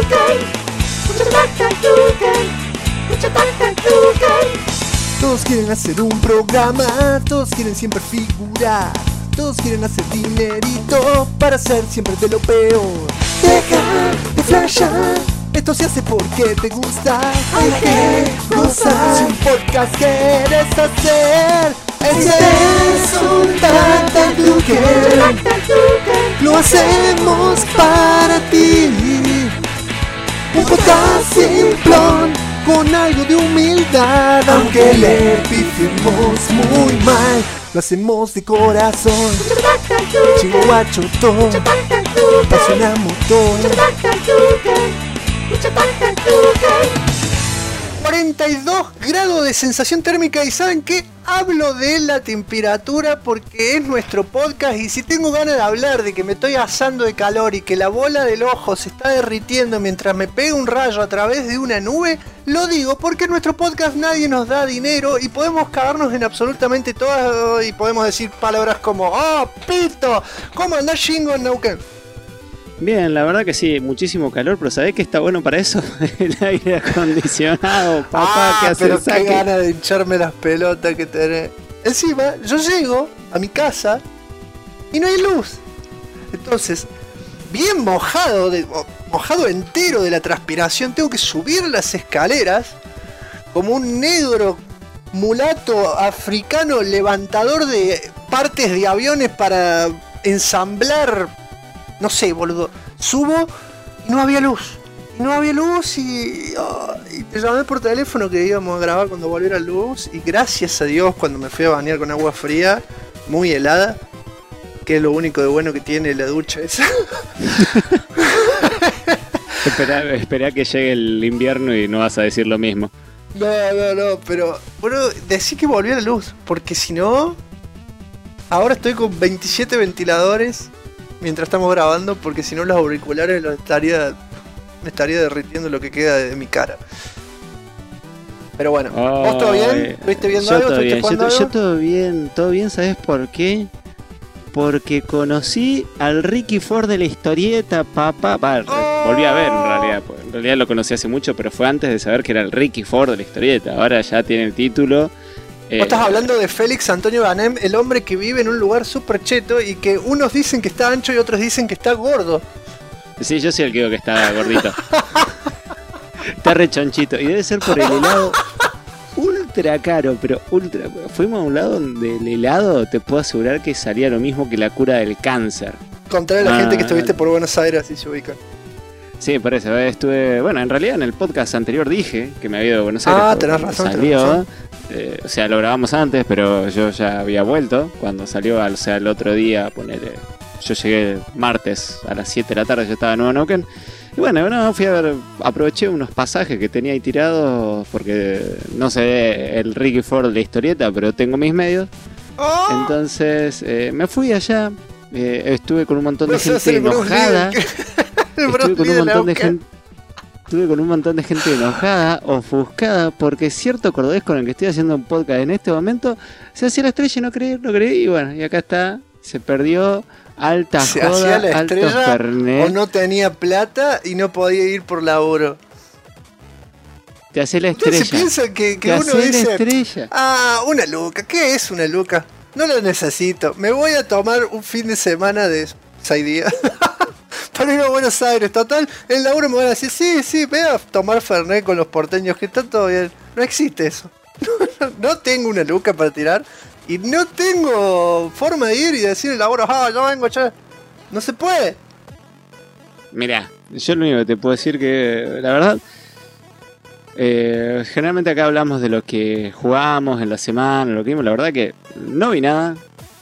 Todos quieren hacer un programa, todos quieren siempre figurar, todos quieren hacer dinerito para ser siempre de lo peor. Deja de flashar, esto se hace porque te gusta, hay que gozar. Si un podcast quieres hacer, ese es un Tactacluken. Lo hacemos para ti. Un podcast simplón, con algo de humildad. Aunque le pifiemos muy mal, lo hacemos de corazón. Chihuachuto, pasa una motor. 42 grados de sensación térmica. ¿Y saben qué? Hablo de la temperatura porque es nuestro podcast. Y si tengo ganas de hablar de que me estoy asando de calor y que la bola del ojo se está derritiendo mientras me pega un rayo a través de una nube, lo digo porque en nuestro podcast nadie nos da dinero y podemos cagarnos en absolutamente todas. Y podemos decir palabras como: ¡oh, pito! ¿Cómo andás, Shingo, en Neuquén? Bien, la verdad que sí, muchísimo calor, pero ¿sabés qué está bueno para eso? El aire acondicionado, papá, que hace pero el saque. qué ganas de hincharme las pelotas que tenés. Encima, yo llego a mi casa y no hay luz. Entonces, bien mojado entero de la transpiración, tengo que subir las escaleras como un negro mulato africano levantador de partes de aviones para ensamblar. No sé, boludo. Subo y no había luz. Y te llamé por teléfono que íbamos a grabar cuando volviera la luz. Y gracias a Dios, cuando me fui a bañar con agua fría, muy helada, que es lo único de bueno que tiene la ducha esa. Esperá que llegue el invierno y no vas a decir lo mismo. No, pero bueno, decí que volviera la luz. Porque si no, ahora estoy con 27 ventiladores mientras estamos grabando, porque si no los auriculares me estaría derritiendo lo que queda de mi cara. Pero bueno, ¿vos todo bien? ¿Estuviste viendo algo? Yo todo bien, ¿sabés por qué? Porque conocí al Ricky Ford de la historieta, papá. Volví a ver en realidad lo conocí hace mucho, pero fue antes de saber que era el Ricky Ford de la historieta. Ahora ya tiene el título. Vos estás hablando de Félix Antonio Ganem, el hombre que vive en un lugar súper cheto y que unos dicen que está ancho y otros dicen que está gordo. Sí, yo soy el que digo que está gordito. Está rechonchito. Y debe ser por el helado ultra caro, pero ultra. Fuimos a un lado donde el helado te puedo asegurar que salía lo mismo que la cura del cáncer. Contrario a la gente que estuviste por Buenos Aires, así se ubican. Sí, por eso. Bueno, en realidad en el podcast anterior dije que me había ido a Buenos Aires. Tenés razón. O sea, lo grabamos antes, pero yo ya había vuelto cuando salió, o sea, el otro día, yo llegué martes a las 7 de la tarde, yo estaba en Nuevo Neuquén. Y bueno, fui a ver, aproveché unos pasajes que tenía ahí tirados, porque no sé el Ricky Ford de la historieta, pero tengo mis medios. Entonces me fui allá, estuve con un montón de gente enojada. Estuve con un montón de gente enojada, ofuscada, porque cierto cordobés con el que estoy haciendo un podcast en este momento se hacía la estrella y no creí, y bueno, y acá está, se perdió, alta se joda, hacía la alto estrella fernet. O no tenía plata y no podía ir por laburo. Te hace la estrella. Entonces piensa que uno dice, una luca, ¿qué es una luca? No lo necesito, me voy a tomar un fin de semana de 6 días. Para ir a Buenos Aires, total, el laburo me van a decir, sí, ve a tomar fernet con los porteños, que está todo bien. No existe eso. No tengo una luca para tirar y no tengo forma de ir y decir al laburo, yo vengo, che. No se puede. Mirá, yo lo único que te puedo decir que, la verdad, generalmente acá hablamos de lo que jugamos en la semana, lo que vimos, la verdad que no vi nada.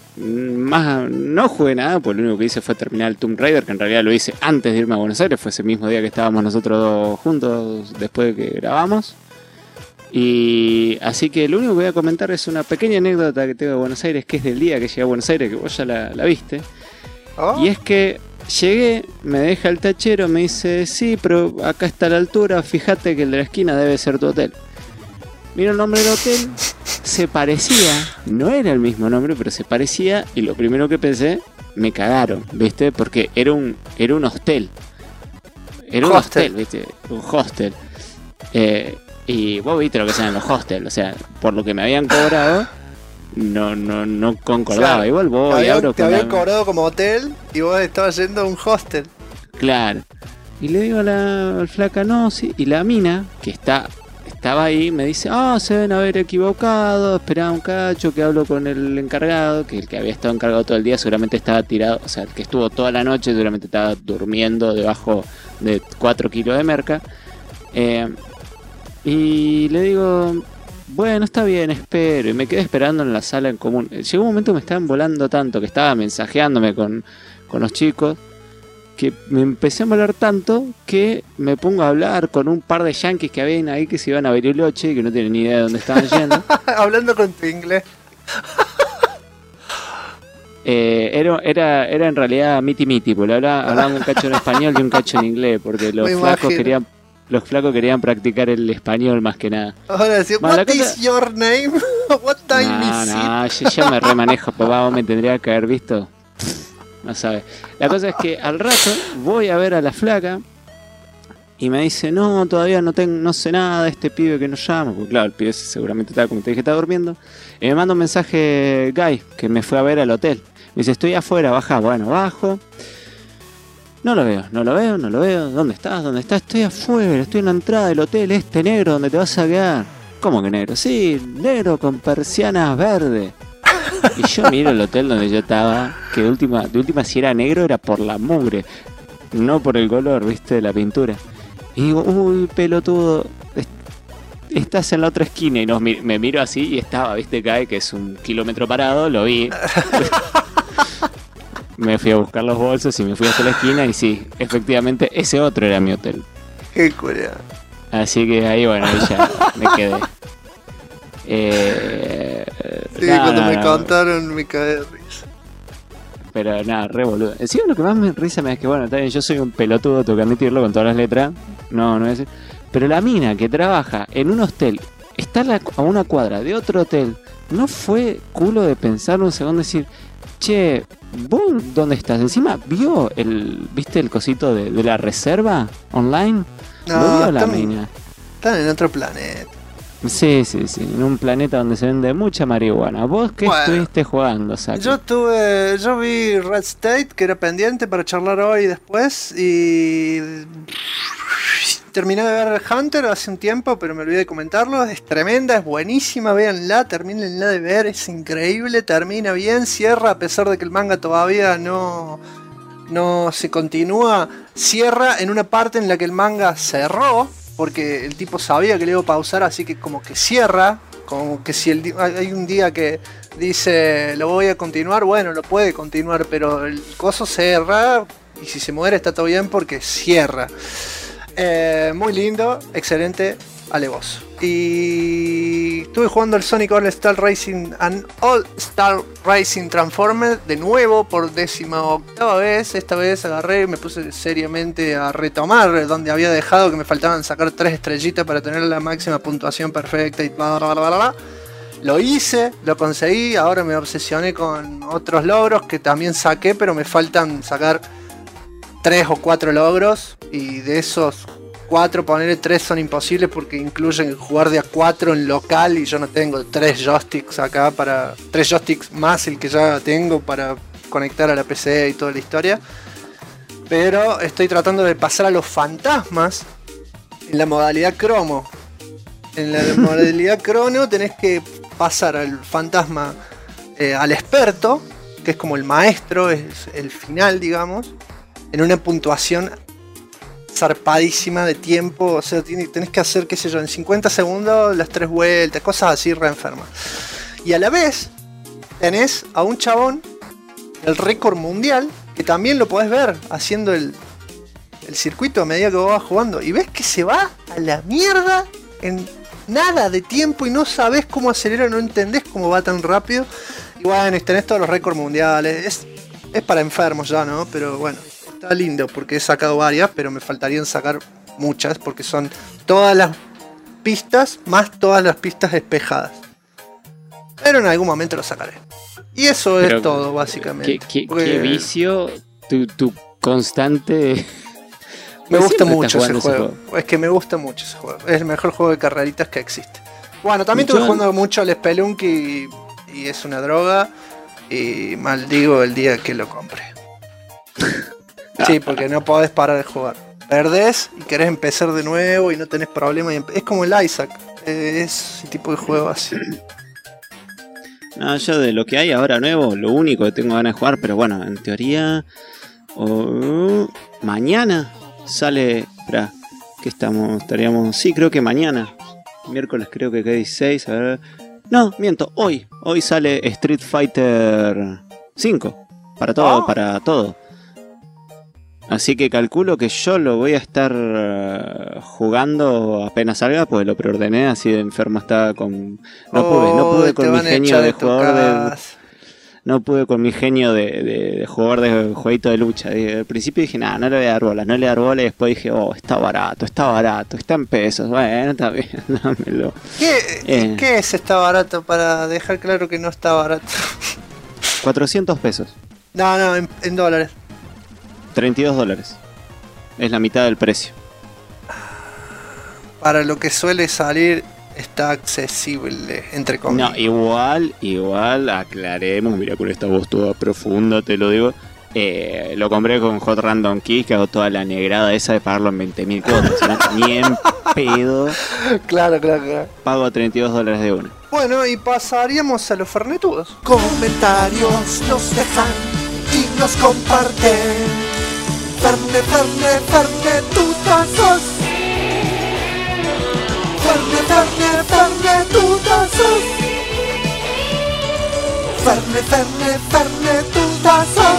No jugué nada, porque lo único que hice fue terminar el Tomb Raider, que en realidad lo hice antes de irme a Buenos Aires, fue ese mismo día que estábamos nosotros dos juntos después de que grabamos. Y así que lo único que voy a comentar es una pequeña anécdota que tengo de Buenos Aires, que es del día que llegué a Buenos Aires, que vos ya la viste. Y es que llegué, me deja el tachero, me dice, sí, pero acá está la altura, fíjate que el de la esquina debe ser tu hotel. Mira el nombre del hotel, se parecía, no era el mismo nombre, pero se parecía, y lo primero que pensé, me cagaron, ¿viste? Porque era un hostel. Era un hostel, ¿viste? Un hostel. Y vos viste lo que son los hostels. O sea, por lo que me habían cobrado, no concordaba. Claro, Igual vos y abro te habían cobrado como hotel y vos estabas yendo a un hostel. Claro. Y le digo a la flaca, no, sí. Y la mina, que estaba ahí, me dice, se deben haber equivocado, esperá un cacho, que hablo con el encargado, que el que había estado encargado todo el día seguramente estaba tirado, o sea, el que estuvo toda la noche seguramente estaba durmiendo debajo de 4 kilos de merca. Y le digo, bueno, está bien, espero. Y me quedé esperando en la sala en común. Llegó un momento que me estaban volando tanto, que estaba mensajeándome con los chicos, que me empecé a volar tanto que me pongo a hablar con un par de yanquis que habían ahí que se iban a Bariloche y que no tienen ni idea de dónde estaban yendo. Hablando con tu inglés. Era en realidad miti porque hablaban un cacho en español y un cacho en inglés, porque los flacos querían practicar el español más que nada. Ahora sí, what is your name? What time is it? No, yo me remanejo, papá, vos me tendrías que haber visto. No sabes. La cosa es que al rato voy a ver a la flaca y me dice, no, todavía no sé nada de este pibe que nos llama. Porque claro, el pibe seguramente estaba, como te dije, estaba durmiendo. Y me manda un mensaje Guy, que me fue a ver al hotel. Me dice, estoy afuera, baja. Bueno, bajo. No lo veo. ¿Dónde estás? Estoy afuera, estoy en la entrada del hotel este negro donde te vas a quedar. ¿Cómo que negro? Sí, negro con persianas verdes. Y yo miro el hotel donde yo estaba, que de última si era negro era por la mugre, no por el color, viste, de la pintura. Y digo, uy, pelotudo, estás en la otra esquina. Y me miro así y estaba, viste, cae que es 1 kilómetro parado, lo vi. Me fui a buscar los bolsos y me fui hasta la esquina y sí, efectivamente ese otro era mi hotel. Qué curioso. Así que ahí, bueno, ahí ya me quedé. Sí, cuando me contaron me caí de risa. Pero nada, re boludo. Encima lo que más me risa me es que, bueno, está bien, yo soy un pelotudo, tengo que admitirlo con todas las letras. No es. Pero la mina que trabaja en un hostel, está a una cuadra de otro hotel, ¿no fue culo de pensar un segundo y decir, che, ¿vos dónde estás? Encima, ¿viste el cosito de la reserva online? No, ¿Lo vio la mina? Están en otro planeta. Sí, en un planeta donde se vende mucha marihuana. ¿Vos qué estuviste jugando, Saki? Yo vi Red State, que era pendiente para charlar hoy y después, y terminé de ver Hunter hace un tiempo, pero me olvidé de comentarlo. Es tremenda, es buenísima, véanla, termínenla de ver, es increíble, termina bien, cierra, a pesar de que el manga todavía no se continúa, cierra en una parte en la que el manga cerró, porque el tipo sabía que le iba a pausar, así que como que cierra, como que si hay un día que dice lo voy a continuar, bueno, lo puede continuar, pero el coso cierra y si se muere está todo bien porque cierra. Muy lindo, excelente, alevoso. Y estuve jugando el Sonic All-Star Racing Transformer de nuevo por 18ª vez. Esta vez agarré y me puse seriamente a retomar donde había dejado, que me faltaban sacar 3 estrellitas para tener la máxima puntuación perfecta y bla bla bla bla. Lo hice, lo conseguí, ahora me obsesioné con otros logros que también saqué, pero me faltan sacar 3 o 4 logros, y de esos 4, ponerle 3 son imposibles porque incluyen jugar de a 4 en local y yo no tengo 3 joysticks acá, 3 joysticks más el que ya tengo para conectar a la PC y toda la historia. Pero estoy tratando de pasar a los fantasmas en la modalidad cromo. En la modalidad crono tenés que pasar al fantasma, al experto, que es como el maestro, es el final, digamos, en una puntuación zarpadísima de tiempo. O sea, tenés que hacer, qué sé yo, en 50 segundos las 3 vueltas, cosas así re enfermas. Y a la vez tenés a un chabón, el récord mundial, que también lo podés ver haciendo el circuito a medida que vos vas jugando, y ves que se va a la mierda en nada de tiempo y no sabés cómo acelera, no entendés cómo va tan rápido. Y bueno, tenés todos los récords mundiales, es para enfermos ya, ¿no? Pero bueno, está lindo porque he sacado varias, pero me faltarían sacar muchas porque son todas las pistas más todas las pistas despejadas. Pero en algún momento lo sacaré. Y eso pero es todo, básicamente. ¿Qué vicio tu constante Me Pues gusta siempre mucho estás ese jugando juego. Es que me gusta mucho ese juego. Es el mejor juego de carreritas que existe. Bueno, también estuve Yo- jugando mucho al Spelunky y es una droga. Y maldigo el día que lo compré. Sí, porque no podés parar de jugar. Perdés y querés empezar de nuevo y no tenés problema. Es como el Isaac. Es ese tipo de juego así. No, yo de lo que hay ahora nuevo, lo único que tengo ganas de jugar, pero bueno, en teoría. Mañana sale. Espera, ¿qué estamos? Estaríamos. Sí, creo que mañana. Miércoles creo que queda 16. A ver. No, miento, hoy. Hoy sale Street Fighter 5. Para todo, para todo. Así que calculo que yo lo voy a estar jugando apenas salga, pues lo preordené, así de enfermo estaba con... No pude con mi genio de jugador de... No pude con mi genio de jugador de jueguito de lucha. Al principio dije, nada, no le voy a dar bola, no le voy a dar bola. Y después dije, está barato, está en pesos. Bueno, está bien, dámelo. ¿Qué es está barato? Para dejar claro que no está barato. 400 pesos. No, en dólares. $32. Es la mitad del precio. Para lo que suele salir, está accesible, entre comillas. No, igual, aclaremos, mira con esta voz toda profunda, te lo digo. Lo compré con Hot Random Keys, que hago toda la negrada esa de pagarlo en 20.000 cuotas. Ni en pedo. Claro. Pago $32 de una. Bueno, y pasaríamos a los fernetudos. Comentarios nos dejan y nos comparten. Fernetutazos. Fernetutazos. Fernetutazos.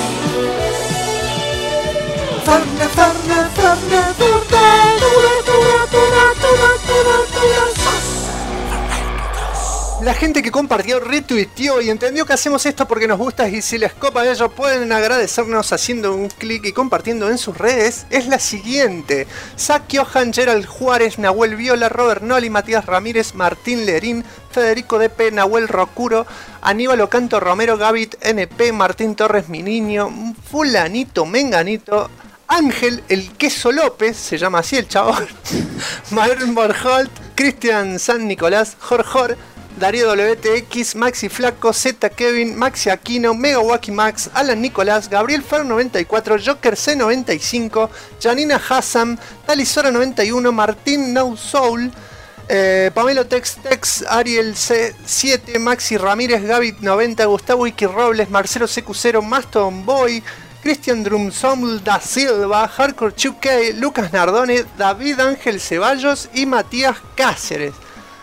La gente que compartió, retuiteó y entendió que hacemos esto porque nos gusta y si les copa a ellos pueden agradecernos haciendo un clic y compartiendo en sus redes es la siguiente: Zach Johan, Gerald Juárez, Nahuel Viola, Robert Noli, Matías Ramírez, Martín Lerín, Federico DP, Nahuel Rocuro, Aníbal Ocanto Romero, Gavit NP, Martín Torres Mi Niño, Fulanito Menganito, Ángel El Queso López, se llama así el chabón, Manuel Borjolt, Cristian San Nicolás, Jorjor, Darío WTX, Maxi Flaco, Z Kevin, Maxi Aquino, Mega Wacky Max, Alan Nicolás, Gabriel Fer 94, Joker C 95, Janina Hassan, Talisora 91, Martín No Soul, Pamelo Tex, Ariel C7, Maxi Ramírez, Gavit 90, Gustavo Iki Robles, Marcelo CQ0, Maston Boy, Cristian Drumsoml da Silva, Hardcore Chuck, Lucas Nardone, David Ángel Ceballos y Matías Cáceres.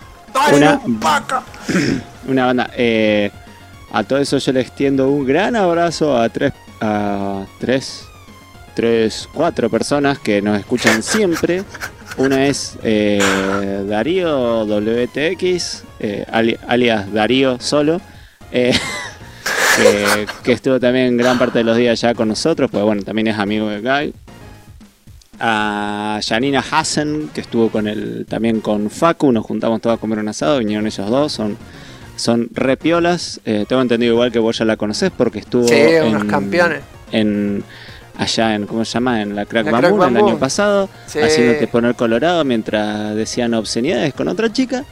Una banda. A todo eso yo le extiendo un gran abrazo a cuatro personas que nos escuchan siempre. Una es Darío WTX, alias Darío solo, que estuvo también gran parte de los días ya con nosotros, pues bueno, también es amigo de Guy. A Janina Hassan, que estuvo también con Facu, nos juntamos todos a comer un asado, vinieron ellos dos, son repiolas. Tengo entendido igual que vos ya la conocés porque estuvo unos campeones. Allá en, ¿cómo se llama? En la Crack Bamboo el año pasado, haciéndote poner colorado mientras decían obscenidades con otra chica.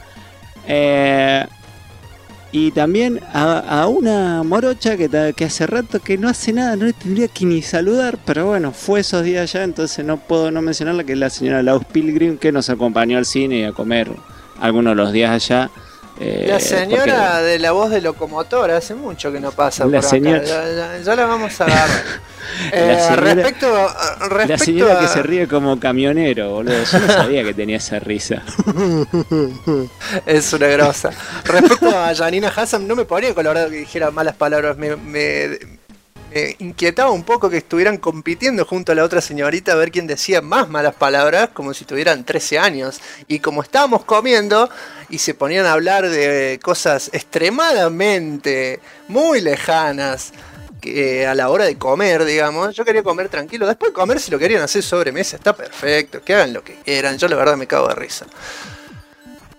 Y también a una morocha que hace rato que no hace nada, no le tendría que ni saludar, pero bueno, fue esos días ya, entonces no puedo no mencionarla, que es la señora Laus Pilgrim, que nos acompañó al cine y a comer algunos de los días allá. La señora de la voz de locomotora, hace mucho que no pasa la por señora... acá, ya la vamos a agarrar. Respecto la señora a... que se ríe como camionero, boludo. Yo no sabía que tenía esa risa. Es una grosa. Respecto a Janina Hassan, no me ponía colorado que dijera malas palabras. Me inquietaba un poco que estuvieran compitiendo junto a la otra señorita a ver quién decía más malas palabras, como si tuvieran 13 años. Y como estábamos comiendo y se ponían a hablar de cosas extremadamente muy lejanas, que a la hora de comer, digamos, yo quería comer tranquilo. Después de comer, si lo querían hacer sobre mesa, está perfecto, que hagan lo que quieran. Yo la verdad me cago de risa.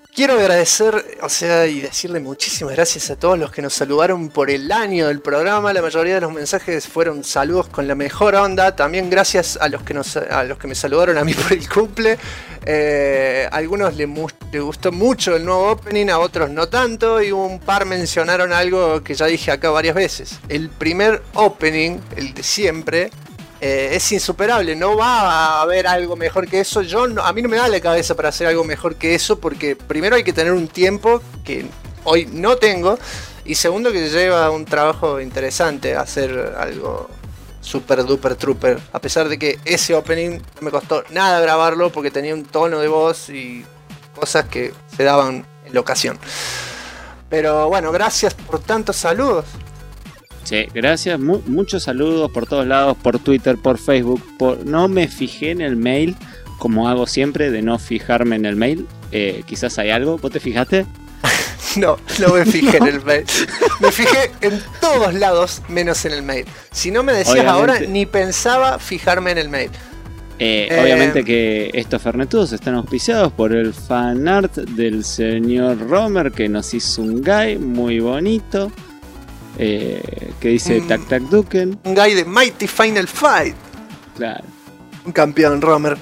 quiero agradecer, o sea, y decirle muchísimas gracias a todos los que nos saludaron por el año del programa. La mayoría de los mensajes fueron saludos con la mejor onda. También gracias a los que me saludaron a mí por el cumple. A algunos les gustó mucho el nuevo opening, a otros no tanto, y un par mencionaron algo que ya dije acá varias veces. El primer opening, el de siempre, es insuperable, no va a haber algo mejor que eso. A mí no me da la cabeza para hacer algo mejor que eso, porque primero hay que tener un tiempo que hoy no tengo, y segundo que lleva un trabajo interesante hacer algo super duper trooper, a pesar de que ese opening no me costó nada grabarlo porque tenía un tono de voz y cosas que se daban en la ocasión. Pero bueno, gracias por tantos saludos. Sí, gracias, muchos saludos por todos lados, por Twitter, por Facebook. No me fijé en el mail, como hago siempre, de no fijarme en el mail. Quizás hay algo, ¿vos te fijaste? No me fijé en el mail. Me fijé en todos lados menos en el mail. Si no me decías obviamente, ahora, ni pensaba fijarme en el mail. Obviamente que estos fernetudos están auspiciados por el fanart del señor Romer, que nos hizo un guy muy bonito. Que dice Tac Tac Duken. Un guy de Mighty Final Fight. Claro. Un campeón, Romer.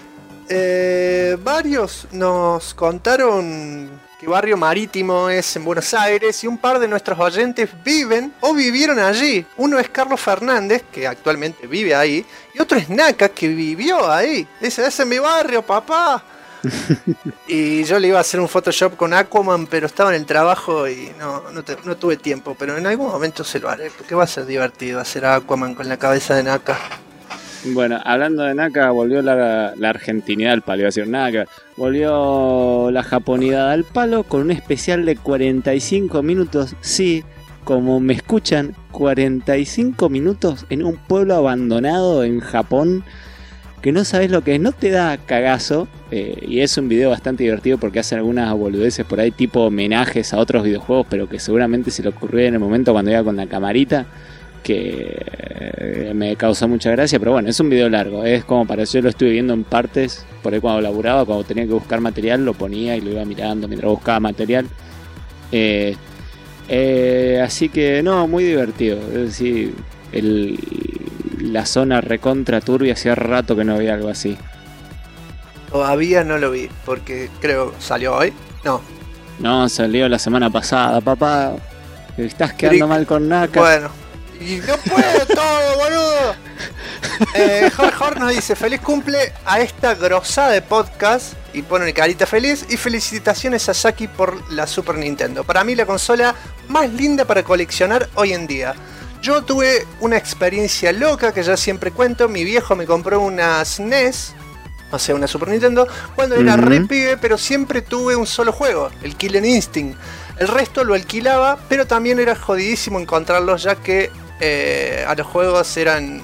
Varios nos contaron que Barrio Marítimo es en Buenos Aires y un par de nuestros oyentes viven o vivieron allí. Uno es Carlos Fernández, que actualmente vive ahí, y otro es Naka, que vivió ahí. Dice, es en mi barrio, papá. Y yo le iba a hacer un Photoshop con Aquaman, pero estaba en el trabajo y no tuve tiempo. Pero en algún momento se lo haré, porque va a ser divertido hacer Aquaman con la cabeza de Naka. Bueno, hablando de Naka, volvió la argentinidad al palo, iba a decir Naka. Volvió la japonidad al palo con un especial de 45 minutos. Sí, como me escuchan, 45 minutos en un pueblo abandonado en Japón, que no sabes lo que es, no te da cagazo, y es un video bastante divertido porque hace algunas boludeces por ahí, tipo homenajes a otros videojuegos, pero que seguramente se le ocurrió en el momento cuando iba con la camarita, que me causó mucha gracia. Pero bueno, es un video largo, es como para yo lo estuve viendo en partes, por ahí cuando laburaba, cuando tenía que buscar material, lo ponía y lo iba mirando mientras buscaba material. Así que no, muy divertido, es decir, la zona recontra turbia, hacía rato que no había algo así. Todavía no lo vi, porque creo salió hoy. No, salió la semana pasada, papá. Estás quedando mal con Naka. Bueno, y no puedo todo, boludo. Jorge nos dice, feliz cumple a esta grosada de podcast, y pone una carita feliz, y felicitaciones a Saki por la Super Nintendo. Para mí la consola más linda para coleccionar hoy en día. Yo tuve una experiencia loca que ya siempre cuento. Mi viejo me compró una SNES, o sea, una Super Nintendo, cuando era re pibe, pero siempre tuve un solo juego, el Killer Instinct. El resto lo alquilaba, pero también era jodidísimo encontrarlos, ya que los juegos eran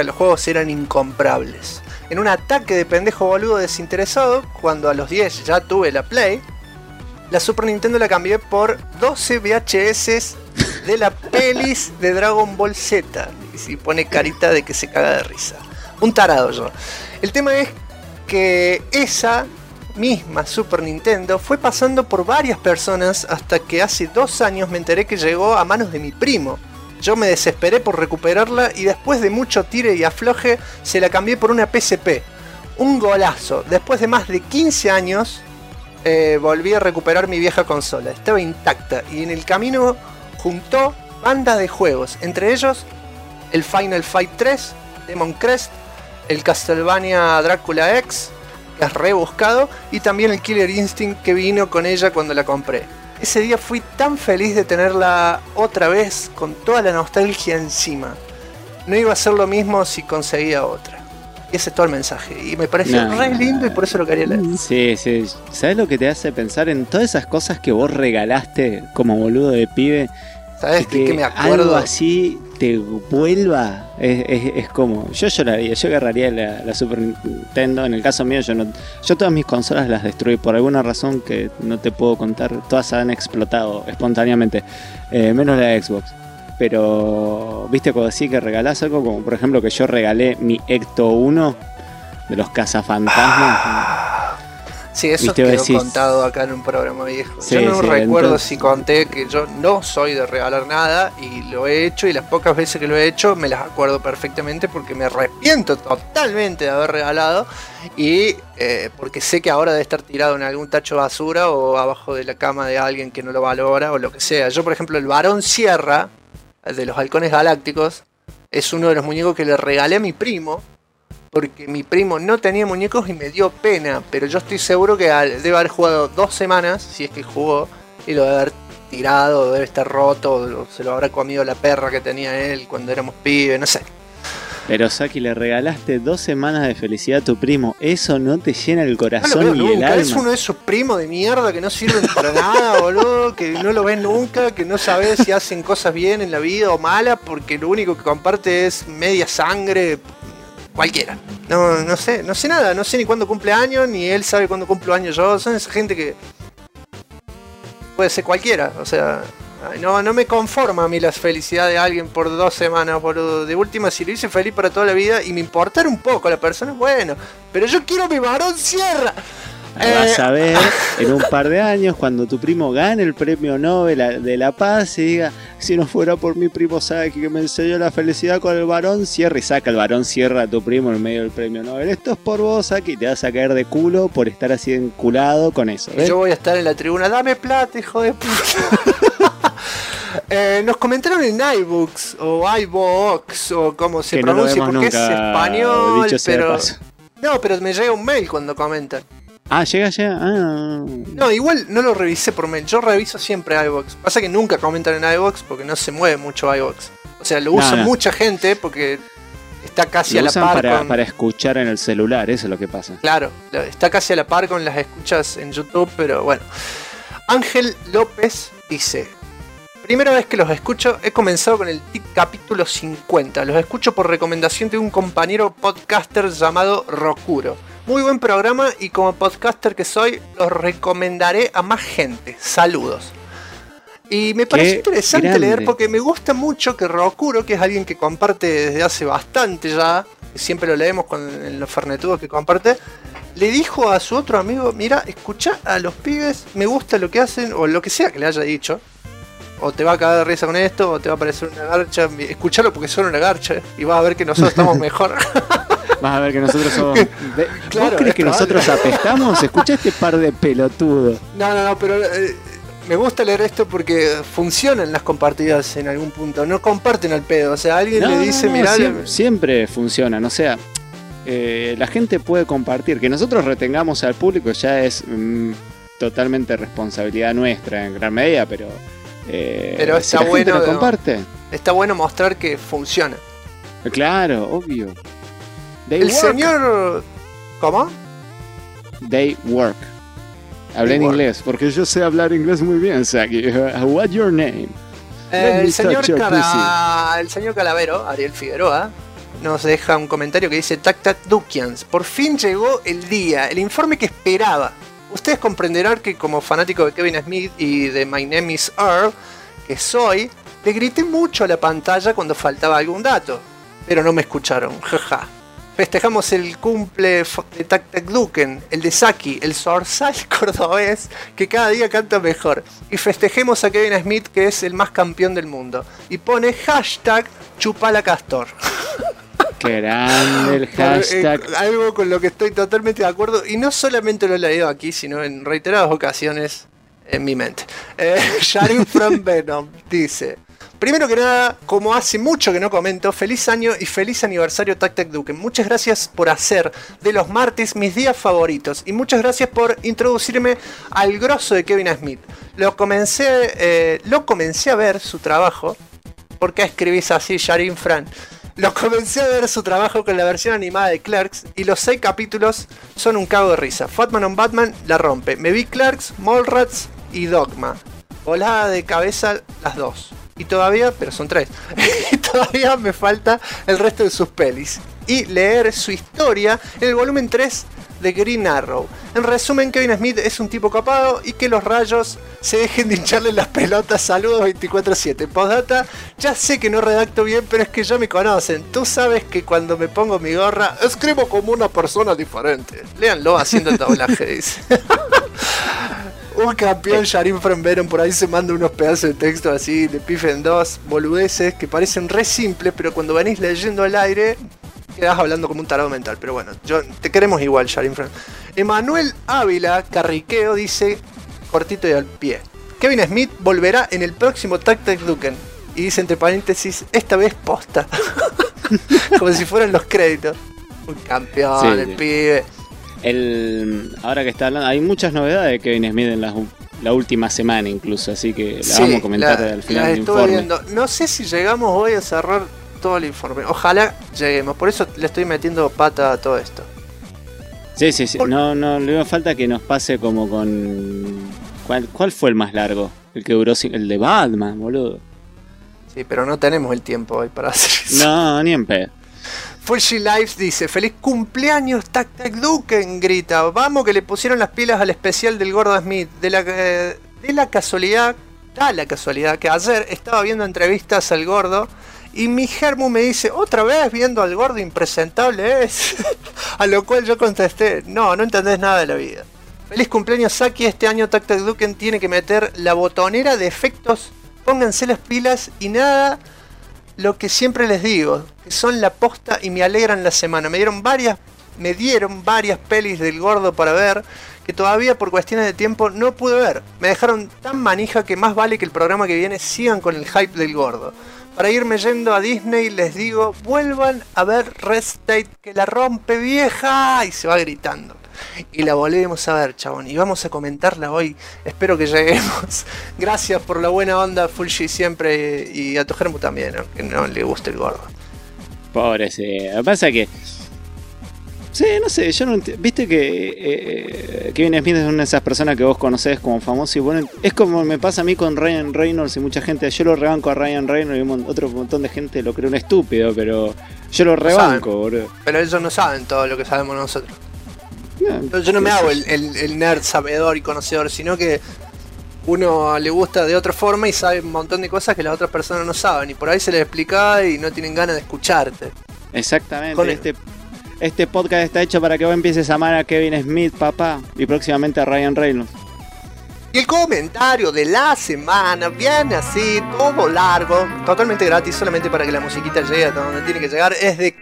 incomprables. En un ataque de pendejo boludo desinteresado, cuando a los 10 ya tuve la Play, la Super Nintendo la cambié por 12 VHS de la pelis de Dragon Ball Z. Y pone carita de que se caga de risa. Un tarado yo. El tema es que esa misma Super Nintendo fue pasando por varias personas hasta que hace 2 años me enteré que llegó a manos de mi primo. Yo me desesperé por recuperarla y después de mucho tire y afloje se la cambié por una PSP. Un golazo. Después de más de 15 años volví a recuperar mi vieja consola. Estaba intacta y en el camino juntó bandas de juegos, entre ellos el Final Fight 3, Demon Crest, el Castlevania Drácula X, que es rebuscado, y también el Killer Instinct que vino con ella cuando la compré. Ese día fui tan feliz de tenerla otra vez con toda la nostalgia encima. No iba a ser lo mismo si conseguía otra. Y ese es todo el mensaje. Y me pareció re lindo y por eso lo quería leer. Sí. ¿Sabes lo que te hace pensar en todas esas cosas que vos regalaste como boludo de pibe? ¿Sabes de qué me acuerdo? Algo así te vuelva. Es como. Yo lloraría, yo agarraría la Super Nintendo. En el caso mío, yo todas mis consolas las destruí por alguna razón que no te puedo contar. Todas han explotado espontáneamente. Menos la Xbox. Pero, viste, cuando decís que regalás algo, como por ejemplo que yo regalé mi Ecto 1 de los cazafantasmas. Sí, eso ¿Viste? quedó Decís, contado acá en un programa viejo. Sí, Yo no sí, recuerdo entonces, si conté que yo no soy de regalar nada y lo he hecho, y las pocas veces que lo he hecho me las acuerdo perfectamente porque me arrepiento totalmente de haber regalado, y porque sé que ahora debe estar tirado en algún tacho de basura o abajo de la cama de alguien que no lo valora o lo que sea. Yo, por ejemplo, el Barón Sierra, el de los Halcones Galácticos, es uno de los muñecos que le regalé a mi primo, porque mi primo no tenía muñecos y me dio pena, pero yo estoy seguro que debe haber jugado 2 semanas, si es que jugó, y lo debe haber tirado, debe estar roto, o se lo habrá comido la perra que tenía él cuando éramos pibes, no sé. pero Saki, le regalaste 2 semanas de felicidad a tu primo. Eso no te llena el No lo corazón veo ni el nunca, alma. es uno de esos primos de mierda que no sirven para nada, boludo, que no lo ves nunca, que no sabes si hacen cosas bien en la vida o malas, porque lo único que comparte es media sangre, cualquiera. No sé nada, no sé ni cuándo cumple años, ni él sabe cuándo cumplo años yo. Son esa gente que puede ser cualquiera, o sea, no me conforma a mí la felicidad de alguien por 2 semanas, boludo. De última, si lo hice feliz para toda la vida y me importara un poco la persona, bueno, pero yo quiero mi Barón Sierra. Vas a ver en un par de años cuando tu primo gane el premio Nobel de la Paz y diga, si no fuera por mi primo Saki que me enseñó la felicidad con el Barón Sierra, y saca el Barón Sierra a tu primo en medio del premio Nobel. Esto es por vos, Saki, y te vas a caer de culo por estar así enculado con eso. Y yo voy a estar en la tribuna, dame plata, hijo de puta. Nos comentaron en iBooks o iVoox o como se Que no lo pronuncia, vemos porque es nunca, español, dicho sea de pero paso. no, pero me llega un mail cuando comentan. Ah, llega. No, igual no lo revisé por mail. Yo reviso siempre iVoox. Pasa que nunca comentan en iVoox porque no se mueve mucho iVoox. O sea, lo usa mucha gente porque está casi lo a la usan par para escuchar en el celular, eso es lo que pasa. Claro, está casi a la par con las escuchas en YouTube, pero bueno. Ángel López dice: primera vez que los escucho, he comenzado con el capítulo 50. Los escucho por recomendación de un compañero podcaster llamado Rokuro. Muy buen programa y como podcaster que soy, los recomendaré a más gente. Saludos. Y me pareció interesante grande. leer porque me gusta mucho que Rokuro, que es alguien que comparte desde hace bastante ya, que siempre lo leemos en los fernetudos que comparte, le dijo a su otro amigo, mira, escucha a los pibes, me gusta lo que hacen, o lo que sea que le haya dicho. O te va a cagar de risa con esto, o te va a parecer una garcha. Escuchalo porque son una garcha y vas a ver que nosotros estamos mejor. Vas a ver que nosotros somos... Claro, ¿Vos crees que probable. nosotros apestamos? Escuchá este par de pelotudos. No, pero me gusta leer esto porque funcionan las compartidas en algún punto. No comparten al pedo. O sea, alguien le dice, mirá... Siempre funcionan. O sea, la gente puede compartir. Que nosotros retengamos al público ya es totalmente responsabilidad nuestra en gran medida, pero está si la gente bueno, lo comparte. Está bueno mostrar que funciona. Claro, obvio. El señor... ¿Cómo? They work. Hablé en inglés, porque yo sé hablar inglés muy bien, Saki. What's your name? El señor Calavero, Ariel Figueroa, nos deja un comentario que dice: Tac Tac Dukians, por fin llegó el día, el informe que esperaba. Ustedes comprenderán que como fanático de Kevin Smith y de My Name is Earl, que soy, le grité mucho a la pantalla cuando faltaba algún dato, pero no me escucharon, jaja. Festejamos el cumple de Tac Tac Duken, el de Saki, el zorzal cordobés que cada día canta mejor. Y festejemos a Kevin Smith, que es el más campeón del mundo. Y pone hashtag chupalacastor. Qué grande el hashtag. Algo con lo que estoy totalmente de acuerdo. Y no solamente lo he leído aquí, sino en reiteradas ocasiones en mi mente. Sharin from Venom dice: primero que nada, como hace mucho que no comento, feliz año y feliz aniversario Tac Tac Duken. Muchas gracias por hacer de los martes mis días favoritos. Y muchas gracias por introducirme al grosso de Kevin Smith. Lo comencé a ver su trabajo. ¿Por qué escribís así, Sharin Fran? Lo comencé a ver su trabajo con la versión animada de Clerks y los 6 capítulos son un cago de risa. Fatman on Batman la rompe. Me vi Clerks, Mallrats y Dogma. Volada de cabeza las 2. Y todavía, pero son 3. Y todavía me falta el resto de sus pelis. Y leer su historia en el volumen 3 de Green Arrow. En resumen, Kevin Smith es un tipo copado y que los rayos se dejen de hincharle las pelotas. Saludos 24/7. Postdata, ya sé que no redacto bien, pero es que ya me conocen. Tú sabes que cuando me pongo mi gorra, escribo como una persona diferente. Léanlo haciendo el doblaje, dice. Un campeón, Yarin Frenveren, por ahí se manda unos pedazos de texto así, de Pifen 2, boludeces, que parecen re simples, pero cuando venís leyendo al aire, quedás hablando como un tarado mental. Pero bueno, te queremos igual, Yarin Frenveren. Emanuel Ávila Carriqueo dice, cortito y al pie: Kevin Smith volverá en el próximo Tag Duken. Y dice entre paréntesis, esta vez posta. Como si fueran los créditos. Un campeón, sí, el pibe. Ahora que está hablando, hay muchas novedades de Kevin Smith en la última semana incluso, así que la vamos a comentar al final del informe. Viendo. No sé si llegamos hoy a cerrar todo el informe. Ojalá lleguemos, por eso le estoy metiendo pata a todo esto. Sí. No, le falta que nos pase como con... ¿Cuál fue el más largo? El que duró, el de Batman, boludo. Sí, pero no tenemos el tiempo hoy para hacer eso. No, ni en pedo. Fulgy Lives dice, feliz cumpleaños Tac Duken, grita, vamos que le pusieron las pilas al especial del Gordo Smith. Da la casualidad que ayer estaba viendo entrevistas al Gordo y mi Germu me dice, ¿otra vez viendo al Gordo impresentable es? A lo cual yo contesté, no entendés nada de la vida. Feliz cumpleaños Saki, este año Tac Duken tiene que meter la botonera de efectos, pónganse las pilas y nada... Lo que siempre les digo, que son la posta y me alegran la semana. Me dieron varias pelis del Gordo para ver, que todavía por cuestiones de tiempo no pude ver. Me dejaron tan manija que más vale que el programa que viene sigan con el hype del Gordo. Para irme yendo a Disney les digo, vuelvan a ver Red State, que la rompe vieja, y se va gritando. Y la volvemos a ver, chabón, y vamos a comentarla hoy. Espero que lleguemos. Gracias por la buena onda, Fulgy, siempre, y a tu Germu también, aunque no le guste el Gordo. Pobre, sí. Lo que pasa es que... Sí, no sé, yo no entiendo. Viste que Kevin Smith es una de esas personas que vos conocés como famoso y bueno, es como me pasa a mí con Ryan Reynolds y mucha gente. Yo lo rebanco a Ryan Reynolds y otro montón de gente lo cree un estúpido, pero yo lo rebanco, boludo. Pero ellos no saben todo lo que sabemos nosotros. Yo no me hago el nerd sabedor y conocedor, sino que uno le gusta de otra forma y sabe un montón de cosas que las otras personas no saben. Y por ahí se les explica y no tienen ganas de escucharte. Exactamente. Este podcast está hecho para que vos empieces a amar a Kevin Smith, papá, y próximamente a Ryan Reynolds. Y el comentario de la semana viene así, todo largo, totalmente gratis, solamente para que la musiquita llegue a donde tiene que llegar. Es de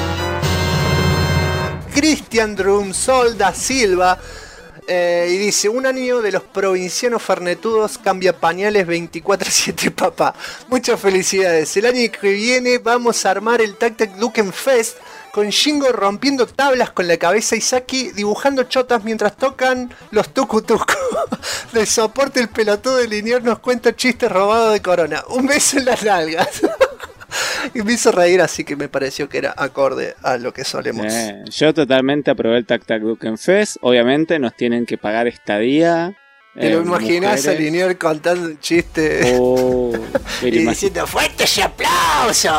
Cristian Drumsol da Silva y dice, un año de los provincianos fernetudos cambia pañales 24/7 papá. Muchas felicidades, el año que viene vamos a armar el Tac Duken Fest con Shingo rompiendo tablas con la cabeza y Saki dibujando chotas mientras tocan los tucu tucu. De soporte el pelotudo de Linier nos cuenta chistes robados de Corona. Un beso en las nalgas. Y me hizo reír, así que me pareció que era acorde a lo que solemos. Yo totalmente aprobé el Tac Duken Fest. Obviamente nos tienen que pagar estadía. ¿Te lo imaginás a Linier contando un chiste? Y diciendo ¡fuerte ese aplauso!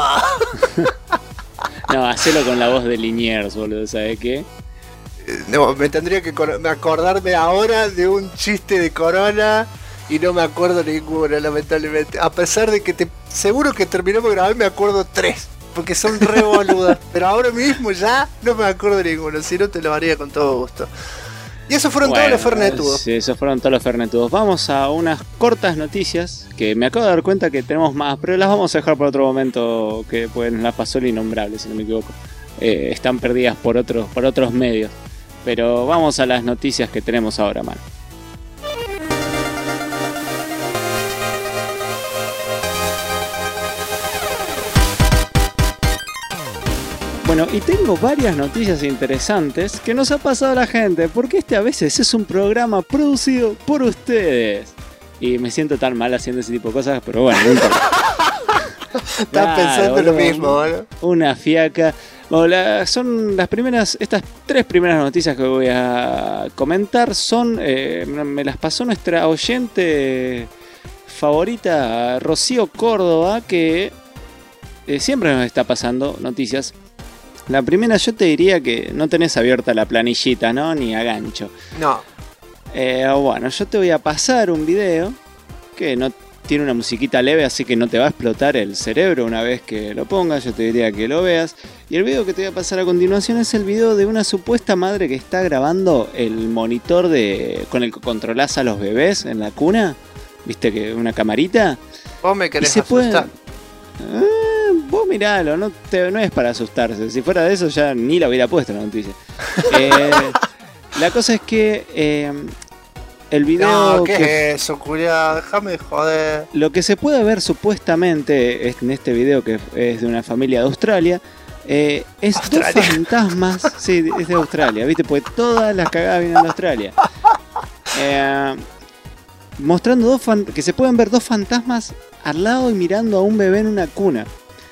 No, hacelo con la voz de Liniers, boludo, ¿sabes qué? No, me tendría que acordarme ahora de un chiste de Corona y no me acuerdo ninguno, lamentablemente. A pesar de que seguro que terminamos de grabar, me acuerdo 3, porque son re boludas. Pero ahora mismo ya no me acuerdo ninguno, si no te lo haría con todo gusto. Y esos fueron todos los fernetudos. Sí, esos fueron todos los fernetudos. Vamos a unas cortas noticias que me acabo de dar cuenta que tenemos más, pero las vamos a dejar por otro momento, que pues las pasó el innombrable, si no me equivoco. Están perdidas por otros medios. Pero vamos a las noticias que tenemos ahora, man. Bueno, y tengo varias noticias interesantes que nos ha pasado a la gente, porque a veces es un programa producido por ustedes. Y me siento tan mal haciendo ese tipo de cosas, pero bueno, no importa. Estás pensando lo mismo, ¿no? Una fiaca. Bueno, son estas 3 primeras noticias que voy a comentar son, me las pasó nuestra oyente favorita, Rocío Córdoba, que siempre nos está pasando noticias. La primera yo te diría que no tenés abierta la planillita, ¿no? Ni a gancho. No. Bueno, yo te voy a pasar un video que no tiene una musiquita leve, así que no te va a explotar el cerebro una vez que lo pongas. Yo te diría que lo veas. Y el video que te voy a pasar a continuación es el video de una supuesta madre que está grabando el monitor con el que controlás a los bebés en la cuna. ¿Viste que una camarita? Vos me querés asustar. asustar. Vos miralo, no es para asustarse. Si fuera de eso ya ni la hubiera puesto en la noticia. La cosa es que el video... No, ¿qué es eso, culiao? Déjame de joder. Lo que se puede ver supuestamente en este video, que es de una familia de Australia, es ¿Australia? dos fantasmas. Sí, es de Australia, ¿viste? Porque todas las cagadas vienen de Australia. Mostrando que se pueden ver dos fantasmas al lado y mirando a un bebé en una cuna.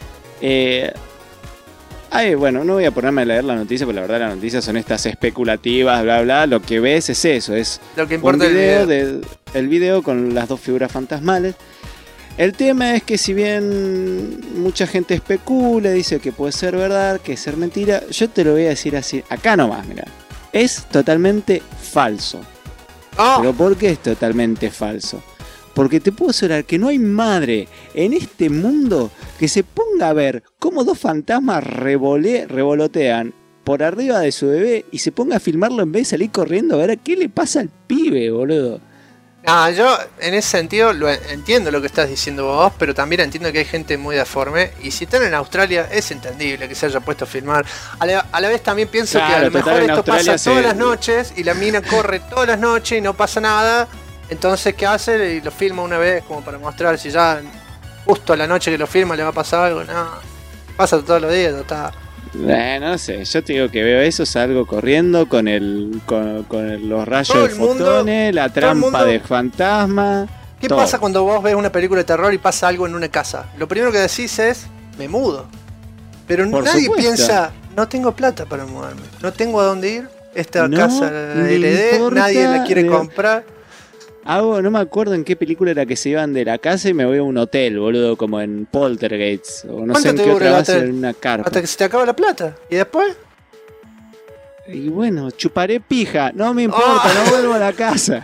Bueno, no voy a ponerme a leer la noticia, porque la verdad las noticias son estas especulativas, bla bla. Lo que ves es eso, es Lo que importa un el video, el video con las dos figuras fantasmales. El tema es que si bien mucha gente especula, dice que puede ser verdad, que ser mentira, yo te lo voy a decir así, acá nomás, mira. Es totalmente falso. Oh. ¿Pero por qué es totalmente falso? Porque te puedo asegurar que no hay madre en este mundo que se ponga a ver cómo dos fantasmas revolotean por arriba de su bebé y se ponga a filmarlo en vez de salir corriendo a ver a qué le pasa al pibe, boludo. No, yo en ese sentido entiendo lo que estás diciendo vos, pero también entiendo que hay gente muy deforme. Y si están en Australia, es entendible que se haya puesto a filmar. A la vez también pienso que a lo mejor esto pasa todas las noches y la mina corre todas las noches y no pasa nada. Entonces, ¿qué hace? Y lo filma una vez como para mostrar si ya justo a la noche que lo filma le va a pasar algo. No, pasa todos los días, está. No sé, yo te digo que veo eso, salgo corriendo con los rayos de fotones, la trampa de fantasma. ¿Qué pasa cuando vos ves una película de terror y pasa algo en una casa? Lo primero que decís es, me mudo. Pero nadie piensa, no tengo plata para mudarme, no tengo a dónde ir, esta casa la heredé, nadie la quiere comprar. No me acuerdo en qué película era que se iban de la casa y me voy a un hotel, boludo, como en Poltergeist, o no sé en qué otra base, en una carpa. Hasta que se te acaba la plata, ¿y después? Y bueno, chuparé pija, no me importa, no vuelvo a la casa.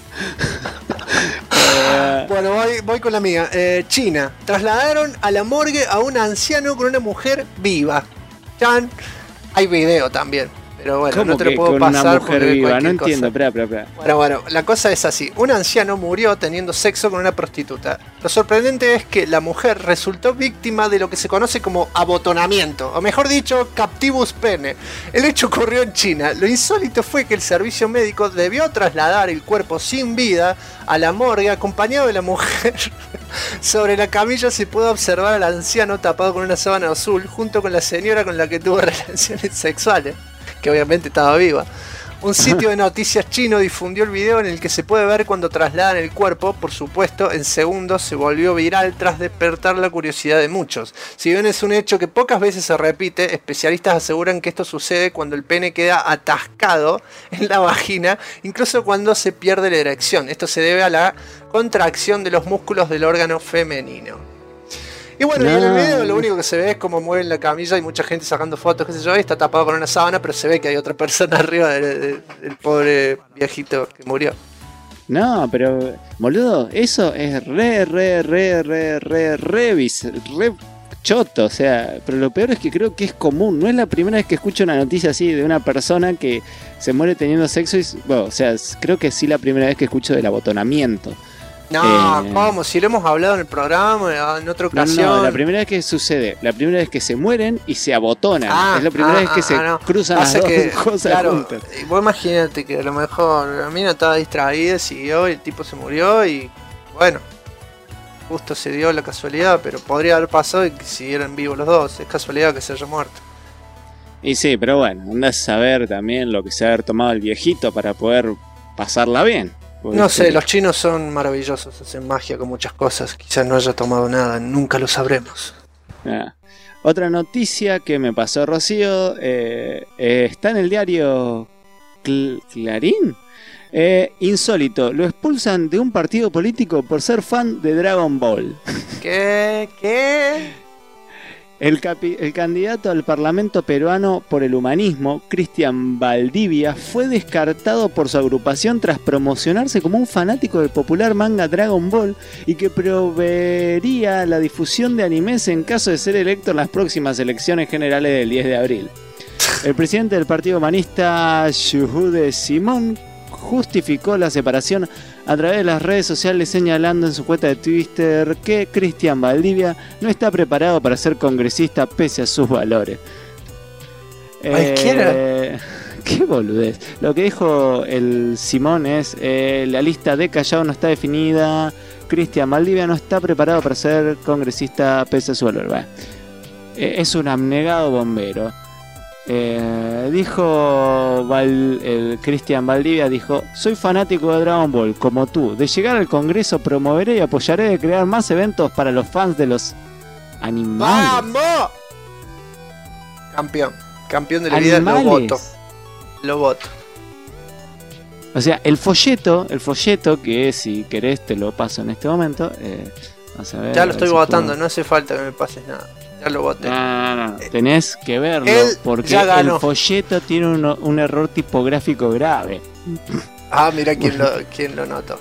Bueno, voy con la mía. China, trasladaron a la morgue a un anciano con una mujer viva. Chan, hay video también. Pero bueno, no te lo puedo pasar una mujer porque viva, no cosa. Entiendo, espera. Bueno, la cosa es así. Un anciano murió teniendo sexo con una prostituta. Lo sorprendente es que la mujer resultó víctima de lo que se conoce como abotonamiento, o mejor dicho, captivus pene. El hecho ocurrió en China. Lo insólito fue que el servicio médico debió trasladar el cuerpo sin vida a la morgue acompañado de la mujer. Sobre la camilla se puede observar al anciano tapado con una sábana azul junto con la señora con la que tuvo relaciones sexuales, que obviamente estaba viva. Un sitio de noticias chino difundió el video en el que se puede ver cuando trasladan el cuerpo. Por supuesto, en segundos se volvió viral tras despertar la curiosidad de muchos. Si bien es un hecho que pocas veces se repite, especialistas aseguran que esto sucede cuando el pene queda atascado en la vagina, incluso cuando se pierde la erección. Esto se debe a la contracción de los músculos del órgano femenino. Y bueno, y en el video lo único que se ve es cómo mueven la camilla y mucha gente sacando fotos, qué sé yo, y está tapado con una sábana, pero se ve que hay otra persona arriba del pobre viejito que murió. No, pero, boludo, eso es re choto, o sea, pero lo peor es que creo que es común. No es la primera vez que escucho una noticia así de una persona que se muere teniendo sexo y, bueno, o sea, creo que sí la primera vez que escucho del abotonamiento. No, ¿cómo? Si lo hemos hablado en el programa, en otra ocasión. No, la primera vez que sucede, la primera vez que se mueren y se abotonan. Es la primera vez que se cruzan las dos cosas juntas. Vos imaginate que a lo mejor la mina estaba distraída, siguió y el tipo se murió y bueno, justo se dio la casualidad, pero podría haber pasado y que siguieran vivos los dos. Es casualidad que se haya muerto. Y sí, pero bueno, andás a saber también lo que se ha haber tomado el viejito para poder pasarla bien. No sé, los chinos son maravillosos, hacen magia con muchas cosas. Quizás no haya tomado nada, nunca lo sabremos. Otra noticia que me pasó Rocío, está en el diario Clarín. Insólito, lo expulsan de un partido político por ser fan de Dragon Ball. ¿Qué? El candidato al Parlamento peruano por el humanismo, Cristian Valdivia, fue descartado por su agrupación tras promocionarse como un fanático del popular manga Dragon Ball y que proveería la difusión de animes en caso de ser electo en las próximas elecciones generales del 10 de abril. El presidente del Partido Humanista, Shuhude Simón, justificó la separación a través de las redes sociales, señalando en su cuenta de Twitter que Cristian Valdivia no está preparado para ser congresista pese a sus valores. Cualquiera. Qué boludez. Lo que dijo el Simón es: la lista de Callao no está definida. Cristian Valdivia no está preparado para ser congresista pese a su valor. Bueno, es un abnegado bombero. Dijo Cristian Valdivia, dijo: soy fanático de Dragon Ball, como tú. De llegar al Congreso promoveré y apoyaré de crear más eventos para los fans de los animales. ¡Vamos! Campeón de la vida, lo voto. O sea, el folleto que si querés te lo paso en este momento. Vas a ver, ya lo estoy votando, no hace falta que me pases nada. Ya lo voté. No. Tenés que verlo, porque el folleto tiene un error tipográfico grave. Mira quién lo notó.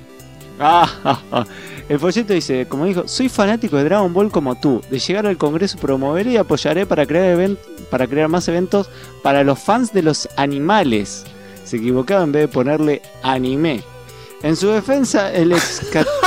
El folleto dice, como dijo: soy fanático de Dragon Ball como tú. De llegar al Congreso promoveré y apoyaré para crear más eventos para los fans de los animales. Se equivocaba en vez de ponerle anime. En su defensa, el ex...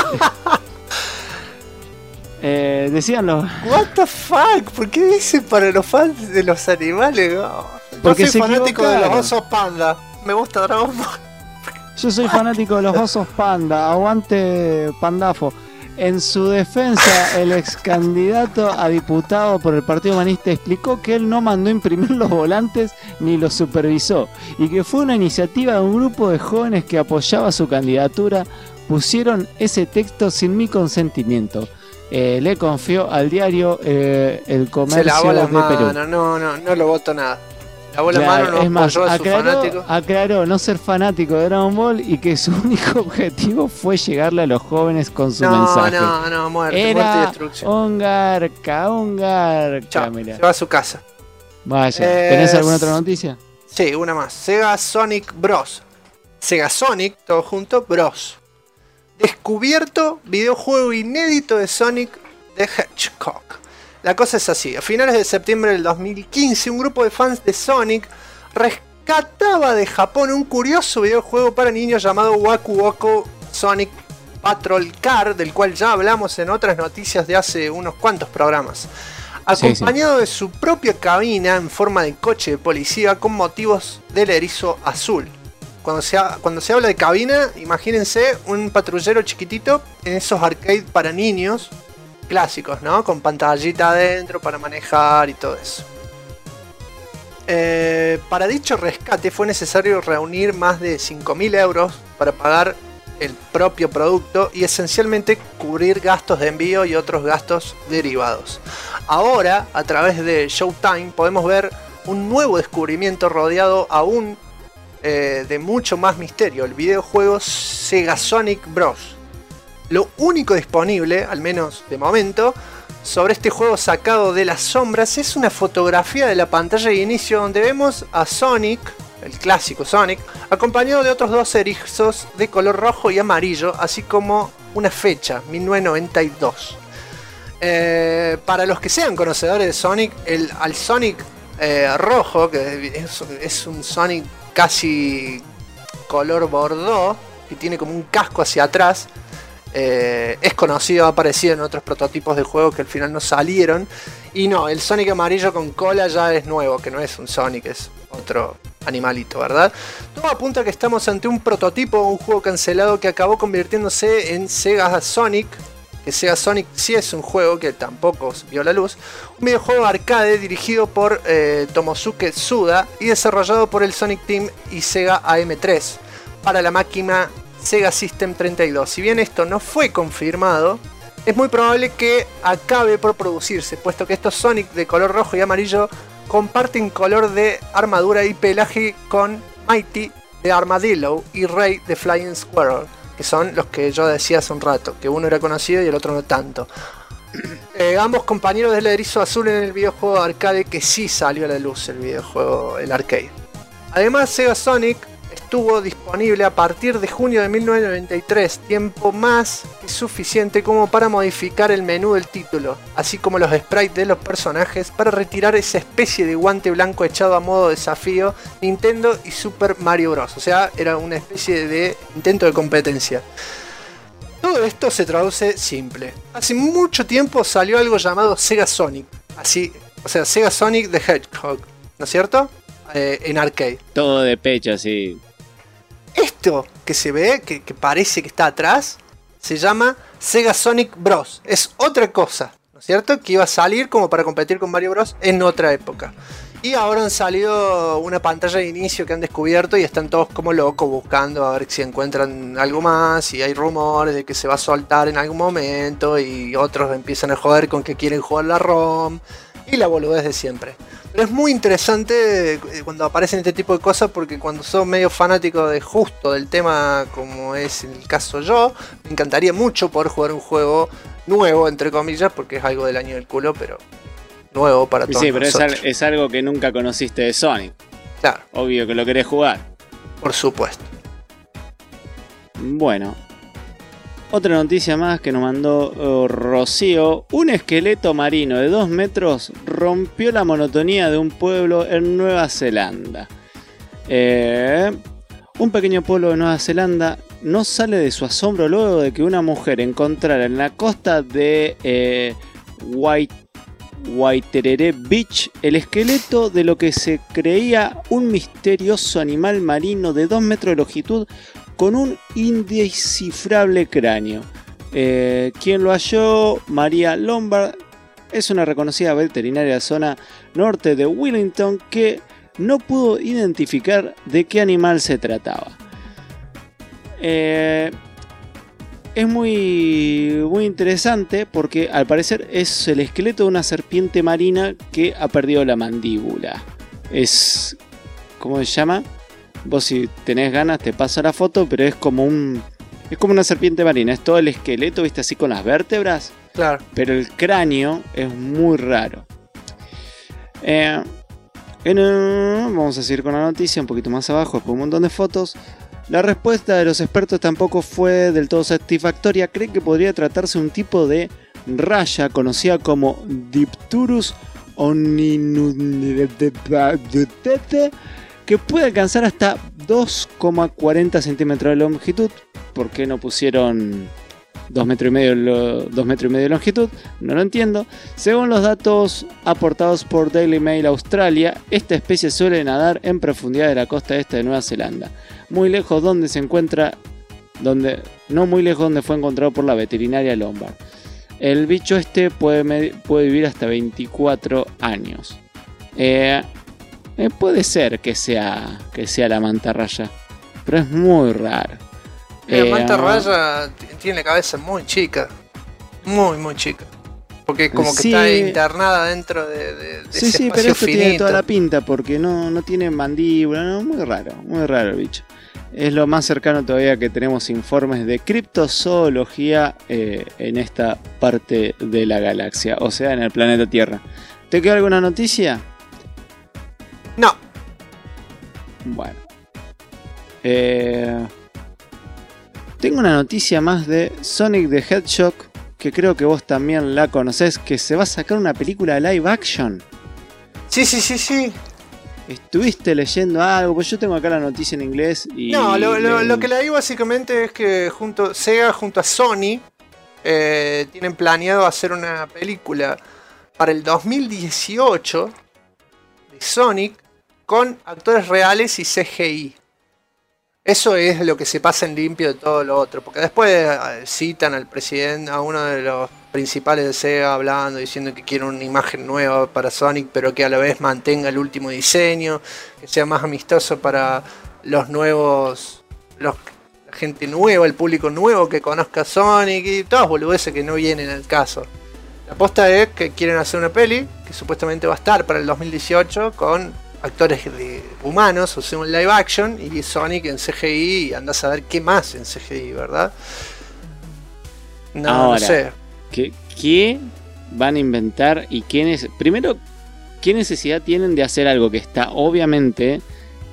decían los... What the fuck? ¿Por qué dice para los fans de los animales? Porque soy fanático de los osos panda. Me gusta Dragon Ball. Yo soy fanático de los osos panda. Aguante Pandafo. En su defensa, el ex candidato a diputado por el Partido Humanista explicó que él no mandó imprimir los volantes ni los supervisó y que fue una iniciativa de un grupo de jóvenes que apoyaba su candidatura. Pusieron ese texto sin mi consentimiento. Le confió al diario El Comercio. Se lavó las de Perú. manos, no lo voto nada. Lavó la mano, no es más, apoyó a su fanático. Aclaró no ser fanático de Dragon Ball y que su único objetivo fue llegarle a los jóvenes con su mensaje. Muerte y destrucción. Un garca. Chao, Mirá. se va a su casa. Vaya, ¿tenés alguna otra noticia? Sí, una más. Sega Sonic Bros. Sega Sonic, todo junto, Bros. Descubierto videojuego inédito de Sonic the Hedgehog. La cosa es así: a finales de septiembre del 2015, un grupo de fans de Sonic rescataba de Japón un curioso videojuego para niños llamado Waku Waku Sonic Patrol Car, del cual ya hablamos en otras noticias de hace unos cuantos programas. Acompañado de su propia cabina en forma de coche de policía con motivos del erizo azul. Cuando se habla de cabina, imagínense un patrullero chiquitito en esos arcades para niños clásicos, ¿no? Con pantallita adentro para manejar y todo eso. Para dicho rescate fue necesario reunir más de 5.000 euros para pagar el propio producto y esencialmente cubrir gastos de envío y otros gastos derivados. Ahora, a través de Showtime, podemos ver un nuevo descubrimiento rodeado aún de mucho más misterio: el videojuego Sega Sonic Bros. Lo único disponible, al menos de momento, sobre este juego sacado de las sombras es una fotografía de la pantalla de inicio donde vemos a Sonic, el clásico Sonic, acompañado de otros dos erizos de color rojo y amarillo, así como una fecha, 1992. Para los que sean conocedores de Sonic, al Sonic rojo, que es un Sonic casi color bordeaux, que tiene como un casco hacia atrás, es conocido, ha aparecido en otros prototipos de juegos que al final no salieron. Y no, el Sonic amarillo con cola ya es nuevo, que no es un Sonic, es otro animalito, ¿verdad? Todo apunta a que estamos ante un prototipo, un juego cancelado que acabó convirtiéndose en Sega Sonic. Que Sega Sonic sí es un juego que tampoco vio la luz. Un videojuego arcade dirigido por Tomosuke Suda y desarrollado por el Sonic Team y Sega AM3 para la máquina Sega System 32. Si bien esto no fue confirmado, es muy probable que acabe por producirse, puesto que estos Sonic de color rojo y amarillo comparten color de armadura y pelaje con Mighty de Armadillo y Ray de Flying Squirrel, que son los que yo decía hace un rato, que uno era conocido y el otro no tanto. Ambos compañeros del erizo azul en el videojuego arcade que sí salió a la luz el videojuego, el arcade. Además, Sega Sonic estuvo disponible a partir de junio de 1993, tiempo más que suficiente como para modificar el menú del título, así como los sprites de los personajes para retirar esa especie de guante blanco echado a modo desafío Nintendo y Super Mario Bros. O sea, era una especie de intento de competencia. Todo esto se traduce simple. Hace mucho tiempo salió algo llamado Sega Sonic, así, o sea, Sega Sonic the Hedgehog, ¿no es cierto? En arcade. Todo de pecho, así. Esto que se ve, que parece que está atrás, se llama Sega Sonic Bros. Es otra cosa, ¿no es cierto? Que iba a salir como para competir con Mario Bros. En otra época. Y ahora han salido una pantalla de inicio que han descubierto y están todos como locos buscando a ver si encuentran algo más. Y hay rumores de que se va a soltar en algún momento y otros empiezan a joder con que quieren jugar la ROM. Y la boludez de siempre. Pero es muy interesante cuando aparecen este tipo de cosas porque cuando sos medio fanático de justo del tema como es el caso yo, me encantaría mucho poder jugar un juego nuevo, entre comillas, porque es algo del año del culo, pero nuevo para todos nosotros. Sí, pero es algo que nunca conociste de Sonic. Claro. Obvio que lo querés jugar. Por supuesto. Bueno. Otra noticia más que nos mandó Rocío. Un esqueleto marino de 2 metros rompió la monotonía de un pueblo en Nueva Zelanda. Un pequeño pueblo de Nueva Zelanda no sale de su asombro luego de que una mujer encontrara en la costa de Waiterere Beach el esqueleto de lo que se creía un misterioso animal marino de 2 metros de longitud con un indescifrable cráneo. Quien lo halló, María Lombard, es una reconocida veterinaria de la zona norte de Wellington que no pudo identificar de qué animal se trataba. Es muy interesante porque al parecer es el esqueleto de una serpiente marina que ha perdido la mandíbula. ¿Cómo se llama? Vos si tenés ganas te paso la foto, pero es como una serpiente marina. Es todo el esqueleto, viste, así con las vértebras. Claro. Pero el cráneo es muy raro. Vamos a seguir con la noticia un poquito más abajo, después un montón de fotos. La respuesta de los expertos tampoco fue del todo satisfactoria. Creen que podría tratarse de un tipo de raya conocida como Dipturus oninudete, que puede alcanzar hasta 2,40 centímetros de longitud. ¿Por qué no pusieron 2,5 metros de longitud? No lo entiendo. Según los datos aportados por Daily Mail Australia, esta especie suele nadar en profundidad de la costa este de Nueva Zelanda, muy lejos donde fue encontrado por la veterinaria Lombard. El bicho este puede vivir hasta 24 años. Puede ser que sea la mantarraya, pero es muy raro. La mantarraya tiene la cabeza muy chica, muy chica, porque como que está internada dentro de ese espacio pero esto finito. Tiene toda la pinta porque no tiene mandíbula, no, muy raro el bicho. Es lo más cercano todavía que tenemos informes de criptozoología en esta parte de la galaxia, o sea, en el planeta Tierra. ¿Te queda alguna noticia? No. Bueno. Tengo una noticia más de Sonic the Hedgehog, que creo que vos también la conocés, que se va a sacar una película de live action. Sí. ¿Estuviste leyendo algo? Pues yo tengo acá la noticia en inglés y... No, lo que leí básicamente es que Sega junto a Sony tienen planeado hacer una película para el 2018 de Sonic con actores reales y CGI. Eso es lo que se pasa en limpio de todo lo otro, porque después citan al presidente, a uno de los principales de Sega hablando, diciendo que quiere una imagen nueva para Sonic, pero que a la vez mantenga el último diseño, que sea más amistoso para los nuevos, la gente nueva, el público nuevo que conozca a Sonic y todas boludeces que no vienen al caso. La aposta es que quieren hacer una peli que supuestamente va a estar para el 2018 con actores humanos, o sea, un live action, y Sonic en CGI, y andás a ver qué más en CGI, ¿verdad? No, ahora, no sé. ¿Qué? van a inventar y primero, qué necesidad tienen de hacer algo que está obviamente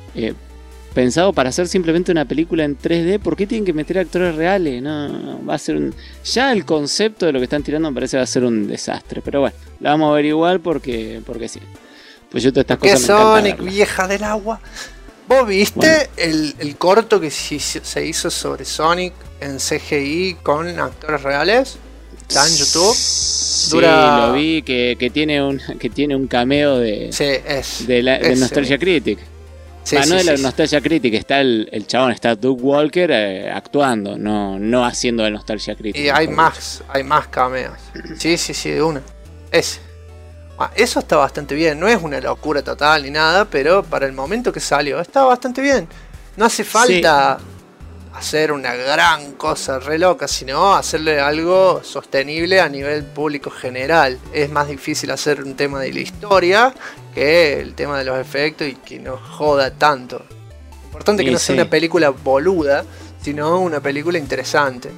pensado para hacer simplemente una película en 3D. ¿Por qué tienen que meter actores reales? No, va a ser ya el concepto de lo que están tirando me parece va a ser un desastre. Pero bueno, la vamos a ver igual porque sí. Pues yo todas estas cosas me encanta Sonic, verlas. vieja del agua. ¿Vos viste el corto que se hizo sobre Sonic en CGI con actores reales? ¿Está en YouTube? Sí, Dura- lo vi que tiene un cameo de Nostalgia Critic. No de la Nostalgia Critic, está el chabón, está Doug Walker actuando, no haciendo de Nostalgia Critic. Y hay más cameos. Sí, de una. Ese. Eso está bastante bien, no es una locura total ni nada, pero para el momento que salió está bastante bien. No hace falta hacer una gran cosa re loca, sino hacerle algo sostenible a nivel público general. Es más difícil hacer un tema de la historia que el tema de los efectos y que no joda tanto. Importante que no sea una película boluda, sino una película interesante.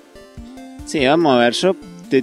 Sí, vamos a ver, yo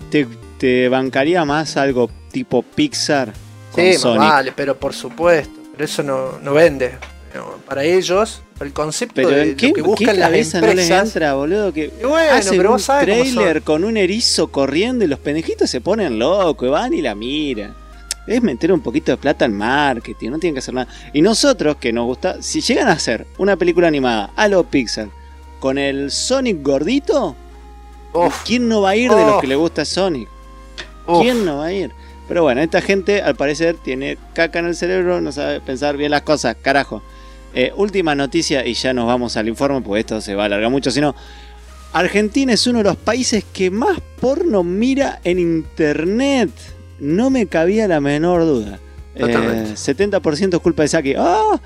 te bancaría más algo tipo Pixar con Sonic. Vale, pero por supuesto, pero eso no vende. Para ellos, el concepto pero de ¿qué, lo que buscan ¿qué las cabeza empresas... no les entra, boludo? Que bueno, hacen pero un vos sabés cómo trailer son. con un erizo corriendo y los pendejitos se ponen locos y van y la miran. Es meter un poquito de plata en marketing, no tienen que hacer nada. Y nosotros, que nos gusta, si llegan a hacer una película animada a lo Pixar con el Sonic gordito, ¿quién no va a ir de los que le gusta Sonic? ¿Quién no va a ir? Pero bueno, esta gente al parecer tiene caca en el cerebro, no sabe pensar bien las cosas, carajo. Última noticia y ya nos vamos al informe, porque esto se va a alargar mucho. Sino, Argentina es uno de los países que más porno mira en internet. No me cabía la menor duda. 70% es culpa de Saki. ¡Oh!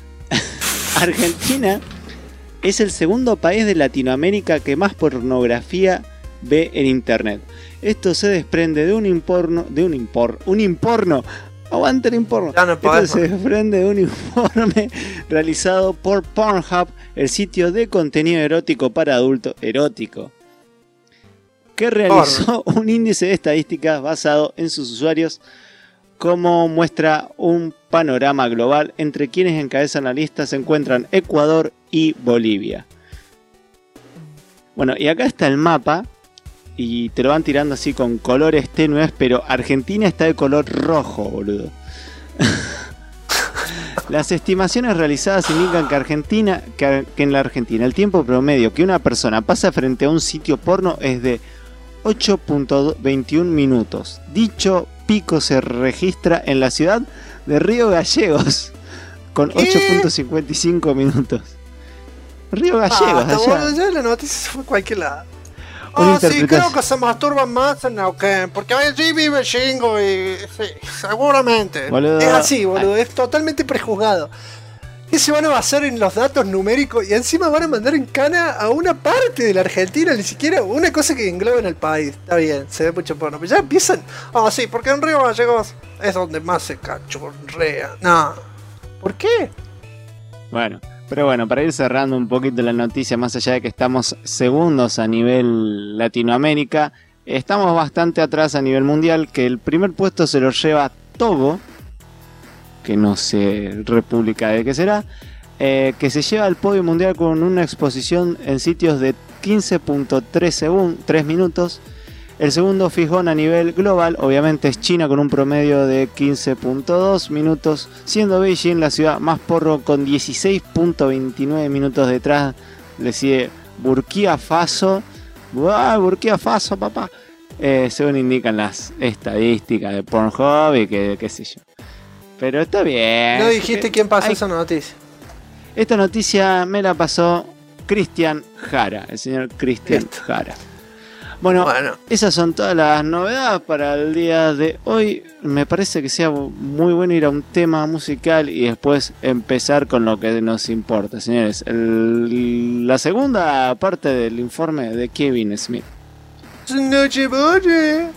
Argentina es el segundo país de Latinoamérica que más pornografía ve en internet. Esto se desprende de un imporno. Aguante el imporno. Esto se desprende de un informe realizado por Pornhub, el sitio de contenido erótico para adultos erótico, que realizó un índice de estadísticas basado en sus usuarios, como muestra un panorama global. Entre quienes encabezan la lista se encuentran Ecuador y Bolivia. Bueno, y acá está el mapa. Y te lo van tirando así con colores tenues, pero Argentina está de color rojo, boludo. Las estimaciones realizadas indican que en la Argentina el tiempo promedio que una persona pasa frente a un sitio porno es de 8.21 minutos. Dicho pico se registra en la ciudad de Río Gallegos, con 8.55 minutos. Río Gallegos, allá. Ya la noticia fue a cualquier lado. Sí, creo que se masturban más en Neuquén, porque allí vive Shingo y sí, seguramente. Boludo. Es así, boludo, es totalmente prejuzgado. ¿Qué se van a basar en los datos numéricos? Y encima van a mandar en cana a una parte de la Argentina, ni siquiera una cosa que engloben al país. Está bien, se ve mucho porno, pero ya empiezan... sí, porque en Río Gallegos es donde más se cachorrea. No, ¿por qué? Bueno... Pero bueno, para ir cerrando un poquito la noticia, más allá de que estamos segundos a nivel Latinoamérica, estamos bastante atrás a nivel mundial, que el primer puesto se lo lleva Togo, que no sé República de qué será, que se lleva el podio mundial con una exposición en sitios de 15.3 minutos. El segundo fijón a nivel global, obviamente, es China con un promedio de 15.2 minutos, siendo Beijing la ciudad más porno con 16.29 minutos detrás. Le sigue Burkina Faso. Burkina Faso, papá. Según indican las estadísticas de Pornhub y que qué sé yo. Pero está bien. ¿No dijiste quién pasó esa noticia? Esta noticia me la pasó Cristian Jara, el señor Cristian Jara. Bueno, esas son todas las novedades para el día de hoy. Me parece que sea muy bueno ir a un tema musical y después empezar con lo que nos importa, señores. La segunda parte del informe de Kevin Smith. Noche boche.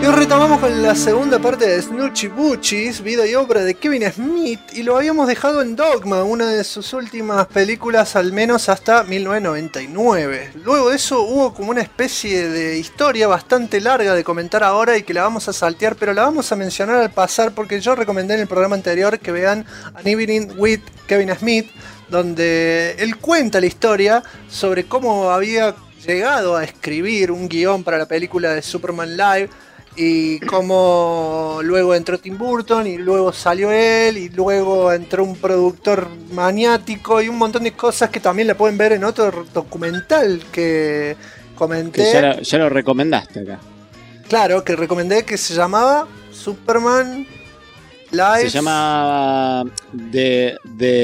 Y hoy retomamos con la segunda parte de Snoochie Boochies, vida y obra de Kevin Smith, y lo habíamos dejado en Dogma, una de sus últimas películas, al menos hasta 1999. Luego de eso hubo como una especie de historia bastante larga de comentar ahora y que la vamos a saltear, pero la vamos a mencionar al pasar porque yo recomendé en el programa anterior que vean An Evening with Kevin Smith, donde él cuenta la historia sobre cómo había llegado a escribir un guión para la película de Superman Live, y cómo luego entró Tim Burton y luego salió él y luego entró un productor maniático y un montón de cosas que también la pueden ver en otro documental que comenté. Que ya lo recomendaste acá. Claro, que recomendé, que se llamaba Superman Live. Se llama The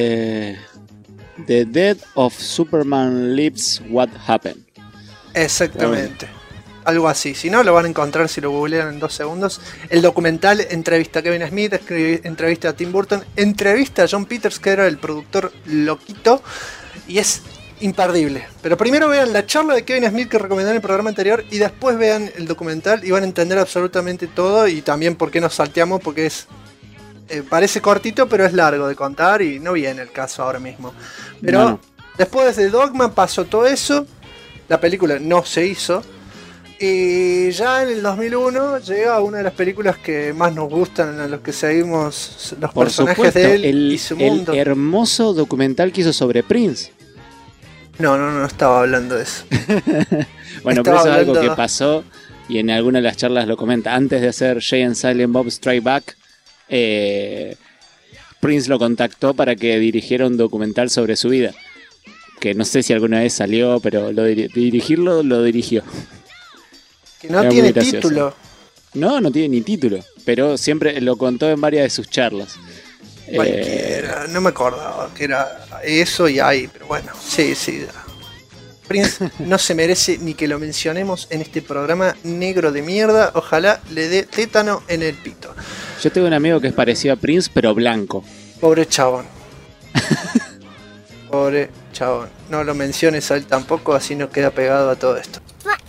Death of Superman Lives What Happened. Exactamente. Algo así, si no lo van a encontrar si lo googlean en 2 segundos. El documental entrevista a Kevin Smith, entrevista a Tim Burton, entrevista a John Peters, que era el productor loquito, y es imperdible. Pero primero vean la charla de Kevin Smith que recomendé en el programa anterior y después vean el documental y van a entender absolutamente todo, y también por qué nos salteamos, porque es parece cortito pero es largo de contar y no viene el caso ahora mismo. Pero no. Después de Dogma pasó todo eso, la película no se hizo. Y ya en el 2001 llega una de las películas que más nos gustan, a los que seguimos los por personajes supuesto, de él y su mundo. El hermoso documental que hizo sobre Prince. No estaba hablando de eso. Bueno, pero eso es algo que pasó y en alguna de las charlas lo comenta. Antes de hacer Jay and Silent Bob Strike Back, Prince lo contactó para que dirigiera un documental sobre su vida. Que no sé si alguna vez salió, pero dirigirlo lo dirigió. Que no tiene título. No tiene ni título, pero siempre lo contó en varias de sus charlas. Cualquiera, no me acordaba que era eso y ahí, pero bueno, sí. Prince no se merece ni que lo mencionemos en este programa negro de mierda. Ojalá le dé tétano en el pito. Yo tengo un amigo que es parecido a Prince, pero blanco. Pobre chabón. Pobre chabón. No lo menciones a él tampoco, así no queda pegado a todo esto.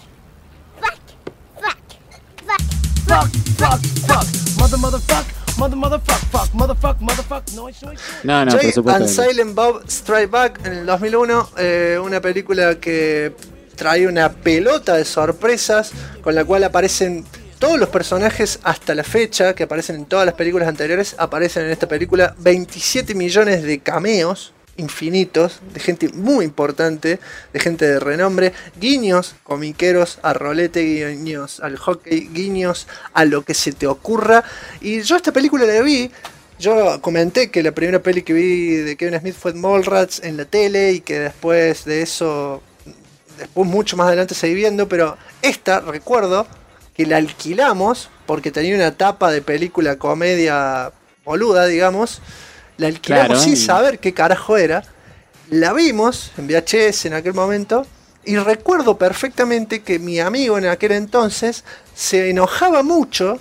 No, Jay por supuesto. and Silent Bob Strike Back en el 2001, una película que trae una pelota de sorpresas con la cual aparecen todos los personajes hasta la fecha, que aparecen en todas las películas anteriores, aparecen en esta película. 27 millones de cameos infinitos, de gente muy importante, de gente de renombre, guiños comiqueros a rolete, guiños al hockey, guiños a lo que se te ocurra. Y yo esta película la vi, yo comenté que la primera peli que vi de Kevin Smith fue Mallrats en la tele, y que después de eso, después mucho más adelante seguí viendo, pero esta recuerdo que la alquilamos porque tenía una tapa de película comedia boluda, digamos. La alquilamos, claro, sin saber qué carajo era. La vimos en VHS en aquel momento. Y recuerdo perfectamente que mi amigo en aquel entonces se enojaba mucho,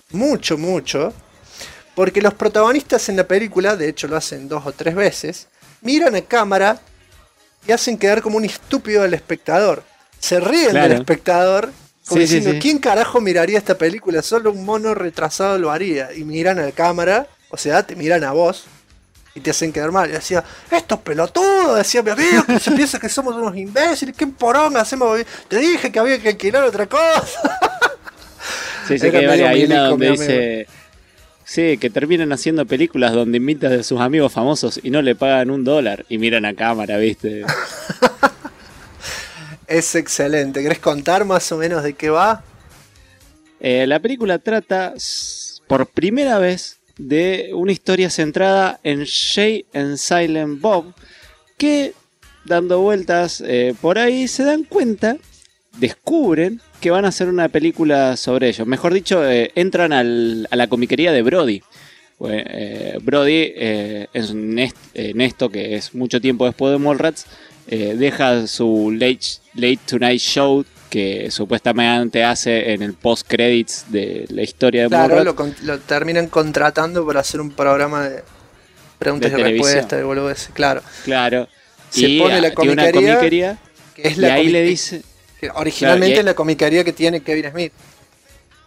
porque los protagonistas en la película, de hecho lo hacen 2 o 3 veces, miran a cámara y hacen quedar como un estúpido al espectador. Se ríen, claro, del espectador, como diciendo, ¿quién carajo miraría esta película? Solo un mono retrasado lo haría. Y miran a la cámara, o sea, te miran a vos y te hacen quedar mal. Y decía, estos pelotudos, decía mi amigo, que se piensa que somos unos imbéciles, qué porón hacemos. Te dije que había que alquilar otra cosa. Sí, que hay una donde dice, sí, que terminan haciendo películas donde invitan a sus amigos famosos y no le pagan $1 y miran a cámara, ¿viste? Es excelente. ¿Querés contar más o menos de qué va? La película trata por primera vez de una historia centrada en Jay and Silent Bob, que dando vueltas por ahí se dan cuenta, descubren que van a hacer una película sobre ellos. Mejor dicho, entran a la comiquería de Brody. Brody en esto, que es mucho tiempo después de Mallrats, deja su Late Tonight Show, que supuestamente hace en el post-credits de la historia de Mallrats. Claro, lo terminan contratando para hacer un programa de preguntas y respuestas, de boludeces, claro. Se pone la comiquería, que es la y ahí le dice... Que originalmente es la comiquería que tiene Kevin Smith.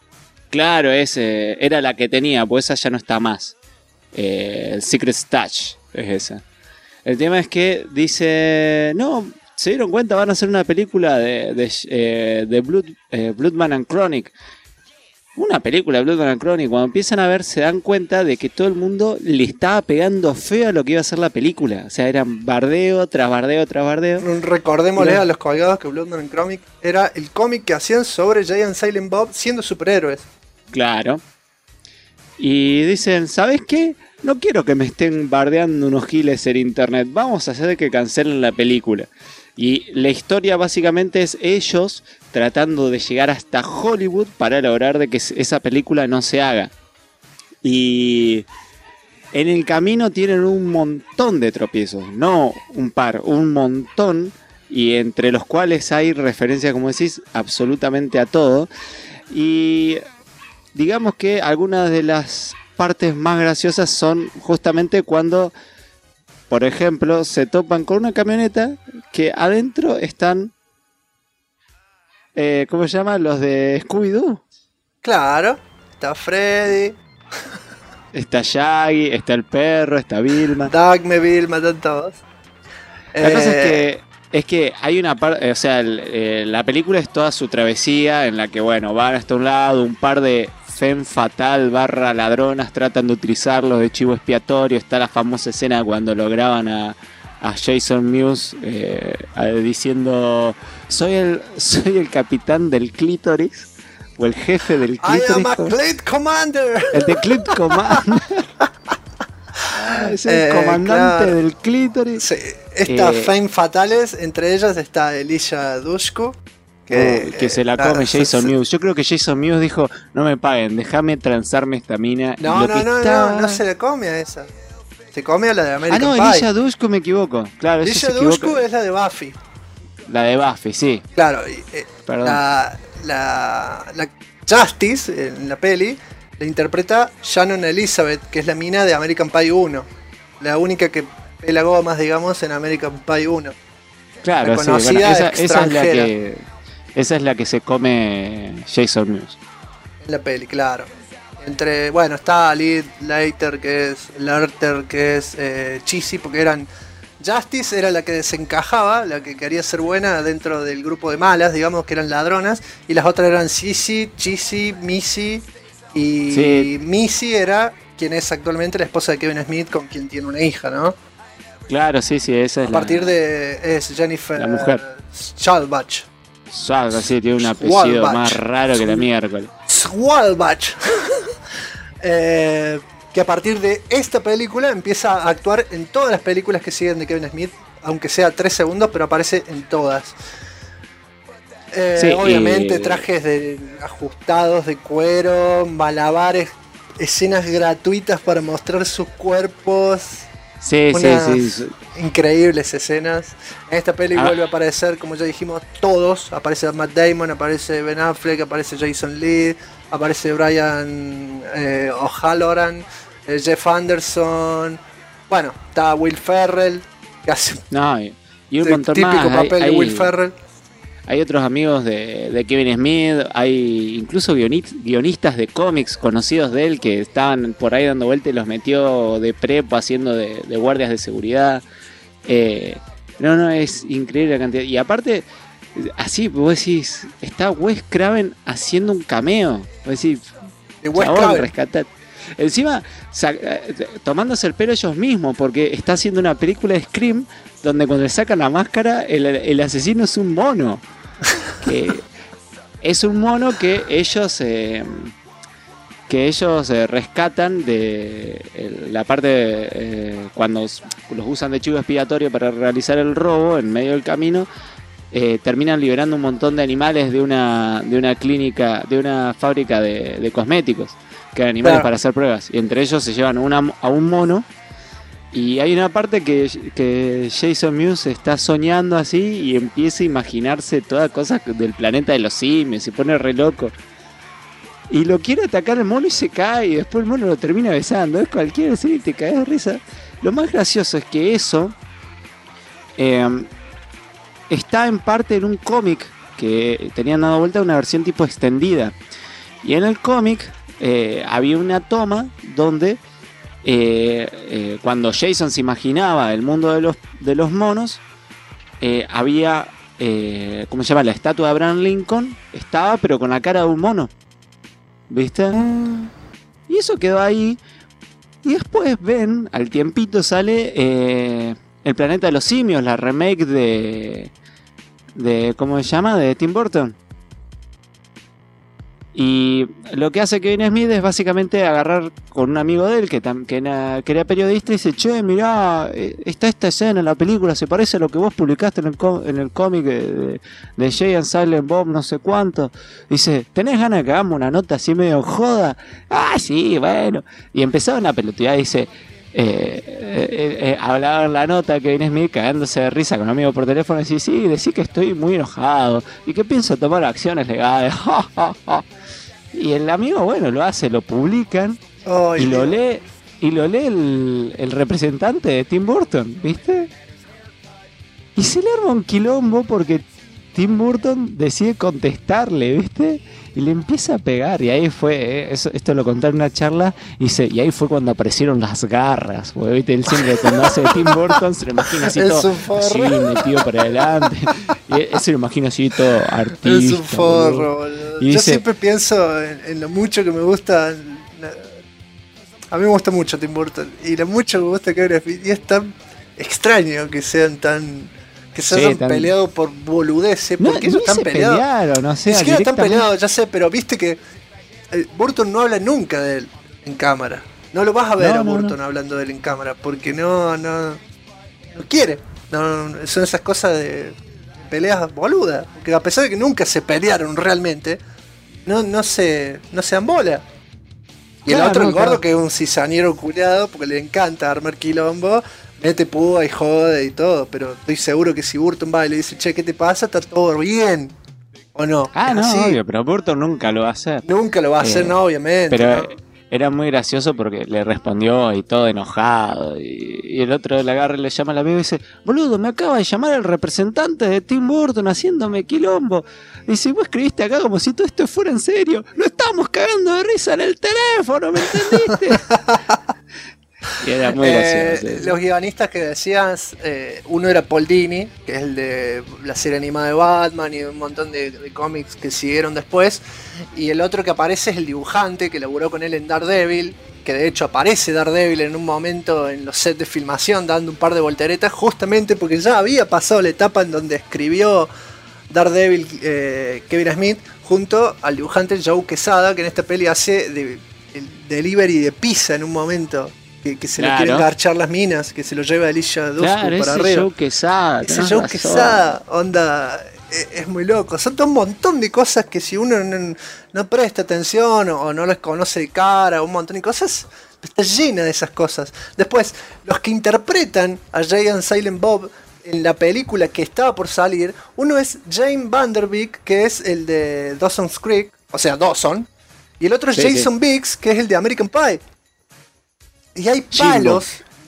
Claro, era la que tenía, pues esa ya no está más. El Secret Stash es esa. El tema es que dice, no, se dieron cuenta, van a hacer una película de Bloodman and Chronic. Una película de Bloodman and Chronic. Cuando empiezan a ver, se dan cuenta de que todo el mundo le estaba pegando feo a lo que iba a ser la película. O sea, eran bardeo tras bardeo tras bardeo. Recordémosle a los colgados que Bloodman and Chronic era el cómic que hacían sobre Jay and Silent Bob siendo superhéroes. Claro. Y dicen, ¿sabes qué? No quiero que me estén bardeando unos giles en internet. Vamos a hacer que cancelen la película. Y la historia básicamente es ellos tratando de llegar hasta Hollywood para lograr de que esa película no se haga. Y en el camino tienen un montón de tropiezos. No un par, un montón. Y entre los cuales hay referencia, como decís, absolutamente a todo. Y digamos que algunas de las partes más graciosas son justamente cuando, por ejemplo, se topan con una camioneta que adentro están, ¿cómo se llama? Los de Scooby-Doo. Claro, está Freddy. Está Shaggy, está el perro, está Vilma. Dagme, Vilma, están todos. La cosa es que hay una parte, o sea, la película es toda su travesía en la que, bueno, van hasta un lado, un par de femme fatal / ladronas tratan de utilizarlos de chivo expiatorio. Está la famosa escena cuando lo graban a Jason Mewes diciendo soy el capitán del clítoris o el jefe del clítoris. I am a Clit Commander. El de Clit Commander. Es el comandante claro. del clítoris. Sí, estas femme fatales, entre ellas está Elisha Dushku. Que se la come Jason Mewes. Yo creo que Jason Mewes dijo, no me paguen, déjame transarme esta mina. No se la come a esa. Se come a la de American Pie. Elisha Dushku me equivoco. Claro, Elisha Dushku es la de Buffy. La de Buffy, sí. Claro, Perdón. la Justice en la peli la interpreta Shannon Elizabeth, que es la mina de American Pie 1. La única que pela gomas, digamos, en American Pie 1. Claro, la sí, bueno, conocida esa es la que se come Jason Mewes. En la peli, claro. Bueno, está Lerter, que es Cheesy, porque eran... Justice era la que desencajaba, la que quería ser buena dentro del grupo de malas, digamos, que eran ladronas, y las otras eran Sissy, Cheesy, Missy, y sí. Missy era quien es actualmente la esposa de Kevin Smith, con quien tiene una hija, ¿no? Claro, sí, esa es a partir de... es Jennifer... La mujer. Schwalbach. Sí, tiene un apellido más raro que la miércoles. Schwalbach. Que a partir de esta película empieza a actuar en todas las películas que siguen de Kevin Smith, aunque sea 3 segundos, pero aparece en todas. Sí, obviamente trajes ajustados de cuero, malabares, escenas gratuitas para mostrar sus cuerpos. Sí. Increíbles escenas. En esta peli vuelve a aparecer, como ya dijimos, todos. Aparece Matt Damon, aparece Ben Affleck, aparece Jason Lee, aparece Brian O'Halloran, Jeff Anderson. Bueno, está Will Ferrell, que hace y un montón típico más. papel de Will Ferrell. Hay otros amigos de Kevin Smith, hay incluso guionistas de cómics conocidos de él que estaban por ahí dando vuelta y los metió de prepo haciendo de guardias de seguridad. Es increíble la cantidad. Y aparte, así vos decís, está Wes Craven haciendo un cameo. Vos decís, rescatar. Encima, tomándose el pelo ellos mismos, porque está haciendo una película de Scream donde cuando le sacan la máscara, el asesino es un mono. Que es un mono que ellos rescatan de la parte cuando los usan de chivo expiatorio para realizar el robo en medio del camino. Terminan liberando un montón de animales de una clínica, de una fábrica de cosméticos, que eran animales para hacer pruebas, y entre ellos se llevan a un mono. Y hay una parte que Jason Mewes está soñando así y empieza a imaginarse todas cosas del planeta de los simios, se pone re loco. Y lo quiere atacar el mono y se cae, y después el mono lo termina besando. Es cualquier escena y te caes de risa. Lo más gracioso es que eso está en parte en un cómic que tenían dado vuelta, una versión tipo extendida. Y en el cómic había una toma donde cuando Jason se imaginaba el mundo de los monos, había, ¿cómo se llama? La estatua de Abraham Lincoln estaba, pero con la cara de un mono. ¿Viste? Y eso quedó ahí. Y después ven, al tiempito sale El planeta de los simios, la remake de ¿cómo se llama? De Tim Burton. Y lo que hace Kevin Smith es básicamente agarrar con un amigo de él que era periodista y dice: che, mirá, está esta escena en la película, se parece a lo que vos publicaste en el cómic de Jay and Silent Bob, no sé cuánto. Dice: ¿tenés ganas de que hagamos una nota así medio joda? Ah, sí, bueno. Y empezaron a pelotear, dice... hablaba en la nota Kevin Smith cagándose de risa con un amigo por teléfono y dice: sí, decí que estoy muy enojado y que pienso tomar acciones legales. Y el amigo, bueno, lo hace, lo publican. Ay, y lo lee el representante de Tim Burton, ¿viste? Y se le arma un quilombo porque Tim Burton decide contestarle, ¿viste? Y le empieza a pegar, y ahí fue, esto lo conté en una charla, y ahí fue cuando aparecieron las garras, porque ¿viste? Él siempre cuando hace de Tim Burton se lo imagina así todo, así metido para adelante, y él se lo imagina así todo artista. Es un forro, boludo. Yo siempre pienso en lo mucho que me gusta, a mí me gusta mucho Tim Burton, y lo mucho que me gusta Kevin Smith, y es tan extraño que sean tan... que se hayan peleado por boludeces, porque ellos están peleados. No sé, ni siquiera están peleados, ya sé, pero viste que Burton no habla nunca de él en cámara. No lo vas a ver a Burton hablando de él en cámara, porque no quiere. Son esas cosas de peleas boludas, porque a pesar de que nunca se pelearon realmente, no se ambola. Y el otro, el gordo, que es un cizañero culiado, porque le encanta armar quilombo, mete púa y jode y todo, pero estoy seguro que si Burton va y le dice: che, ¿qué te pasa? ¿Está todo bien? ¿O no? No, obvio, pero Burton nunca lo va a hacer. Nunca lo va a hacer, no, obviamente. Pero era muy gracioso porque le respondió y todo enojado. Y el otro le agarra y le llama al amigo y dice: boludo, me acaba de llamar el representante de Tim Burton haciéndome quilombo. Dice: vos escribiste acá como si todo esto fuera en serio. No estamos cagando de risa en el teléfono, ¿me entendiste? Y era muy gracioso. Los guionistas que decías, uno era Paul Dini, que es el de la serie animada de Batman y un montón de cómics que siguieron después, y el otro que aparece es el dibujante que laburó con él en Daredevil, que de hecho aparece Daredevil en un momento en los sets de filmación dando un par de volteretas, justamente porque ya había pasado la etapa en donde escribió Daredevil Kevin Smith junto al dibujante Joe Quesada, que en esta peli hace el delivery de pizza en un momento. Que se le quieren garchar las minas, que se lo lleva Alicia Dushku para arriba. Joe Quesada, ese Joe Quesada, onda, es muy loco. Son todo un montón de cosas que si uno no presta atención o no las conoce de cara, un montón de cosas, está llena de esas cosas. Después, los que interpretan a Jay and Silent Bob en la película que estaba por salir, uno es Jane Vanderbeek, que es el de Dawson's Creek, o sea, Dawson, y el otro es Jason Biggs, que es el de American Pie. Y hay palos.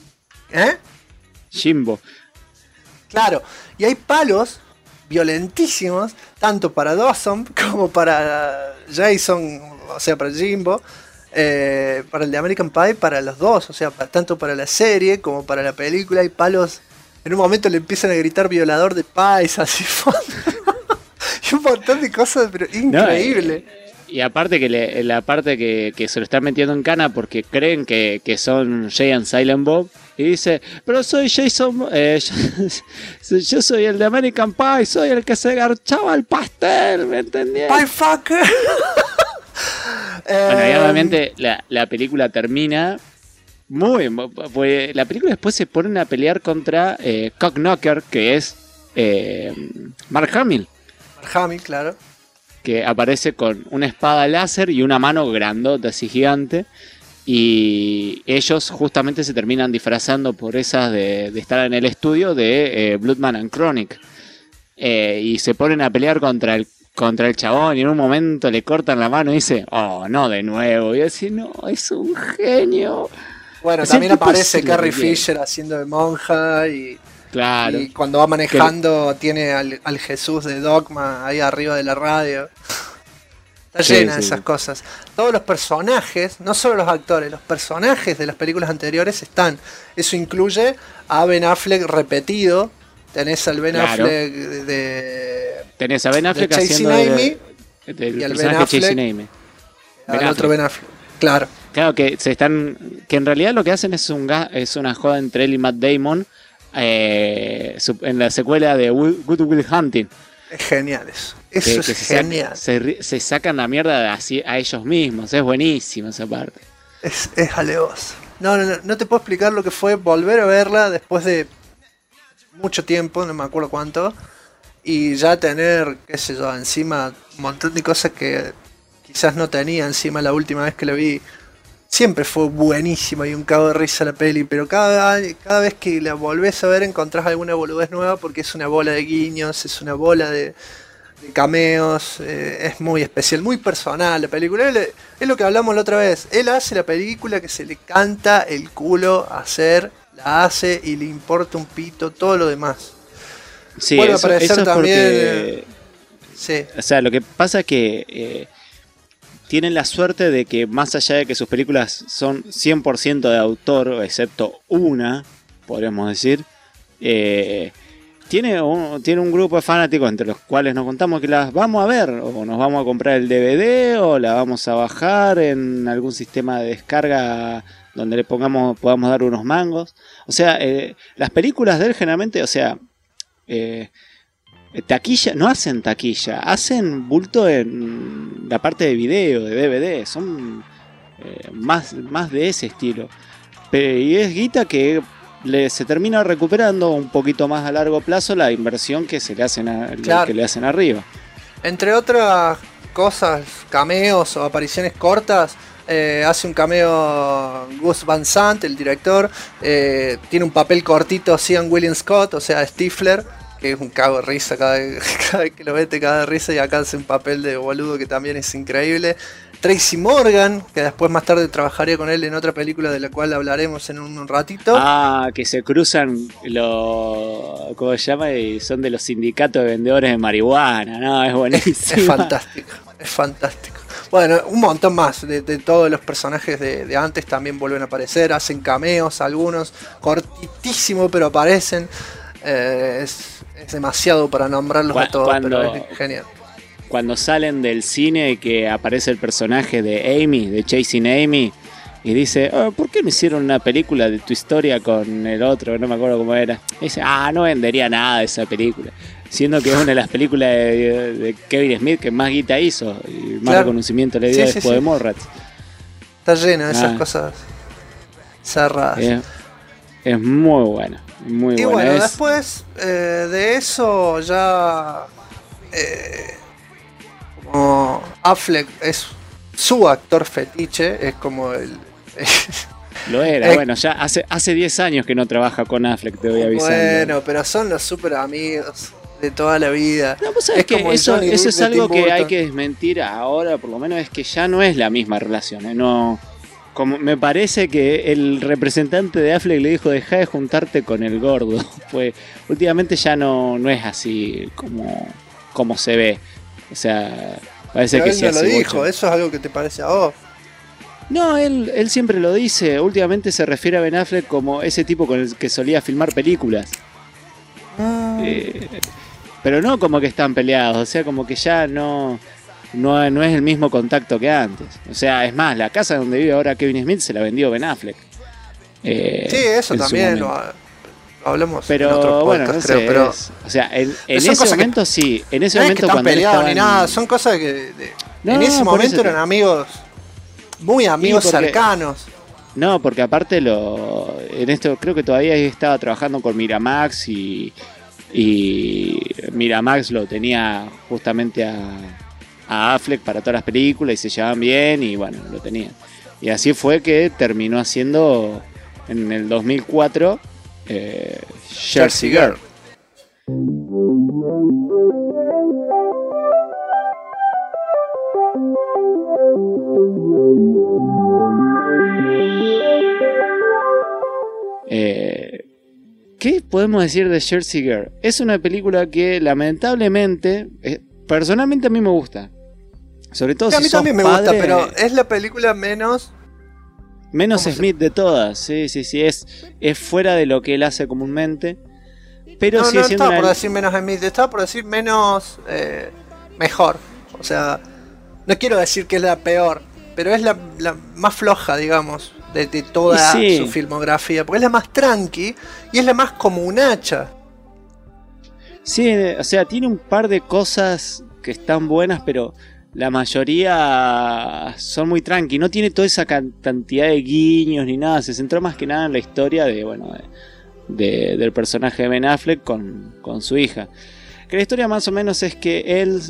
Jimbo. Claro, y hay palos violentísimos, tanto para Dawson como para Jason, o sea, para Jimbo, para el de American Pie, para los dos, o sea, tanto para la serie como para la película. Hay palos. En un momento le empiezan a gritar violador de pies, así. Y un montón de cosas, pero increíble. Y aparte que la parte que se lo están metiendo en cana porque creen que son Jay and Silent Bob. Y dice: pero soy Jason, yo soy el de American Pie, soy el que se garchaba el pastel, ¿me entendés? Pie fucker. Bueno, y obviamente la película termina pues la película después se ponen a pelear contra Cockknocker, que es Mark Hamill. Mark Hamill, claro. Que aparece con una espada láser y una mano grandota, así gigante. Y ellos justamente se terminan disfrazando por esas de estar en el estudio de Bloodman and Chronic. Y se ponen a pelear contra el chabón. Y en un momento le cortan la mano y dice: oh, no, de nuevo. Y así: no, es un genio. Bueno, también aparece Carrie Fisher haciendo de monja y... Claro. Y cuando va manejando tiene al Jesús de Dogma ahí arriba de la radio. Está Sí, llena de sí, esas sí. cosas. Todos los personajes, no solo los actores, los personajes de las películas anteriores están. Eso incluye a Ben Affleck repetido. Tenés al Ben Claro. Affleck de Tenés a Ben Affleck Chasing haciendo Amy del y al Ben personaje Affleck. Chasing Amy. al Ben otro Ben Affleck. Claro. Claro que que en realidad lo que hacen es es una joda entre él y Matt Damon en la secuela de Good Will Hunting. Es genial eso. Que, Eso que es genial. se sacan la mierda así a ellos mismos. Es buenísimo esa parte. Es alevoso. No te puedo explicar lo que fue volver a verla después de mucho tiempo, no me acuerdo cuánto. Y ya tener, qué sé yo, encima un montón de cosas que quizás no tenía encima la última vez que la vi. Siempre fue buenísima y un cago de risa la peli, pero cada vez que la volvés a ver encontrás alguna boludez nueva porque es una bola de guiños, es una bola de cameos, es muy especial, muy personal la película. Es lo que hablamos la otra vez, él hace la película que se le canta el culo hacer, la hace y le importa un pito todo lo demás. Sí, Vuelve a eso aparecer es también, porque... Sí, O sea, lo que pasa es que tienen la suerte de que más allá de que sus películas son 100% de autor, excepto una, podríamos decir, tiene un grupo de fanáticos entre los cuales nos contamos que las vamos a ver, o nos vamos a comprar el DVD, o la vamos a bajar en algún sistema de descarga donde le podamos dar unos mangos. O sea, las películas de él generalmente, o sea... taquilla, no hacen taquilla, hacen bulto en la parte de video, de DVD, son más de ese estilo. Y es guita que se termina recuperando un poquito más a largo plazo la inversión que se le hacen Claro. que le hacen arriba. entre otras cosas, cameos o apariciones cortas, hace un cameo Gus Van Sant, el director, tiene un papel cortito Sean William Scott, o sea, Stifler, que es un cago de risa cada vez que lo ve te caga de risa, y acá hace un papel de boludo que también es increíble. Tracy Morgan, que después más tarde trabajaría con él en otra película de la cual hablaremos en un ratito. Que se cruzan ¿cómo se llama? Y son de los sindicatos de vendedores de marihuana, ¿no? Es buenísimo. Es fantástico, es fantástico. Bueno, un montón más de todos los personajes de antes también vuelven a aparecer, hacen cameos, algunos cortitísimo, pero aparecen. Es demasiado para nombrarlos a todos, pero es genial. Cuando salen del cine, que aparece el personaje de Amy, de Chasing Amy, y dice, ¿por qué no hicieron una película de tu historia con el otro? No me acuerdo cómo era. Y dice, no vendería nada de esa película. Siendo que es una de las películas de Kevin Smith que más guita hizo y más reconocimiento le dio después de Mallrats. Está lleno de esas cosas cerradas. Es muy buena. Muy y buena. Bueno, después de eso ya... como Affleck es su actor fetiche, es como el... Lo era, bueno, ya hace 10 años que no trabaja con Affleck, te voy avisando. Bueno, pero son los super amigos de toda la vida. No, pues sabes que eso es algo que que hay que desmentir ahora, por lo menos es que ya no es la misma relación, No, como me parece que el representante de Affleck le dijo, deja de juntarte con el gordo. Pues últimamente ya no es así como se ve. O sea, parece pero que él sí no hace lo dijo, mucho. eso es algo que te parece a vos. No, él siempre lo dice. Últimamente se refiere a Ben Affleck como ese tipo con el que solía filmar películas. Pero no como que están peleados, o sea, como que ya no es el mismo contacto que antes. O sea, es más, la casa donde vive ahora Kevin Smith se la vendió Ben Affleck. Sí, eso también lo hablamos pero en otro podcast, bueno, no sé, creo, pero o sea, en ese momento sí, en ese no momento es que están cuando peleados estaban... ni nada, son cosas que No, en ese por momento eso eran amigos, muy amigos porque- cercanos. No, porque aparte en esto creo que todavía estaba trabajando con Miramax y Miramax lo tenía justamente a Affleck para todas las películas y se llevaban bien y bueno, lo tenían. Y así fue que terminó haciendo en el 2004 Jersey Girl. ¿Qué podemos decir de Jersey Girl? Es una película que lamentablemente, personalmente a mí me gusta. Sobre todo Sí, a si mí sos también me padre, gusta, pero es la película menos... menos ¿cómo se- Smith de todas. Sí, es fuera de lo que él hace comúnmente. Pero No, sigue no siendo estaba una... por decir menos Smith, estaba por decir menos mejor. O sea, no quiero decir que es la peor, pero es la más floja, digamos, de toda Y sí. su filmografía. Porque es la más tranqui y es la más como un hacha. Sí, o sea, tiene un par de cosas que están buenas, pero la mayoría son muy tranqui. No tiene toda esa cantidad de guiños ni nada. Se centró más que nada en la historia de, bueno, del personaje de Ben Affleck con su hija. Que la historia más o menos es que él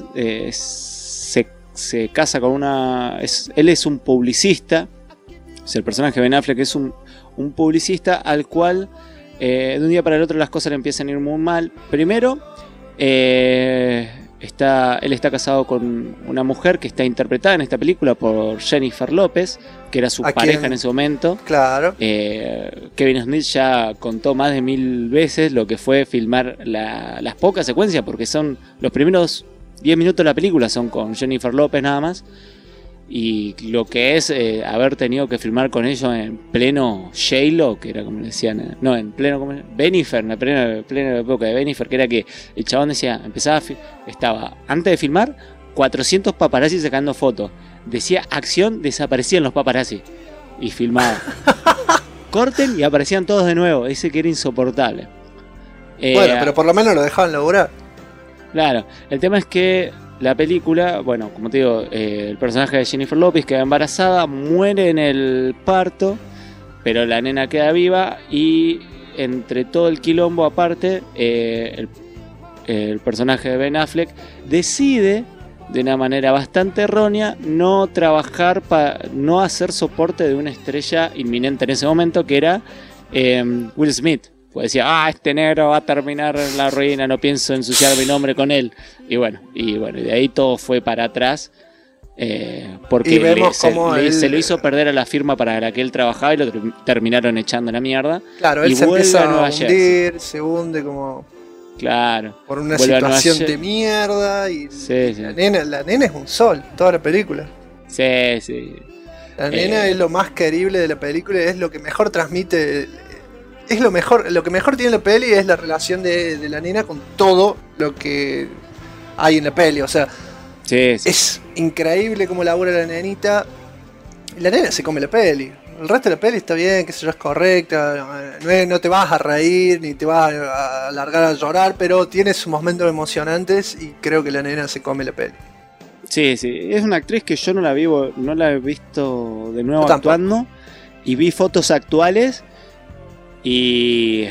se casa con una... él es un publicista. O sea, el personaje de Ben Affleck es un publicista al cual de un día para el otro las cosas le empiezan a ir muy mal. Primero, él está casado con una mujer que está interpretada en esta película por Jennifer López, que era su ¿A pareja quién? en ese momento. Claro. Kevin Smith ya contó más de 1000 veces lo que fue filmar las pocas secuencias, porque son los primeros 10 minutos de la película son con Jennifer López nada más. Y lo que es haber tenido que filmar con ellos en pleno J-Lo, que era como le decían, no, en pleno Benifer, en plena época de Benifer, que era que el chabón decía, estaba antes de filmar 400 paparazzi sacando fotos, decía acción, desaparecían los paparazzi y filmaba. Corten y aparecían todos de nuevo, ese que era insoportable. Bueno, pero por lo menos lo dejaban laburar. Claro, el tema es que la película, bueno, como te digo, el personaje de Jennifer Lopez queda embarazada, muere en el parto, pero la nena queda viva y entre todo el quilombo aparte, el personaje de Ben Affleck decide de una manera bastante errónea no trabajar no hacer soporte de una estrella inminente en ese momento, que era Will Smith. Pues decía, este negro va a terminar en la ruina, no pienso ensuciar mi nombre con él. Y bueno, y de ahí todo fue para atrás. Porque Y vemos cómo se lo hizo perder a la firma para la que él trabajaba y lo terminaron echando a la mierda. Claro, él y se vuelve empieza a Nueva a Jersey. hundir, se hunde como Claro. por una Vuelve a Nueva situación Jersey. de mierda y Sí, sí. la nena es un sol, toda la película. Sí, sí. La nena es lo más querible de la película, es lo que mejor transmite, es lo que mejor tiene la peli es la relación de la nena con todo lo que hay en la peli, o sea, Sí, sí. es increíble cómo labura la nenita. Y la nena se come la peli. El resto de la peli está bien, que sé yo, es correcta. No te vas a reír ni te vas a largar a llorar, pero tiene sus momentos emocionantes y creo que la nena se come la peli. Sí, sí. Es una actriz que yo no la he visto de nuevo Yo tampoco. actuando. Y vi fotos actuales. Y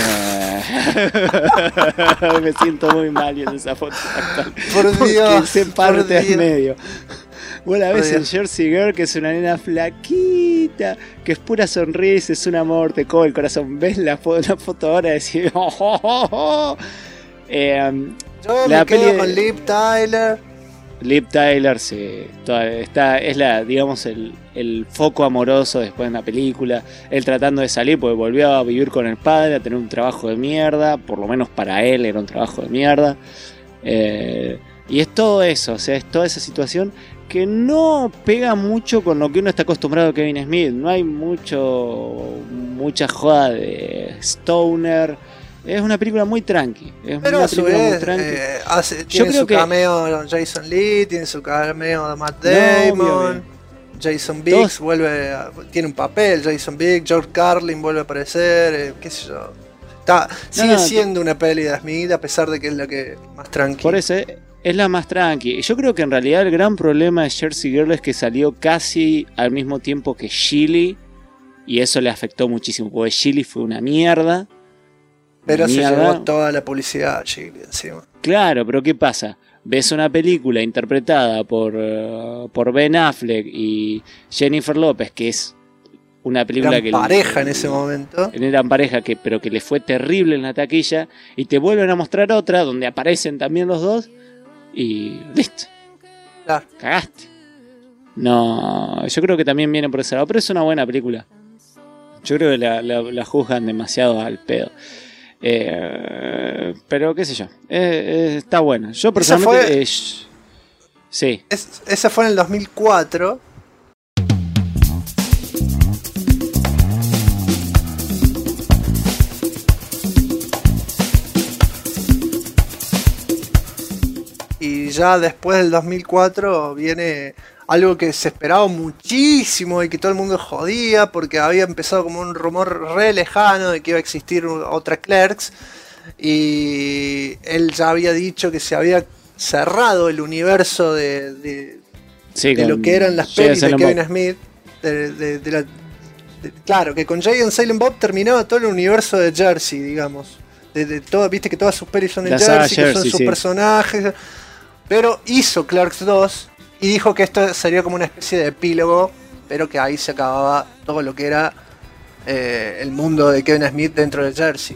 me siento muy mal en esa foto actual. Por Porque Dios, se por parte al Dios. medio. Vos la ves Por en Dios. Jersey Girl, que es una nena flaquita, que es pura sonrisa, es un amor, te come el corazón. Ves la foto ahora y decís, oh, oh, oh, oh. Yo La me quedo peli de- con Liv Tyler. Liv Tyler es digamos el foco amoroso después de una película. Él tratando de salir porque volvió a vivir con el padre, a tener un trabajo de mierda, por lo menos para él era un trabajo de mierda. Y es todo eso, o sea, es toda esa situación que no pega mucho con lo que uno está acostumbrado a Kevin Smith. No hay mucha joda de stoner. Es una película muy tranqui. Es Pero una a su película muy vez tranqui. tiene creo su que- cameo Jason Lee, tiene su cameo Matt No, Damon, obvio. Jason Biggs Todos- tiene un papel, Jason Biggs, George Carlin vuelve a aparecer, qué sé yo. Sigue no, siendo una peli de Smith a pesar de que es la que más tranquila. Por eso es la más tranqui. Y yo creo que en realidad el gran problema de Jersey Girl es que salió casi al mismo tiempo que Chile. Y eso le afectó muchísimo. Porque Chile fue una mierda. Pero se mierda. llevó toda la publicidad a Chile encima. Claro, pero ¿qué pasa? Ves una película interpretada por Ben Affleck y Jennifer López, que es una película Eran que pareja en ese momento. eran pareja pero que le fue terrible en la taquilla, y te vuelven a mostrar otra donde aparecen también los dos y listo, Claro. cagaste. No, yo creo que también viene por ese lado, pero es una buena película. Yo creo que la juzgan demasiado al pedo. Pero qué sé yo, está buena. Yo personalmente Sí. Esa fue en el 2004. Y ya después del 2004 viene algo que se esperaba muchísimo y que todo el mundo jodía porque había empezado como un rumor re lejano de que iba a existir otra Clerks. Y él ya había dicho que se había cerrado el universo de lo que eran las pelis de Kevin Smith. Claro, que con Jay and Silent Bob terminaba todo el universo de Jersey, digamos. De todo, viste que todas sus pelis son de Jersey, que son sus personajes. Pero hizo Clerks 2 y dijo que esto sería como una especie de epílogo, pero que ahí se acababa todo lo que era el mundo de Kevin Smith dentro de Jersey.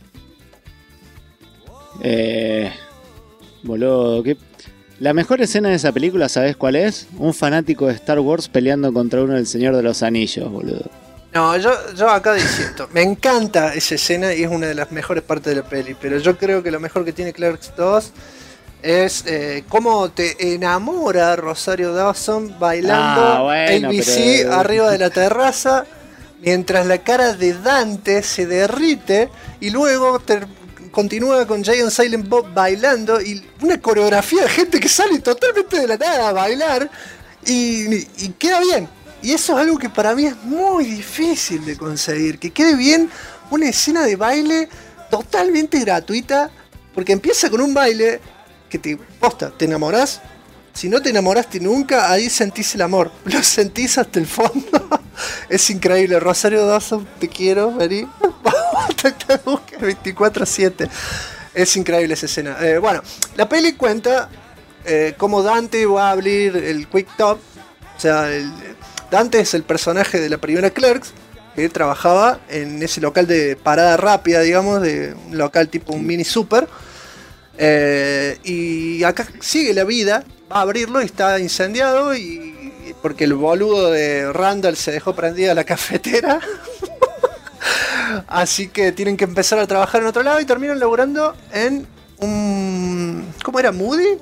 Boludo, la mejor escena de esa película, ¿sabes cuál es? Un fanático de Star Wars peleando contra uno del Señor de los Anillos, boludo. No, yo acá diciendo, me encanta esa escena y es una de las mejores partes de la peli, pero yo creo que lo mejor que tiene Clerks 2 es cómo te enamora Rosario Dawson bailando ABC pero... arriba de la terraza, mientras la cara de Dante se derrite y luego continúa con Jay and Silent Bob bailando y una coreografía de gente que sale totalmente de la nada a bailar y queda bien. Y eso es algo que para mí es muy difícil de conseguir, que quede bien una escena de baile totalmente gratuita, porque empieza con un baile que te enamorás. Si no te enamoraste nunca, ahí sentís el amor. Lo sentís hasta el fondo. Es increíble. Rosario Dawson, te quiero, vení. 24/7. Es increíble esa escena. Bueno, la peli cuenta cómo Dante va a abrir el Quick Top. O sea, Dante es el personaje de la primera Clerks, que trabajaba en ese local de parada rápida, digamos, de un local tipo un mini super. Y acá sigue la vida, va a abrirlo y está incendiado porque el boludo de Randall se dejó prendida la cafetera. Así que tienen que empezar a trabajar en otro lado y terminan laburando en un... ¿Cómo era? ¿Moody?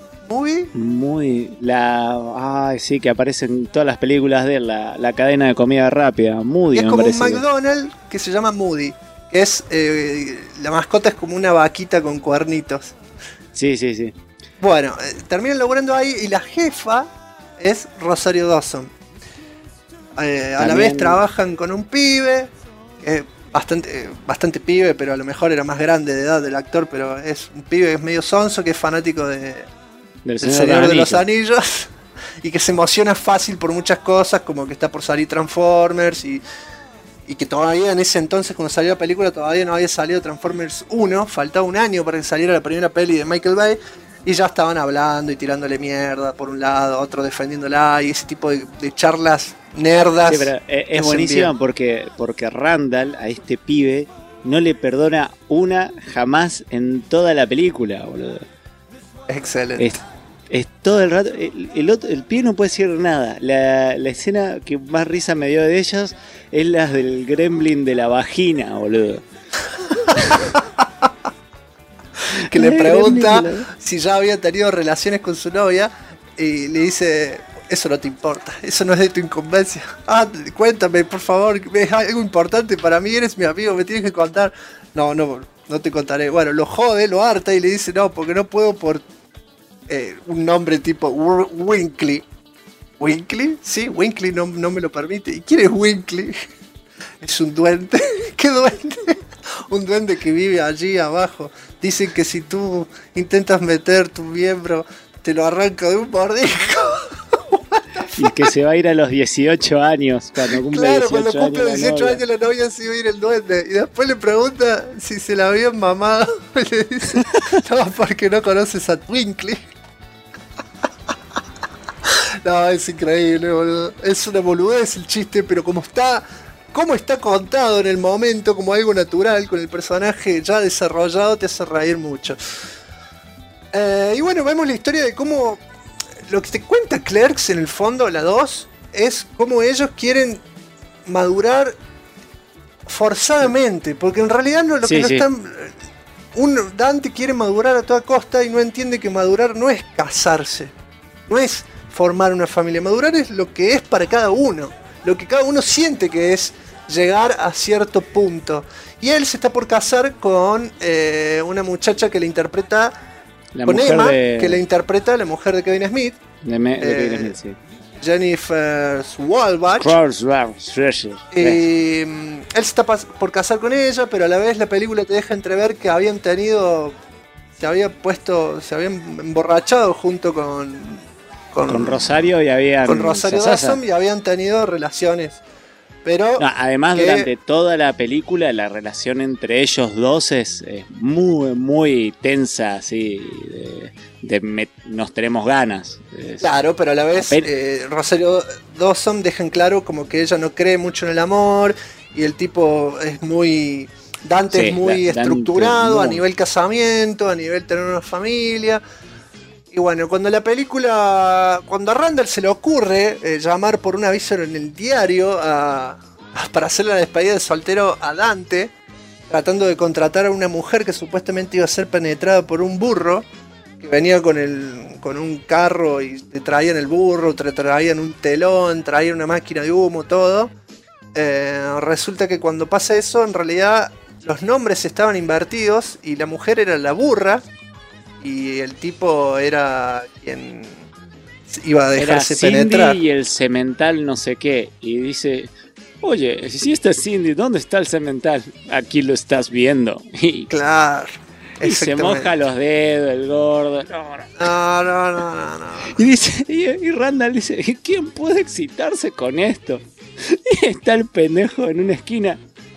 Sí, que aparece en todas las películas de la cadena de comida rápida, Moody. Y es como un McDonald's que se llama Moody. Es la mascota es como una vaquita con cuernitos. Sí. Bueno, terminan laburando ahí y la jefa es Rosario Dawson. A la vez trabajan con un pibe, bastante pibe, pero a lo mejor era más grande de edad del actor, pero es un pibe que es medio sonso, que es fanático del Señor de los Anillos y que se emociona fácil por muchas cosas, como que está por salir Transformers y que todavía en ese entonces, cuando salió la película, todavía no había salido Transformers 1, faltaba un año para que saliera la primera peli de Michael Bay, y ya estaban hablando y tirándole mierda por un lado, otro defendiéndola, y ese tipo de charlas nerdas. Sí, pero es buenísima porque Randall a este pibe no le perdona una jamás en toda la película, boludo. Excelente. Es todo el rato. El pibe no puede decir nada. La escena que más risa me dio de ellos es la del gremlin de la vagina, boludo. Que le pregunta si ya había tenido relaciones con su novia y le dice: eso no te importa, eso no es de tu incumbencia. Cuéntame, por favor, es algo importante para mí, eres mi amigo, me tienes que contar. No te contaré. Bueno, lo jode, lo harta y le dice: no, porque no puedo por un nombre tipo Winkley. ¿Winkley? Sí, Winkley no me lo permite. ¿Y quién es Winkley? Es un duende. ¿Qué duende? Un duende que vive allí abajo. Dicen que si tú intentas meter tu miembro, te lo arranca de un mordisco. Y que se va a ir a los 18 años. Cuando cumple 18 cuando cumple 18 años la novia se iba a ir el duende. Y después le pregunta si se la habían mamado. Y le dice: no, porque no conoces a Winkley. No, es increíble, boludo. Es una boludez el chiste, pero como está contado en el momento, como algo natural, con el personaje ya desarrollado, te hace reír mucho. Y bueno, vemos la historia de cómo... Lo que te cuenta Clerks, en el fondo, la 2, es cómo ellos quieren madurar forzadamente, porque en realidad están... Dante quiere madurar a toda costa y no entiende que madurar no es casarse. no es formar una familia. Madurar es lo que es para cada uno. Lo que cada uno siente que es llegar a cierto punto. Y él se está por casar con una muchacha que le interpreta... con Emma, que le interpreta la mujer de Kevin Smith. De Kevin Smith, sí. Jennifer Walbach. Y él se está por casar con ella, pero a la vez la película te deja entrever que habían tenido... se habían emborrachado junto con Rosario y habían... con Rosario Dawson y habían tenido relaciones. Pero no, además durante toda la película la relación entre ellos dos es muy, muy tensa, así, nos tenemos ganas. Claro, pero a la vez Rosario Dawson deja en claro como que ella no cree mucho en el amor y el tipo es muy... Dante es muy estructurado Dante, a nivel casamiento, a nivel tener una familia. Y bueno, cuando a Randall se le ocurre llamar por un aviso en el diario para hacer la despedida de soltero a Dante, tratando de contratar a una mujer que supuestamente iba a ser penetrada por un burro, que venía con un carro y te traían el burro, te traían un telón, traían una máquina de humo, todo. Resulta que cuando pasa eso, en realidad los nombres estaban invertidos y la mujer era la burra. Y el tipo era quien iba a dejarse penetrar. Y el semental no sé qué. Y dice, oye, si esta es Cindy, ¿dónde está el semental? Aquí lo estás viendo. Y, claro. Y se moja los dedos, el gordo. No. Y dice, y Randall dice, ¿quién puede excitarse con esto? Y está el pendejo en una esquina.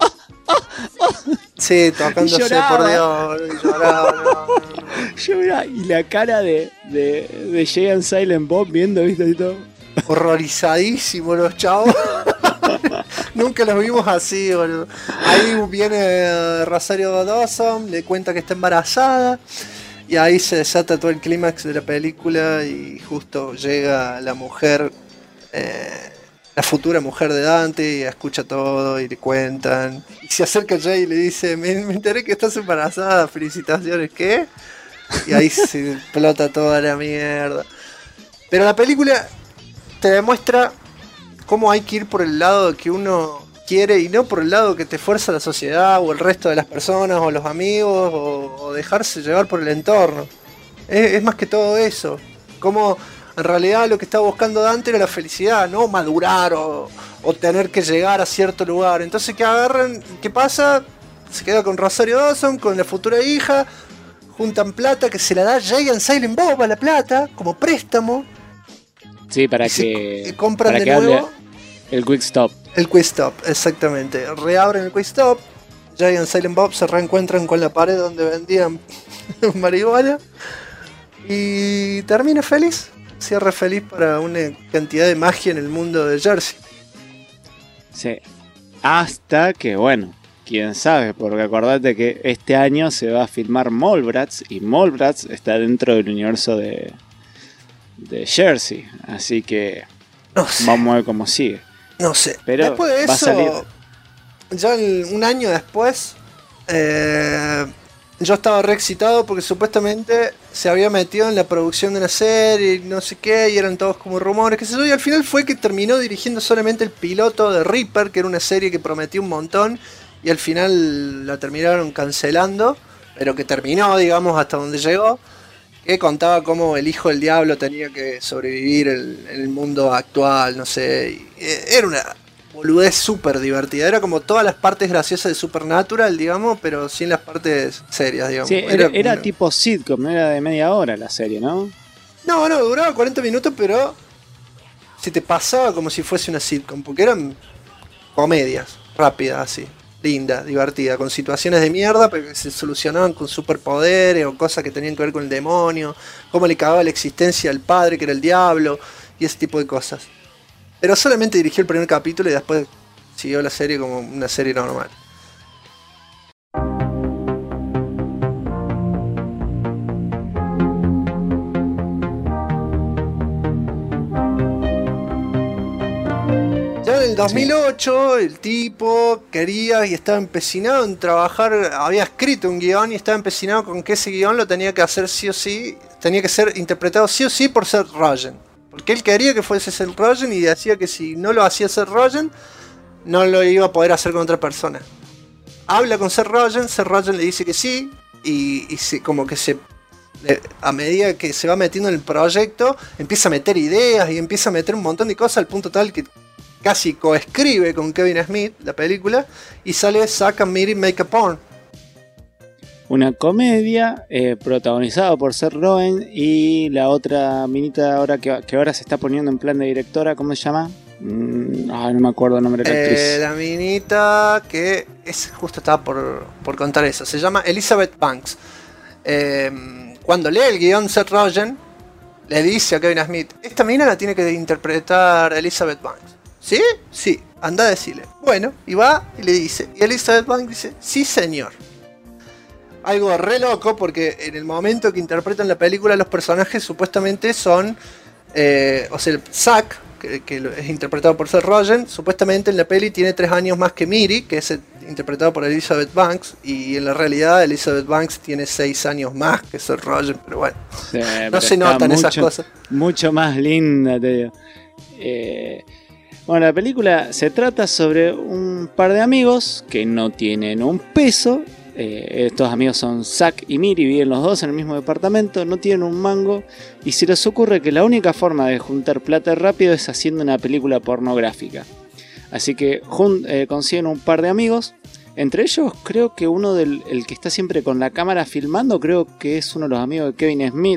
Sí, tocándose por Dios. Lloraba. Y la cara de Jay and Silent Bob viendo, ¿viste? Y todo. Horrorizadísimos los chavos. Nunca los vimos así, boludo. Ahí viene Rosario Dawson, le cuenta que está embarazada. Y ahí se desata todo el clímax de la película. Y justo llega la mujer, la futura mujer de Dante, y escucha todo y le cuentan. Y se acerca a Jay y le dice, me enteré que estás embarazada, felicitaciones, ¿qué? Y ahí se explota toda la mierda. Pero la película te demuestra cómo hay que ir por el lado que uno quiere y no por el lado que te fuerza la sociedad o el resto de las personas o los amigos o dejarse llevar por el entorno. Es más que todo eso. Como en realidad lo que estaba buscando Dante era la felicidad, no madurar o tener que llegar a cierto lugar. Entonces, ¿qué agarran? ¿Qué pasa? Se queda con Rosario Dawson, con la futura hija, juntan plata que se la da Jay and Silent Bob a la plata, como préstamo. Sí, para que compran para de que nuevo el Quick Stop. El Quick Stop, exactamente. Reabren el Quick Stop. Jay and Silent Bob se reencuentran con la pared donde vendían marihuana. Y termina feliz. Cierra feliz para una cantidad de magia en el mundo de Jersey. Sí. Hasta que, bueno, quién sabe, porque acordate que este año se va a filmar Mallrats y Mallrats está dentro del universo de Jersey. Así que no sé. Vamos a ver cómo sigue. No sé. Pero después de eso, va a salir. Ya un año después, yo estaba re excitado porque supuestamente se había metido en la producción de una serie y no sé qué, y eran todos como rumores, qué sé yo, y al final fue que terminó dirigiendo solamente el piloto de Reaper, que era una serie que prometía un montón, y al final la terminaron cancelando, pero que terminó, digamos, hasta donde llegó, que contaba cómo el hijo del diablo tenía que sobrevivir en el mundo actual, no sé, y era una boludez súper divertida. Era como todas las partes graciosas de Supernatural, digamos, pero sin las partes serias, digamos. Sí, era tipo sitcom, no era de media hora la serie, ¿no? No, duraba 40 minutos, pero se te pasaba como si fuese una sitcom, porque eran comedias rápidas, así, lindas, divertidas, con situaciones de mierda, pero que se solucionaban con superpoderes o cosas que tenían que ver con el demonio, cómo le cagaba la existencia al padre, que era el diablo, y ese tipo de cosas. Pero solamente dirigió el primer capítulo y después siguió la serie como una serie normal. Ya en el 2008 el tipo quería y estaba empecinado en trabajar, había escrito un guión y estaba empecinado con que ese guión lo tenía que hacer sí o sí, tenía que ser interpretado sí o sí por Seth Rogen. Porque él quería que fuese Seth Rogen y decía que si no lo hacía Seth Rogen, no lo iba a poder hacer con otra persona. Habla con Seth Rogen le dice que sí, y como que a medida que se va metiendo en el proyecto, empieza a meter ideas y empieza a meter un montón de cosas al punto tal que casi coescribe con Kevin Smith la película y sale Zack and Miri Make a Porn. Una comedia protagonizada por Seth Rogen y la otra minita ahora que ahora se está poniendo en plan de directora, ¿cómo se llama? No me acuerdo el nombre de la actriz. La minita que justo estaba por contar eso, se llama Elizabeth Banks. Cuando lee el guión, Seth Rogen le dice a Kevin Smith: esta mina la tiene que interpretar Elizabeth Banks. ¿Sí? Sí, anda a decirle. Bueno, y va y le dice, y Elizabeth Banks dice: sí señor. Algo re loco, porque en el momento que interpretan la película, los personajes supuestamente son o sea, Zack, que es interpretado por Seth Rogen, supuestamente en la peli tiene 3 años más que Miri, que es interpretado por Elizabeth Banks, y en la realidad Elizabeth Banks tiene 6 años más que Seth Rogen, pero bueno, sí, no se notan esas cosas. Mucho más linda, te digo. Bueno, la película se trata sobre un par de amigos que no tienen un peso. Estos amigos son Zack y Miri, viven los dos en el mismo departamento, no tienen un mango y se les ocurre que la única forma de juntar plata rápido es haciendo una película pornográfica. Así que consiguen un par de amigos, entre ellos creo que uno el que está siempre con la cámara filmando, creo que es uno de los amigos de Kevin Smith.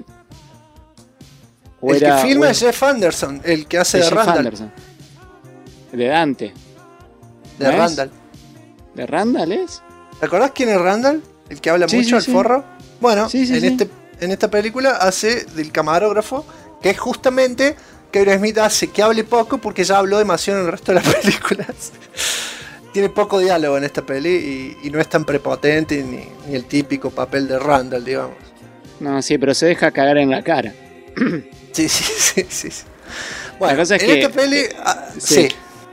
El que filma es Jeff Anderson, el que hace de Randall. Anderson. De Dante. De Randall. ¿De Randall es? ¿Te acordás quién es Randall? El que habla mucho, el forro. Bueno, en esta película hace del camarógrafo, que es justamente Kevin Smith hace que hable poco porque ya habló demasiado en el resto de las películas. Tiene poco diálogo en esta peli y no es tan prepotente ni el típico papel de Randall, digamos. No, sí, pero se deja cagar en la cara. Sí. Bueno, la cosa es en esta peli... Sí.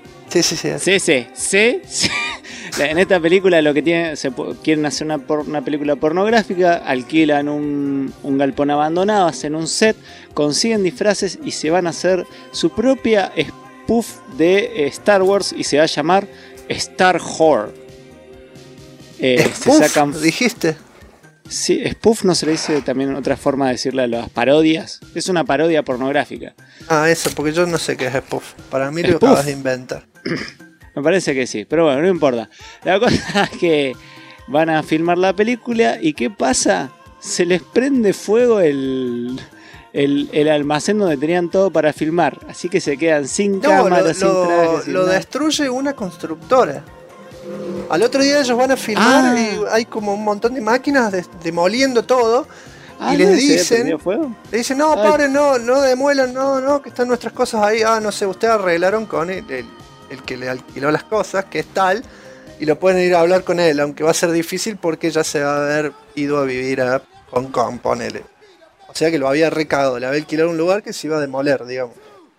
En esta película lo que quieren hacer una película pornográfica, alquilan un galpón abandonado, hacen un set, consiguen disfraces y se van a hacer su propia spoof de Star Wars y se va a llamar Star Whore. ¿Spoof? ¿Dijiste? Sí, spoof no se le dice también otra forma de decirle a las parodias. Es una parodia pornográfica. Ah, eso, porque yo no sé qué es spoof. Para mí lo acabas de inventar. Me parece que sí, pero bueno, no importa. La cosa es que van a filmar la película y ¿qué pasa? Se les prende fuego el almacén donde tenían todo para filmar. Así que se quedan sin cámaras, sin trajes. Lo destruye una constructora. Al otro día ellos van a filmar y hay como un montón de máquinas demoliendo todo. Y les dicen, no, padre, no demuelan, no, que están nuestras cosas ahí. No sé, ustedes arreglaron con el que le alquiló las cosas, que es tal, y lo pueden ir a hablar con él, aunque va a ser difícil porque ya se va a haber ido a vivir a Hong Kong, ponele. O sea que lo había recagado, le había alquilado un lugar que se iba a demoler, digamos.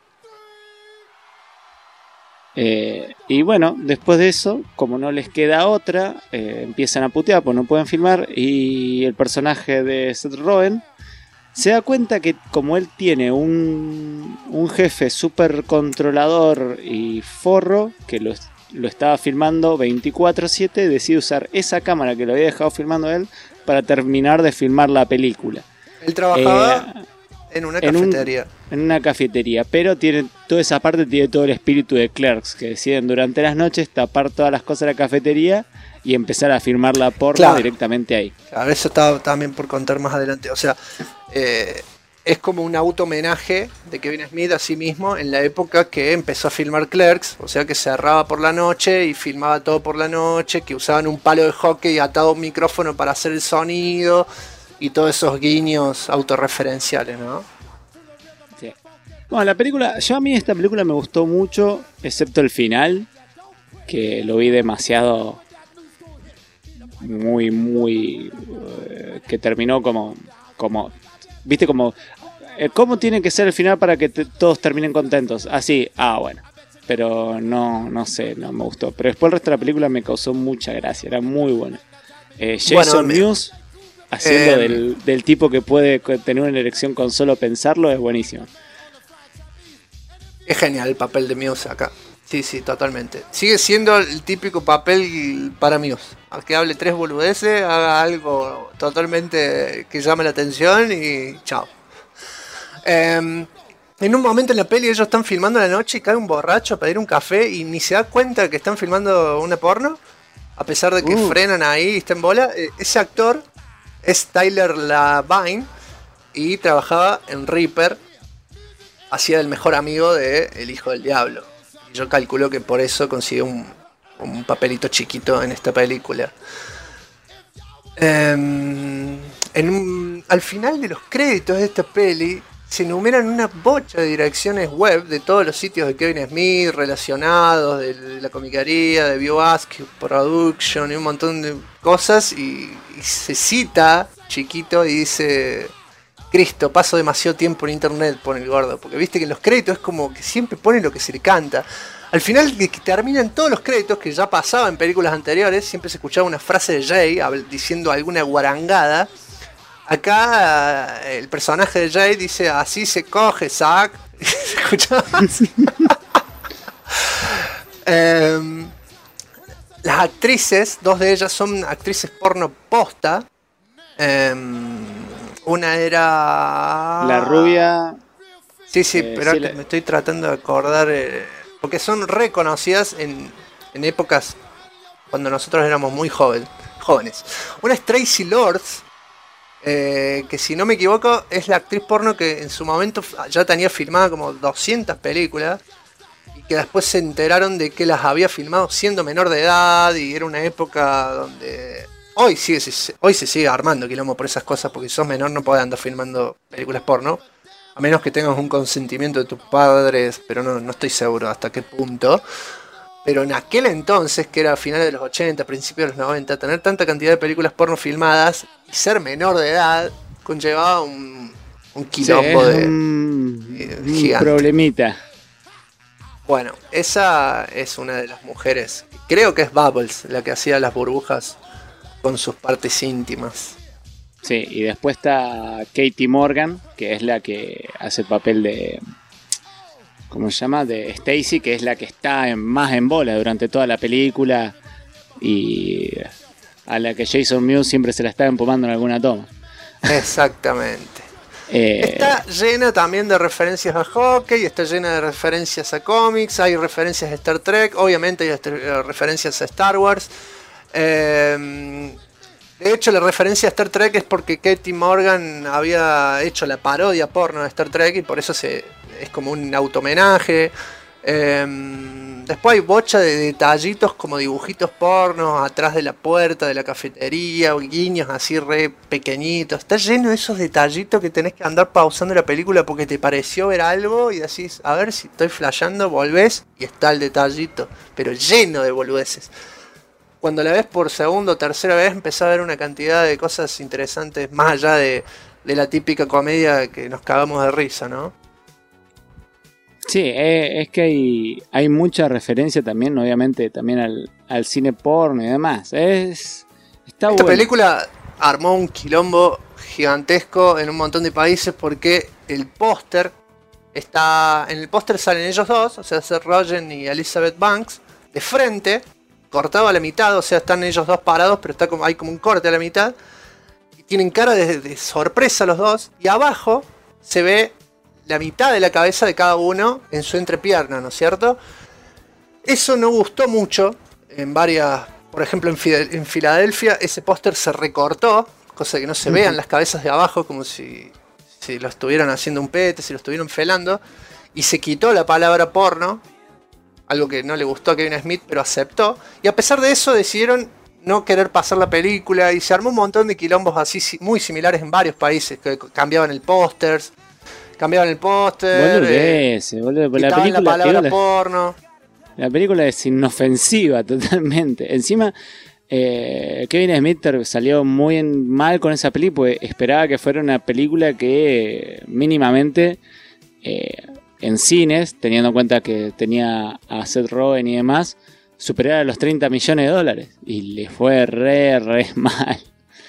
Y bueno, después de eso, como no les queda otra, empiezan a putear, pues no pueden filmar, y el personaje de Seth Rogen se da cuenta que como él tiene un jefe súper controlador y forro, que lo estaba filmando 24/7, decide usar esa cámara que lo había dejado filmando él para terminar de filmar la película. Él trabajaba en una cafetería. En una cafetería, pero tiene toda esa parte, tiene todo el espíritu de Clerks, que deciden durante las noches tapar todas las cosas de la cafetería y empezar a filmar la porno directamente ahí. Claro, eso estaba también por contar más adelante. O sea, es como un auto-homenaje de Kevin Smith a sí mismo en la época que empezó a filmar Clerks. O sea, que cerraba por la noche y filmaba todo por la noche, que usaban un palo de hockey atado a un micrófono para hacer el sonido y todos esos guiños autorreferenciales, ¿no? Sí. Bueno, la película, a mí esta película me gustó mucho, excepto el final, que lo vi demasiado muy que terminó como viste, como cómo tiene que ser el final para que todos terminen contentos, así, bueno, pero no sé, no me gustó, pero después el resto de la película me causó mucha gracia, era muy buena. Jason Mewes haciendo del tipo que puede tener una erección con solo pensarlo, es buenísimo. Es genial el papel de Muse acá. Sí, totalmente. Sigue siendo el típico papel para Muse. Aunque hable 3 boludeces, haga algo totalmente que llame la atención y chao. En un momento en la peli ellos están filmando a la noche y cae un borracho a pedir un café y ni se da cuenta que están filmando una porno. A pesar de que frenan ahí y está en bola. Ese actor es Tyler Labine y trabajaba en Reaper. Hacía el mejor amigo de El Hijo del Diablo. Y yo calculo que por eso consiguió un papelito chiquito en esta película. Al final de los créditos de esta peli se enumeran una bocha de direcciones web de todos los sitios de Kevin Smith relacionados, de la comicaría, de BioAsk Production y un montón de cosas. Y se cita chiquito y dice: Cristo, paso demasiado tiempo en internet, pone el gordo. Porque viste que en los créditos es como que siempre pone lo que se le canta. Al final de que terminan todos los créditos, que ya pasaba en películas anteriores, siempre se escuchaba una frase de Jay diciendo alguna guarangada. Acá el personaje de Jay dice: así se coge, Zack. Se escuchaba así. Las actrices, 2 de ellas son actrices porno posta. Una era... La rubia... Sí, pero sí, me estoy tratando de acordar... porque son reconocidas en épocas cuando nosotros éramos muy jóvenes. Una es Tracy Lords, que si no me equivoco es la actriz porno que en su momento ya tenía filmada como 200 películas y que después se enteraron de que las había filmado siendo menor de edad y era una época donde... Hoy se sigue armando quilombo por esas cosas, porque si sos menor no podés andar filmando películas porno, a menos que tengas un consentimiento de tus padres, pero no estoy seguro hasta qué punto. Pero en aquel entonces, que era a finales de los 80, principios de los 90, tener tanta cantidad de películas porno filmadas y ser menor de edad conllevaba un quilombo un problemita. Bueno, esa es una de las mujeres, creo que es Bubbles, la que hacía las burbujas con sus partes íntimas. Sí, y después está Katie Morgan, que es la que hace el papel de... ¿Cómo se llama? De Stacy, que es la que está más en bola durante toda la película y a la que Jason Mewes siempre se la está empomando en alguna toma. Exactamente. Está llena también de referencias a hockey, está llena de referencias a cómics, hay referencias a Star Trek, obviamente hay referencias a Star Wars. De hecho, la referencia a Star Trek es porque Katie Morgan había hecho la parodia porno de Star Trek y por eso es como un auto-homenaje. Después hay bocha de detallitos como dibujitos pornos atrás de la puerta de la cafetería, o guiños así re pequeñitos. Está lleno de esos detallitos que tenés que andar pausando la película porque te pareció ver algo y decís, a ver si estoy flasheando, volvés y está el detallito, pero lleno de boludeces. Cuando la ves por segunda o tercera vez empezás a ver una cantidad de cosas interesantes más allá de la típica comedia que nos cagamos de risa, ¿no? Sí, es que hay mucha referencia también, obviamente, también al cine porno y demás. Está Esta bueno. película armó un quilombo gigantesco en un montón de países porque el póster está... En el póster salen ellos dos, o sea, Seth Rogen y Elizabeth Banks, de frente, cortado a la mitad, o sea, están ellos dos parados, pero hay como un corte a la mitad. Y tienen cara de sorpresa los dos. Y abajo se ve la mitad de la cabeza de cada uno en su entrepierna, ¿no es cierto? Eso no gustó mucho en varias... Por ejemplo, en Filadelfia ese póster se recortó, cosa que no se vean las cabezas de abajo, como si lo estuvieran haciendo un pete, si lo estuvieran felando. Y se quitó la palabra porno, algo que no le gustó a Kevin Smith, pero aceptó. Y a pesar de eso decidieron no querer pasar la película y se armó un montón de quilombos así muy similares en varios países, que cambiaban el póster, quitaban la palabra porno. La película es inofensiva totalmente. Encima, Kevin Smith salió muy mal con esa película, porque esperaba que fuera una película que mínimamente en cines, teniendo en cuenta que tenía a Seth Rogen y demás, superara los $30 millones. Y le fue re mal.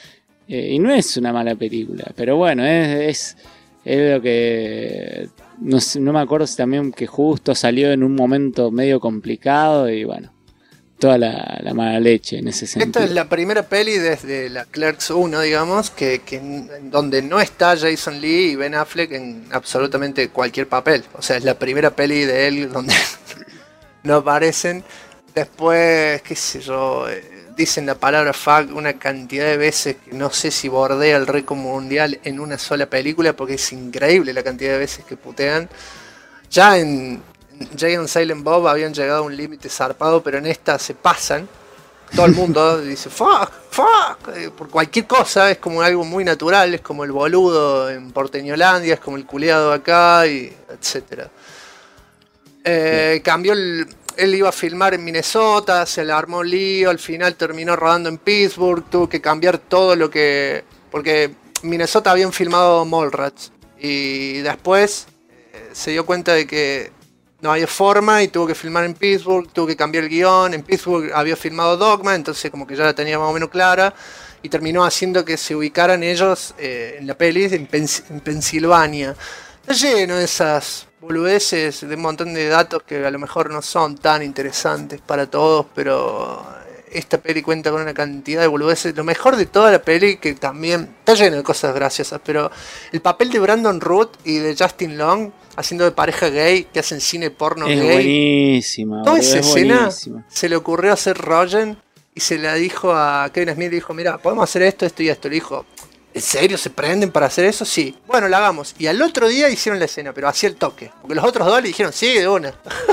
Y no es una mala película, pero bueno, es lo que... No me acuerdo si también que justo salió en un momento medio complicado y bueno, toda la mala leche en ese sentido. Esta es la primera peli desde la Clerks 1, digamos, que donde no está Jason Lee y Ben Affleck en absolutamente cualquier papel. O sea, es la primera peli de él donde no aparecen. Después, qué sé yo, dicen la palabra fuck una cantidad de veces que no sé si bordea el récord mundial en una sola película, porque es increíble la cantidad de veces que putean. Ya en Jay and Silent Bob habían llegado a un límite zarpado, pero en esta se pasan. Todo el mundo dice fuck, por cualquier cosa, es como algo muy natural, es como el boludo en Porteñolandia, es como el culeado acá, y etcétera. Cambió él iba a filmar en Minnesota, se le armó un lío, al final terminó rodando en Pittsburgh, tuvo que cambiar todo lo que... Porque en Minnesota habían filmado Mallrats y después se dio cuenta de que no había forma y tuvo que filmar en Pittsburgh, tuvo que cambiar el guión. En Pittsburgh había filmado Dogma, entonces como que ya la tenía más o menos clara y terminó haciendo que se ubicaran ellos en la peli en Pensilvania. Está lleno de esas boludeces, de un montón de datos que a lo mejor no son tan interesantes para todos, pero esta peli cuenta con una cantidad de boludeces. Lo mejor de toda la peli, que también está lleno de cosas graciosas, pero el papel de Brandon Root y de Justin Long haciendo de pareja gay, que hacen cine porno es gay. Buenísima. Toda esa escena buenísima. Se le ocurrió hacer Rogen y se la dijo a Kevin Smith, le dijo, mira, podemos hacer esto y esto. Le dijo, ¿en serio se prenden para hacer eso? Sí. Bueno, la hagamos. Y al otro día hicieron la escena, pero hacía el toque. Porque los otros dos le dijeron, sí, de una.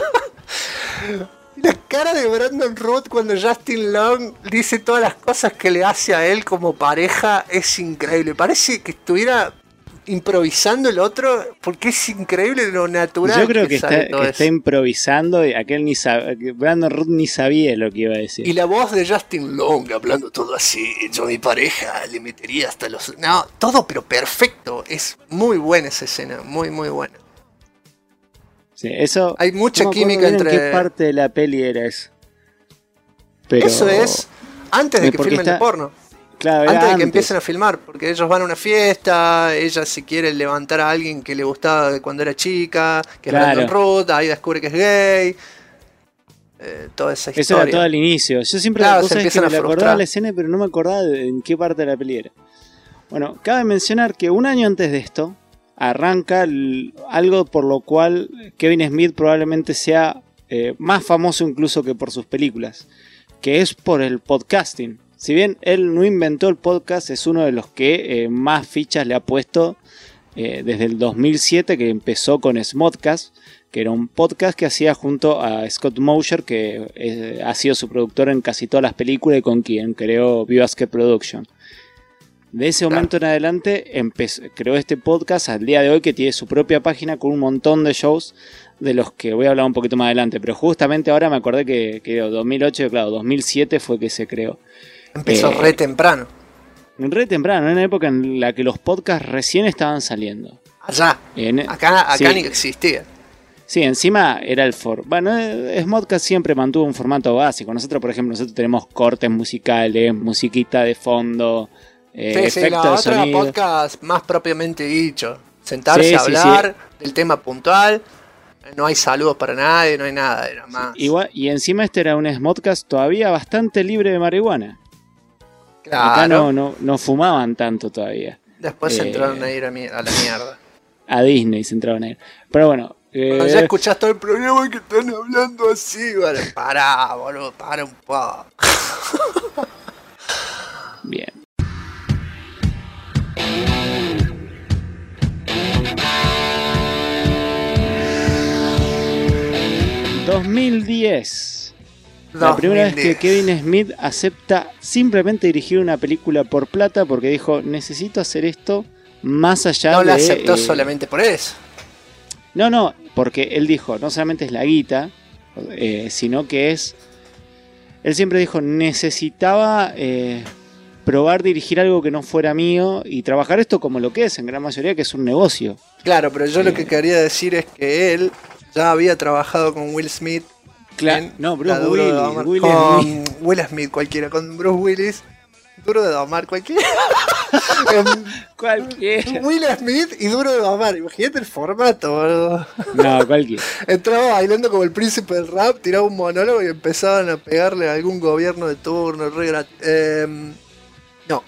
La cara de Brandon Root cuando Justin Long dice todas las cosas que le hace a él como pareja es increíble. Parece que estuviera improvisando el otro, porque es increíble lo natural. Yo creo que sale todo está eso. improvisando y aquel Brandon Root ni sabía lo que iba a decir. Y la voz de Justin Long hablando todo así, yo a mi pareja le metería hasta los... No, todo pero perfecto. Es muy buena esa escena, muy muy buena. Sí, eso, hay mucha no me química acuerdo bien entre... en qué parte de la peli era eso. Pero... Eso es antes de que filmen el porno. Claro, antes de que empiecen a filmar, porque ellos van a una fiesta, ella se quiere levantar a alguien que le gustaba de cuando era chica, que es Brandon Root, ahí descubre que es gay. Toda esa historia. Eso era todo al inicio. Yo siempre claro, me acordaba la escena, pero no me acordaba en qué parte de la peli era. Bueno, cabe mencionar que un año antes de esto arranca algo por lo cual Kevin Smith probablemente sea más famoso incluso que por sus películas, que es por el podcasting. Si bien él no inventó el podcast, es uno de los que más fichas le ha puesto desde el 2007, que empezó con Smodcast, que era un podcast que hacía junto a Scott Mosier, que ha sido su productor en casi todas las películas y con quien creó View-Basket Production. De ese momento en adelante creó este podcast al día de hoy, que tiene su propia página con un montón de shows de los que voy a hablar un poquito más adelante. Pero justamente ahora me acordé que 2008, claro, 2007 fue que se creó. Empezó re temprano. Re temprano, en una época en la que los podcasts recién estaban saliendo. Allá. Acá sí. Ni existía. Sí, encima era el Bueno, Smodcast siempre mantuvo un formato básico. Nosotros, por ejemplo, tenemos cortes musicales, musiquita de fondo, efectos de sonido. Otro podcast más propiamente dicho. Sentarse a hablar del tema puntual. No hay saludos para nadie, no hay nada. Era más. Igual, y encima este era un Smodcast todavía bastante libre de marihuana. Claro. Acá no fumaban tanto todavía. Después se entraron a ir a la mierda. A Disney se entraron a ir. Pero bueno. Cuando ya escuchás todo el programa que están hablando así, vale, pará, boludo, para un poco. Bien. ...2010... La primera vez que Kevin Smith acepta simplemente dirigir una película por plata, porque dijo, necesito hacer esto más allá de... No la aceptó solamente por eso. No, porque él dijo, no solamente es la guita, sino que es... Él siempre dijo, necesitaba probar dirigir algo que no fuera mío y trabajar esto como lo que es, en gran mayoría, que es un negocio. Claro, pero yo lo que quería decir es que él ya había trabajado con Will Smith. Claro, no, Bruce Willis. Will Smith cualquiera, con Bruce Willis. Duro de domar cualquiera. Cualquiera. Will Smith y Duro de Mamar. Imagínate el formato, boludo. No, cualquiera. Entraba bailando como el príncipe del rap, tiraba un monólogo y empezaban a pegarle a algún gobierno de turno. No.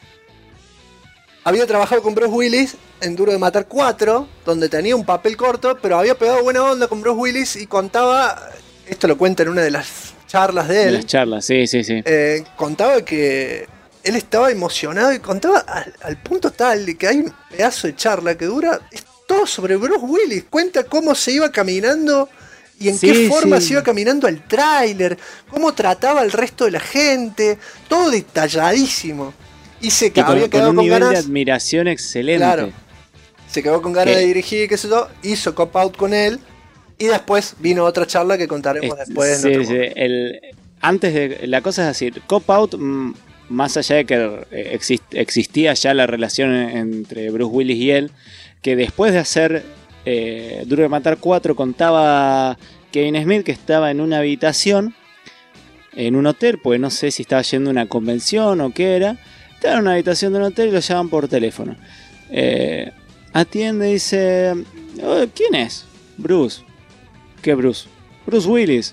Había trabajado con Bruce Willis en Duro de Matar 4, donde tenía un papel corto, pero había pegado buena onda con Bruce Willis y contaba, esto lo cuenta en una de las charlas de él. De las charlas, sí. Contaba que él estaba emocionado y contaba al punto tal de que hay un pedazo de charla que dura, es todo sobre Bruce Willis. Cuenta cómo se iba caminando y en qué forma se iba caminando al tráiler, cómo trataba al resto de la gente, todo detalladísimo. Y se había quedado con un con nivel ganas de admiración excelente. Claro. Se quedó con ganas de dirigir, qué sé yo, hizo Cop Out con él y después vino otra charla que contaremos después. Antes de la cosa es decir, Cop Out, más allá de que existía ya la relación entre Bruce Willis y él, que después de hacer Duro de Matar 4 contaba Kevin Smith que estaba en una habitación en un hotel, pues no sé si estaba yendo a una convención o qué era. Estaba en una habitación de un hotel y lo llaman por teléfono. Atiende y dice: ¿quién es? Bruce. ¿Qué Bruce? Bruce Willis.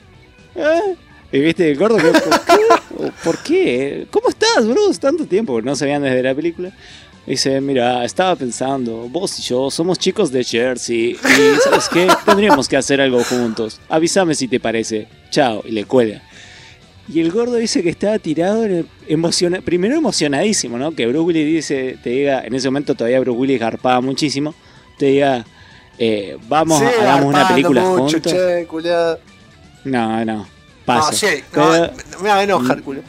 Y viste el gordo que ¿por qué? ¿Cómo estás, Bruce? Tanto tiempo, porque no se veían desde la película. Dice: mira, estaba pensando, vos y yo somos chicos de Jersey y ¿sabes qué? Tendríamos que hacer algo juntos. Avísame si te parece. Chao. Y le cuelga. Y el gordo dice que estaba tirado primero emocionadísimo, ¿no? Que Bruce Willis te diga, en ese momento todavía Bruce Willis garpaba muchísimo, te diga, hagamos una película mucho, juntos. Che, No, pasa. No, sí, pero, me va a enojar, culo.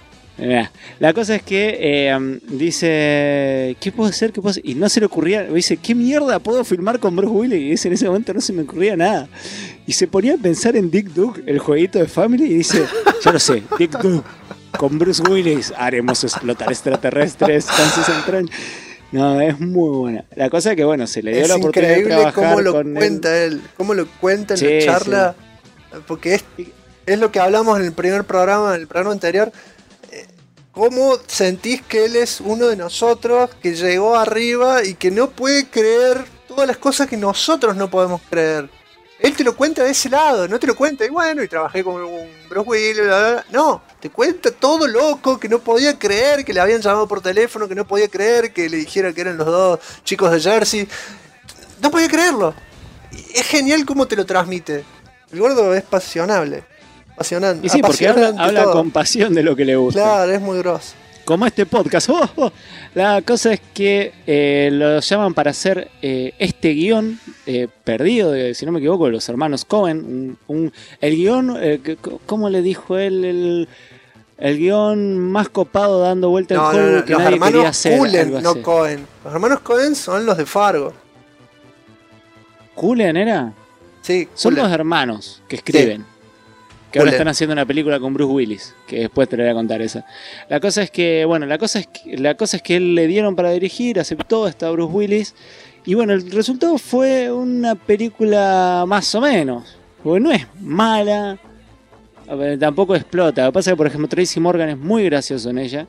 La cosa es que dice, ¿qué puedo hacer? Y no se le ocurría, dice, ¿qué mierda puedo filmar con Bruce Willis? Y dice, en ese momento no se me ocurría nada. Y se ponía a pensar en Dick Duck, el jueguito de Family, y dice, yo lo sé, Dick Duck, con Bruce Willis haremos explotar extraterrestres con sus entrañas. No, es muy buena. La cosa es que, bueno, se le dio la oportunidad de trabajar cómo lo con cuenta él, cómo lo cuenta en la charla, porque es lo que hablamos en el primer programa, en el programa anterior. ¿Cómo sentís que él es uno de nosotros, que llegó arriba y que no puede creer todas las cosas que nosotros no podemos creer? Él te lo cuenta de ese lado, no te lo cuenta, y bueno, y trabajé con un Bruce Willis, bla, bla, bla. No, te cuenta todo loco, que no podía creer que le habían llamado por teléfono, que no podía creer que le dijera que eran los dos chicos de Jersey. No podía creerlo. Es genial cómo te lo transmite. El gordo es apasionable. Apasionante. Y sí, porque habla con pasión de lo que le gusta. Claro, es muy grosso. Como este podcast. La cosa es que lo llaman para hacer este guión perdido, si no me equivoco, de los hermanos Coen. El guión, ¿cómo le dijo él? El guión más copado dando vuelta al juego que nadie quería hacer. Cullen, no Coen. Los hermanos Coen son los de Fargo. ¿Cullen era? Sí, son Cullen. los hermanos que escriben. Sí. Que ahora están haciendo una película con Bruce Willis, que después te la voy a contar esa. La cosa es que él le dieron para dirigir, aceptó, está Bruce Willis. Y bueno, el resultado fue una película más o menos. Porque no es mala, tampoco explota. Lo que pasa es que, por ejemplo, Tracy Morgan es muy gracioso en ella.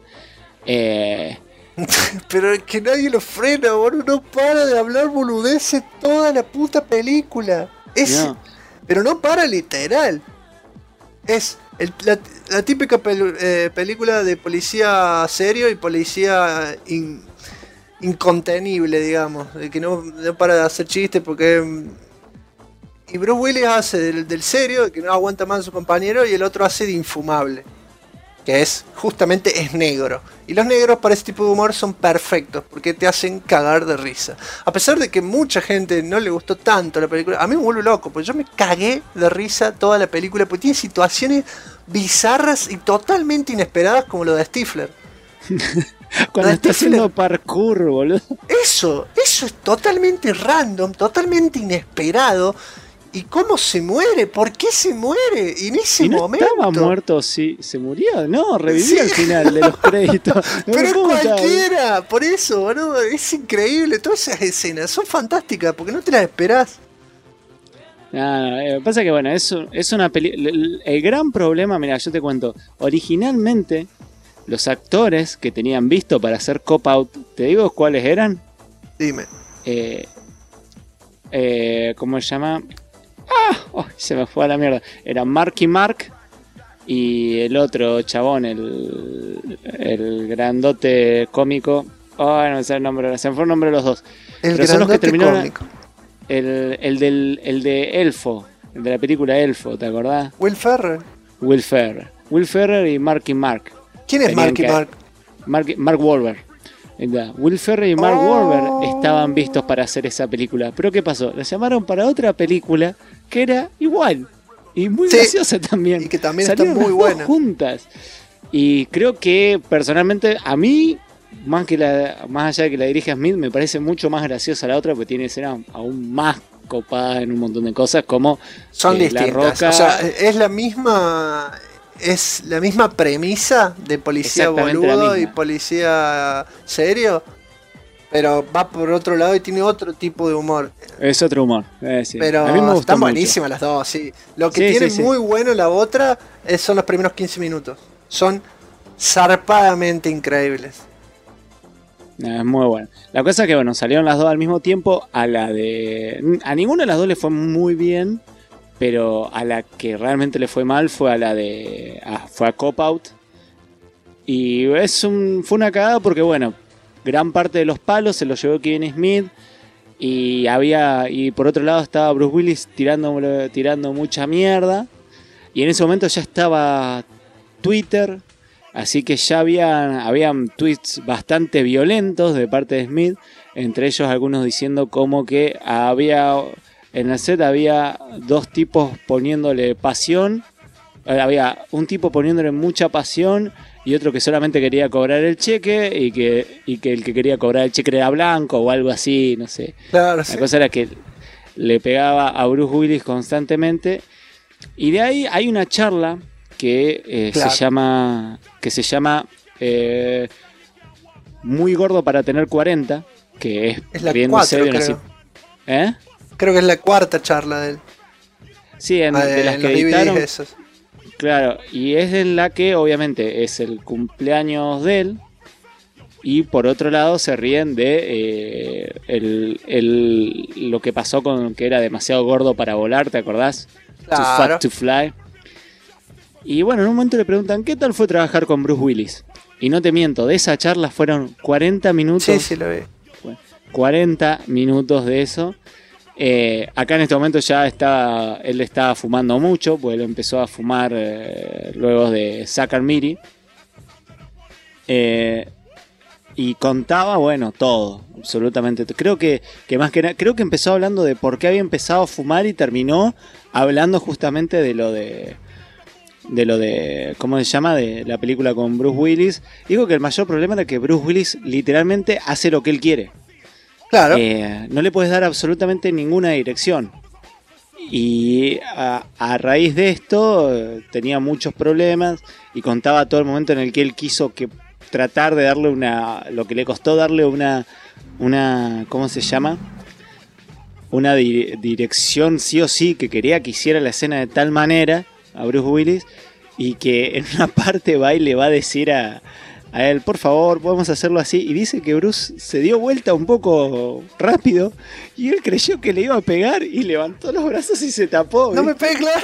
Pero es que nadie lo frena, boludo. No para de hablar boludeces toda la puta película. Pero no para literal. Es la típica película de policía serio y policía incontenible, digamos. De que no para de hacer chistes porque... Y Bruce Willis hace del serio, de que no aguanta más a su compañero, y el otro hace de infumable. Que justamente es negro. Y los negros para ese tipo de humor son perfectos, porque te hacen cagar de risa. A pesar de que mucha gente no le gustó tanto la película, a mí me vuelve loco, porque yo me cagué de risa toda la película, porque tiene situaciones bizarras y totalmente inesperadas, como lo de Stifler. Cuando está haciendo parkour, boludo. Eso es totalmente random, totalmente inesperado. ¿Y cómo se muere? ¿Por qué se muere? En ese momento. ¿Estaba muerto? Sí, ¿se murió? No, revivía al final de los créditos. Pero cualquiera, por eso, boludo, es increíble. Todas esas escenas son fantásticas porque no te las esperás. No, pasa que bueno, es una película. El gran problema, mira, yo te cuento. Originalmente, los actores que tenían visto para hacer Cop Out, ¿te digo cuáles eran? Dime. ¿Cómo se llama? Se me fue a la mierda. Eran Marky Mark y el otro chabón, el grandote cómico. No me sale el nombre, se me fue el nombre de los dos. El Pero son los que grandote terminaron. cómico. El de Elfo, el de la película Elfo, ¿te acordás? Will Ferrell. Will Ferrell y Marky Mark. ¿Quién es Tenían Marky que- Mark? Mark Wahlberg. Will Ferrell y Mark Wahlberg estaban vistos para hacer esa película. Pero ¿qué pasó? La llamaron para otra película que era igual y muy Sí, graciosa también. y que también Salieron está muy las dos buena. juntas. Y creo que personalmente a mí, más allá de que la dirige Smith, me parece mucho más graciosa la otra porque tiene escenas aún más copadas en un montón de cosas como Son La distintas. Roca. O sea, es la misma premisa de policía Exactamente la boludo y misma. policía serio, pero va por otro lado y tiene otro tipo de humor. Es otro humor. Sí. Pero a mí me gustó están mucho. buenísimas las dos, sí. Lo que Sí, tiene sí, sí. muy bueno la otra son los primeros 15 minutos. Son zarpadamente increíbles. Es muy bueno. La cosa es que bueno, salieron las dos al mismo tiempo. A ninguna de las dos le fue muy bien, pero a la que realmente le fue mal fue fue a Cop Out. Y fue una cagada porque bueno, gran parte de los palos se los llevó Kevin Smith. Y por otro lado estaba Bruce Willis tirando mucha mierda. Y en ese momento ya estaba Twitter. Así que ya habían tweets bastante violentos de parte de Smith. Entre ellos algunos diciendo como que en el set había dos tipos poniéndole pasión. Había un tipo poniéndole mucha pasión y otro que solamente quería cobrar el cheque y que el que quería cobrar el cheque era blanco o algo así, no sé. Claro, La sí. cosa era que le pegaba a Bruce Willis constantemente. Y de ahí hay una charla que Claro. se llama Muy gordo para tener 40, que Es la riéndose 4, de una creo. ¿Eh? Creo que es la cuarta charla de él. Sí, de las En que los DVDs editaron. esos. Claro, y es en la que obviamente es el cumpleaños de él. Y por otro lado se ríen de lo que pasó con que era demasiado gordo para volar, ¿te acordás? Too Claro. fat to fly. Y bueno, en un momento le preguntan, ¿qué tal fue trabajar con Bruce Willis? Y no te miento, de esa charla fueron 40 minutos. Sí, sí, lo vi. 40 minutos de eso. Acá en este momento ya él estaba fumando mucho, porque él empezó a fumar luego de Sacar Miri. Y contaba, bueno, todo, absolutamente. Creo que más que nada, creo que empezó hablando de por qué había empezado a fumar y terminó hablando justamente de lo de ¿cómo se llama? De la película con Bruce Willis. Digo que el mayor problema era que Bruce Willis literalmente hace lo que él quiere. Claro. No le puedes dar absolutamente ninguna dirección. Y a raíz de esto tenía muchos problemas y contaba todo el momento en el que él quiso tratar de darle lo que le costó darle una ¿cómo se llama? Una dirección sí o sí, que quería que hiciera la escena de tal manera a Bruce Willis, y que en una parte va y le va a decir a él, por favor, podemos hacerlo así, y dice que Bruce se dio vuelta un poco rápido y él creyó que le iba a pegar y levantó los brazos y se tapó. No ¿viste? me pegues, claro.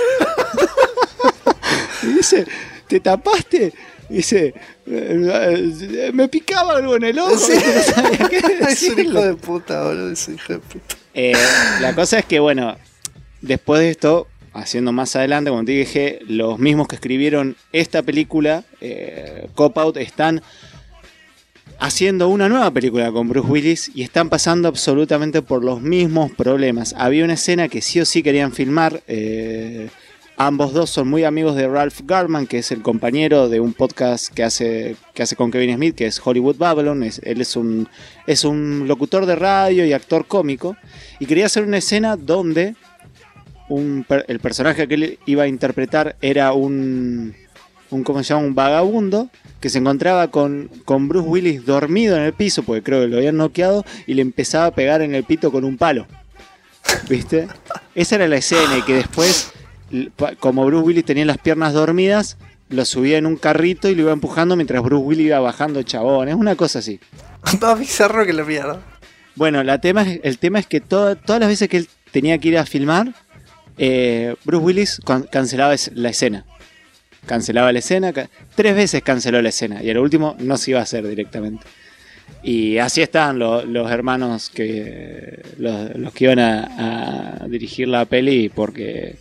Y dice, ¿te tapaste? Dice, me picaba algo en el ojo. Sí. ¿viste? No sabía qué Es un decirle. hijo de puta, boludo. Es un hijo de puta. La cosa es que, bueno, después de esto, haciendo más adelante, como te dije, los mismos que escribieron esta película, Cop Out, están haciendo una nueva película con Bruce Willis y están pasando absolutamente por los mismos problemas. Había una escena que sí o sí querían filmar. Ambos dos son muy amigos de Ralph Garman, que es el compañero de un podcast que hace con Kevin Smith, que es Hollywood Babylon. Él es un locutor de radio y actor cómico. Y quería hacer una escena donde el personaje que él iba a interpretar era un ¿cómo se llama? Un vagabundo que se encontraba con Bruce Willis dormido en el piso, porque creo que lo habían noqueado, y le empezaba a pegar en el pito con un palo. ¿Viste? Esa era la escena, y que después, como Bruce Willis tenía las piernas dormidas, lo subía en un carrito y lo iba empujando mientras Bruce Willis iba bajando chabón. Es una cosa así. Más bizarro que la mierda. Bueno, el tema es que todas las veces que él tenía que ir a filmar, Bruce Willis cancelaba la escena. Cancelaba la escena, 3 veces canceló la escena y el último no se iba a hacer directamente. Y así estaban los hermanos los que iban a dirigir la peli porque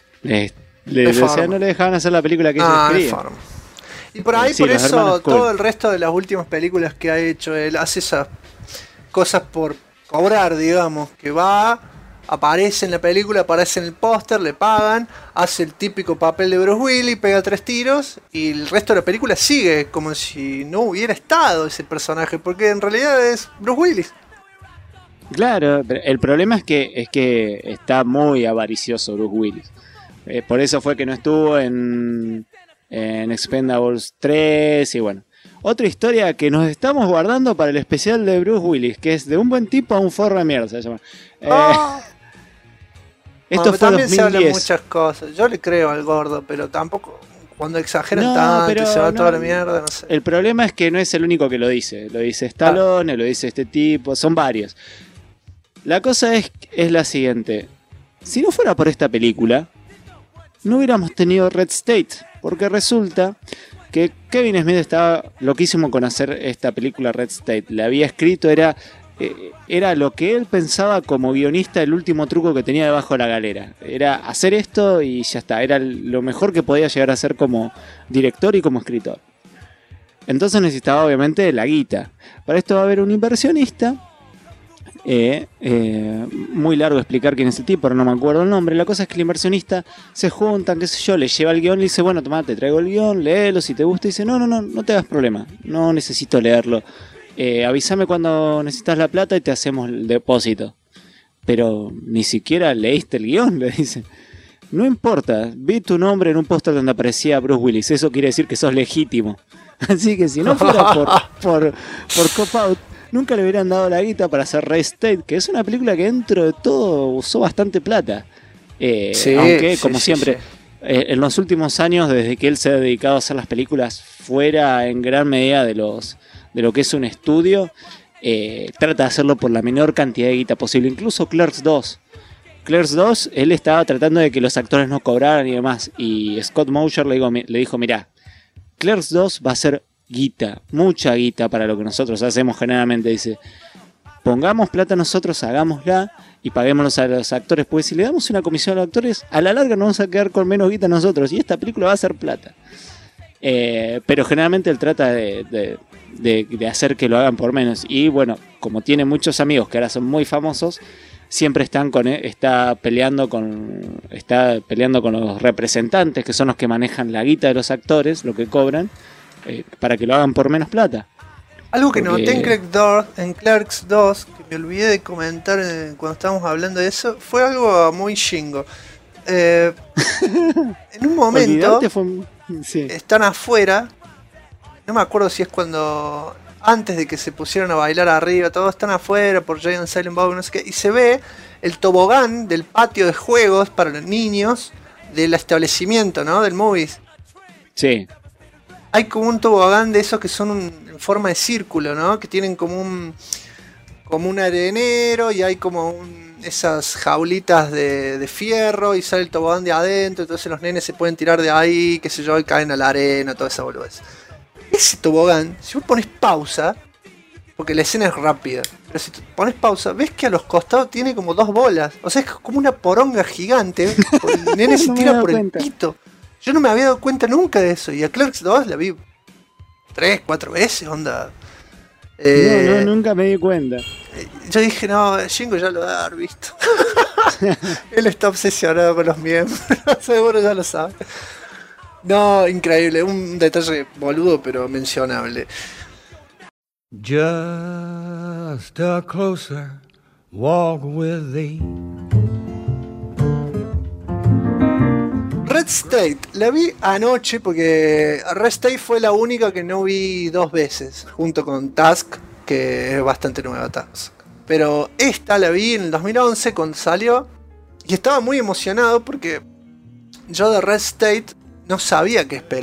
no le dejaban hacer la película que ellos querían. Y por ahí, Sí, por los eso, hermanos Coen. todo el resto de las últimas películas que ha hecho, él hace esas cosas por cobrar, digamos, que va, aparece en la película, aparece en el póster, le pagan, hace el típico papel de Bruce Willis, pega 3 tiros y el resto de la película sigue como si no hubiera estado ese personaje, porque en realidad es Bruce Willis. Claro, pero el problema es que está muy avaricioso Bruce Willis. Por eso fue que no estuvo en Expendables 3 y bueno. Otra historia que nos estamos guardando para el especial de Bruce Willis, que es de un buen tipo a un forro de mierda, se llama. Esto fue también 2010. se hablan muchas cosas. Yo le creo al gordo, pero tampoco cuando exageran No, tanto pero y se va no. toda la mierda, no sé. El problema es que no es el único que lo dice. Lo dice Stallone, lo dice este tipo, son varios. La cosa es la siguiente. Si no fuera por esta película, no hubiéramos tenido Red State, porque resulta que Kevin Smith estaba loquísimo con hacer esta película Red State. Le había escrito, era lo que él pensaba como guionista, el último truco que tenía debajo de la galera. Era hacer esto y ya está. Era lo mejor que podía llegar a ser como director y como escritor. Entonces necesitaba obviamente la guita. Para esto va a haber un inversionista. Muy largo explicar quién es el tipo, pero no me acuerdo el nombre. La cosa es que el inversionista se juntan, qué sé yo, le lleva el guión y le dice, bueno, tomá, te traigo el guión, léelo si te gusta. Y dice, no te hagas problema, no necesito leerlo. Avísame cuando necesitas la plata y te hacemos el depósito. Pero ni siquiera leíste el guión, le dice. No importa, vi tu nombre en un póster donde aparecía Bruce Willis, eso quiere decir que sos legítimo. Así que si no fuera por Cop Out, nunca le hubieran dado la guita para hacer Red State, que es una película que dentro de todo usó bastante plata. Aunque, como siempre, en los últimos años, desde que él se ha dedicado a hacer las películas fuera en gran medida de lo que es un estudio, trata de hacerlo por la menor cantidad de guita posible. Incluso Clerks 2. Clerks 2, él estaba tratando de que los actores no cobraran y demás. Y Scott Mosier le dijo, mirá, Clerks 2 va a ser guita, mucha guita para lo que nosotros hacemos generalmente. Dice, pongamos plata nosotros, hagámosla y paguémonos a los actores, porque si le damos una comisión a los actores, a la larga nos vamos a quedar con menos guita nosotros y esta película va a ser plata. Pero generalmente él trata de hacer que lo hagan por menos. Y bueno, como tiene muchos amigos que ahora son muy famosos, siempre está peleando con los representantes, que son los que manejan la guita de los actores, lo que cobran, para que lo hagan por menos plata. Algo que noté en Clerks 2, que me olvidé de comentar cuando estábamos hablando de eso, fue algo muy chingo. En un momento Sí. están afuera, no me acuerdo si es cuando antes de que se pusieran a bailar arriba, todos están afuera por Giant Silent Bob, no sé qué, y se ve el tobogán del patio de juegos para los niños del establecimiento, ¿no? Del Movies. Sí. Hay como un tobogán de esos que son en forma de círculo, ¿no? Que tienen como un arenero y hay como esas jaulitas de fierro y sale el tobogán de adentro, entonces los nenes se pueden tirar de ahí, qué sé yo, y caen a la arena, toda esa boludez. Ese tobogán, si vos pones pausa, porque la escena es rápida, pero si pones pausa, ves que a los costados tiene como 2 bolas, o sea, es como una poronga gigante, el nene se tira por el pito. Yo no me había dado cuenta nunca de eso, y a Clerks 2 la vi 3, 4 veces, onda. No, nunca me di cuenta. Yo dije, no, Shingo ya lo debe haber visto. Él está obsesionado con los miembros, seguro ya lo sabe. No, increíble, un detalle boludo pero mencionable. Just a closer walk with thee. Red State, la vi anoche porque Red State fue la única que no vi 2 veces, junto con Task, que es bastante nueva Task. Pero esta la vi en el 2011 cuando salió y estaba muy emocionado porque yo de Red State no sabía qué esperar.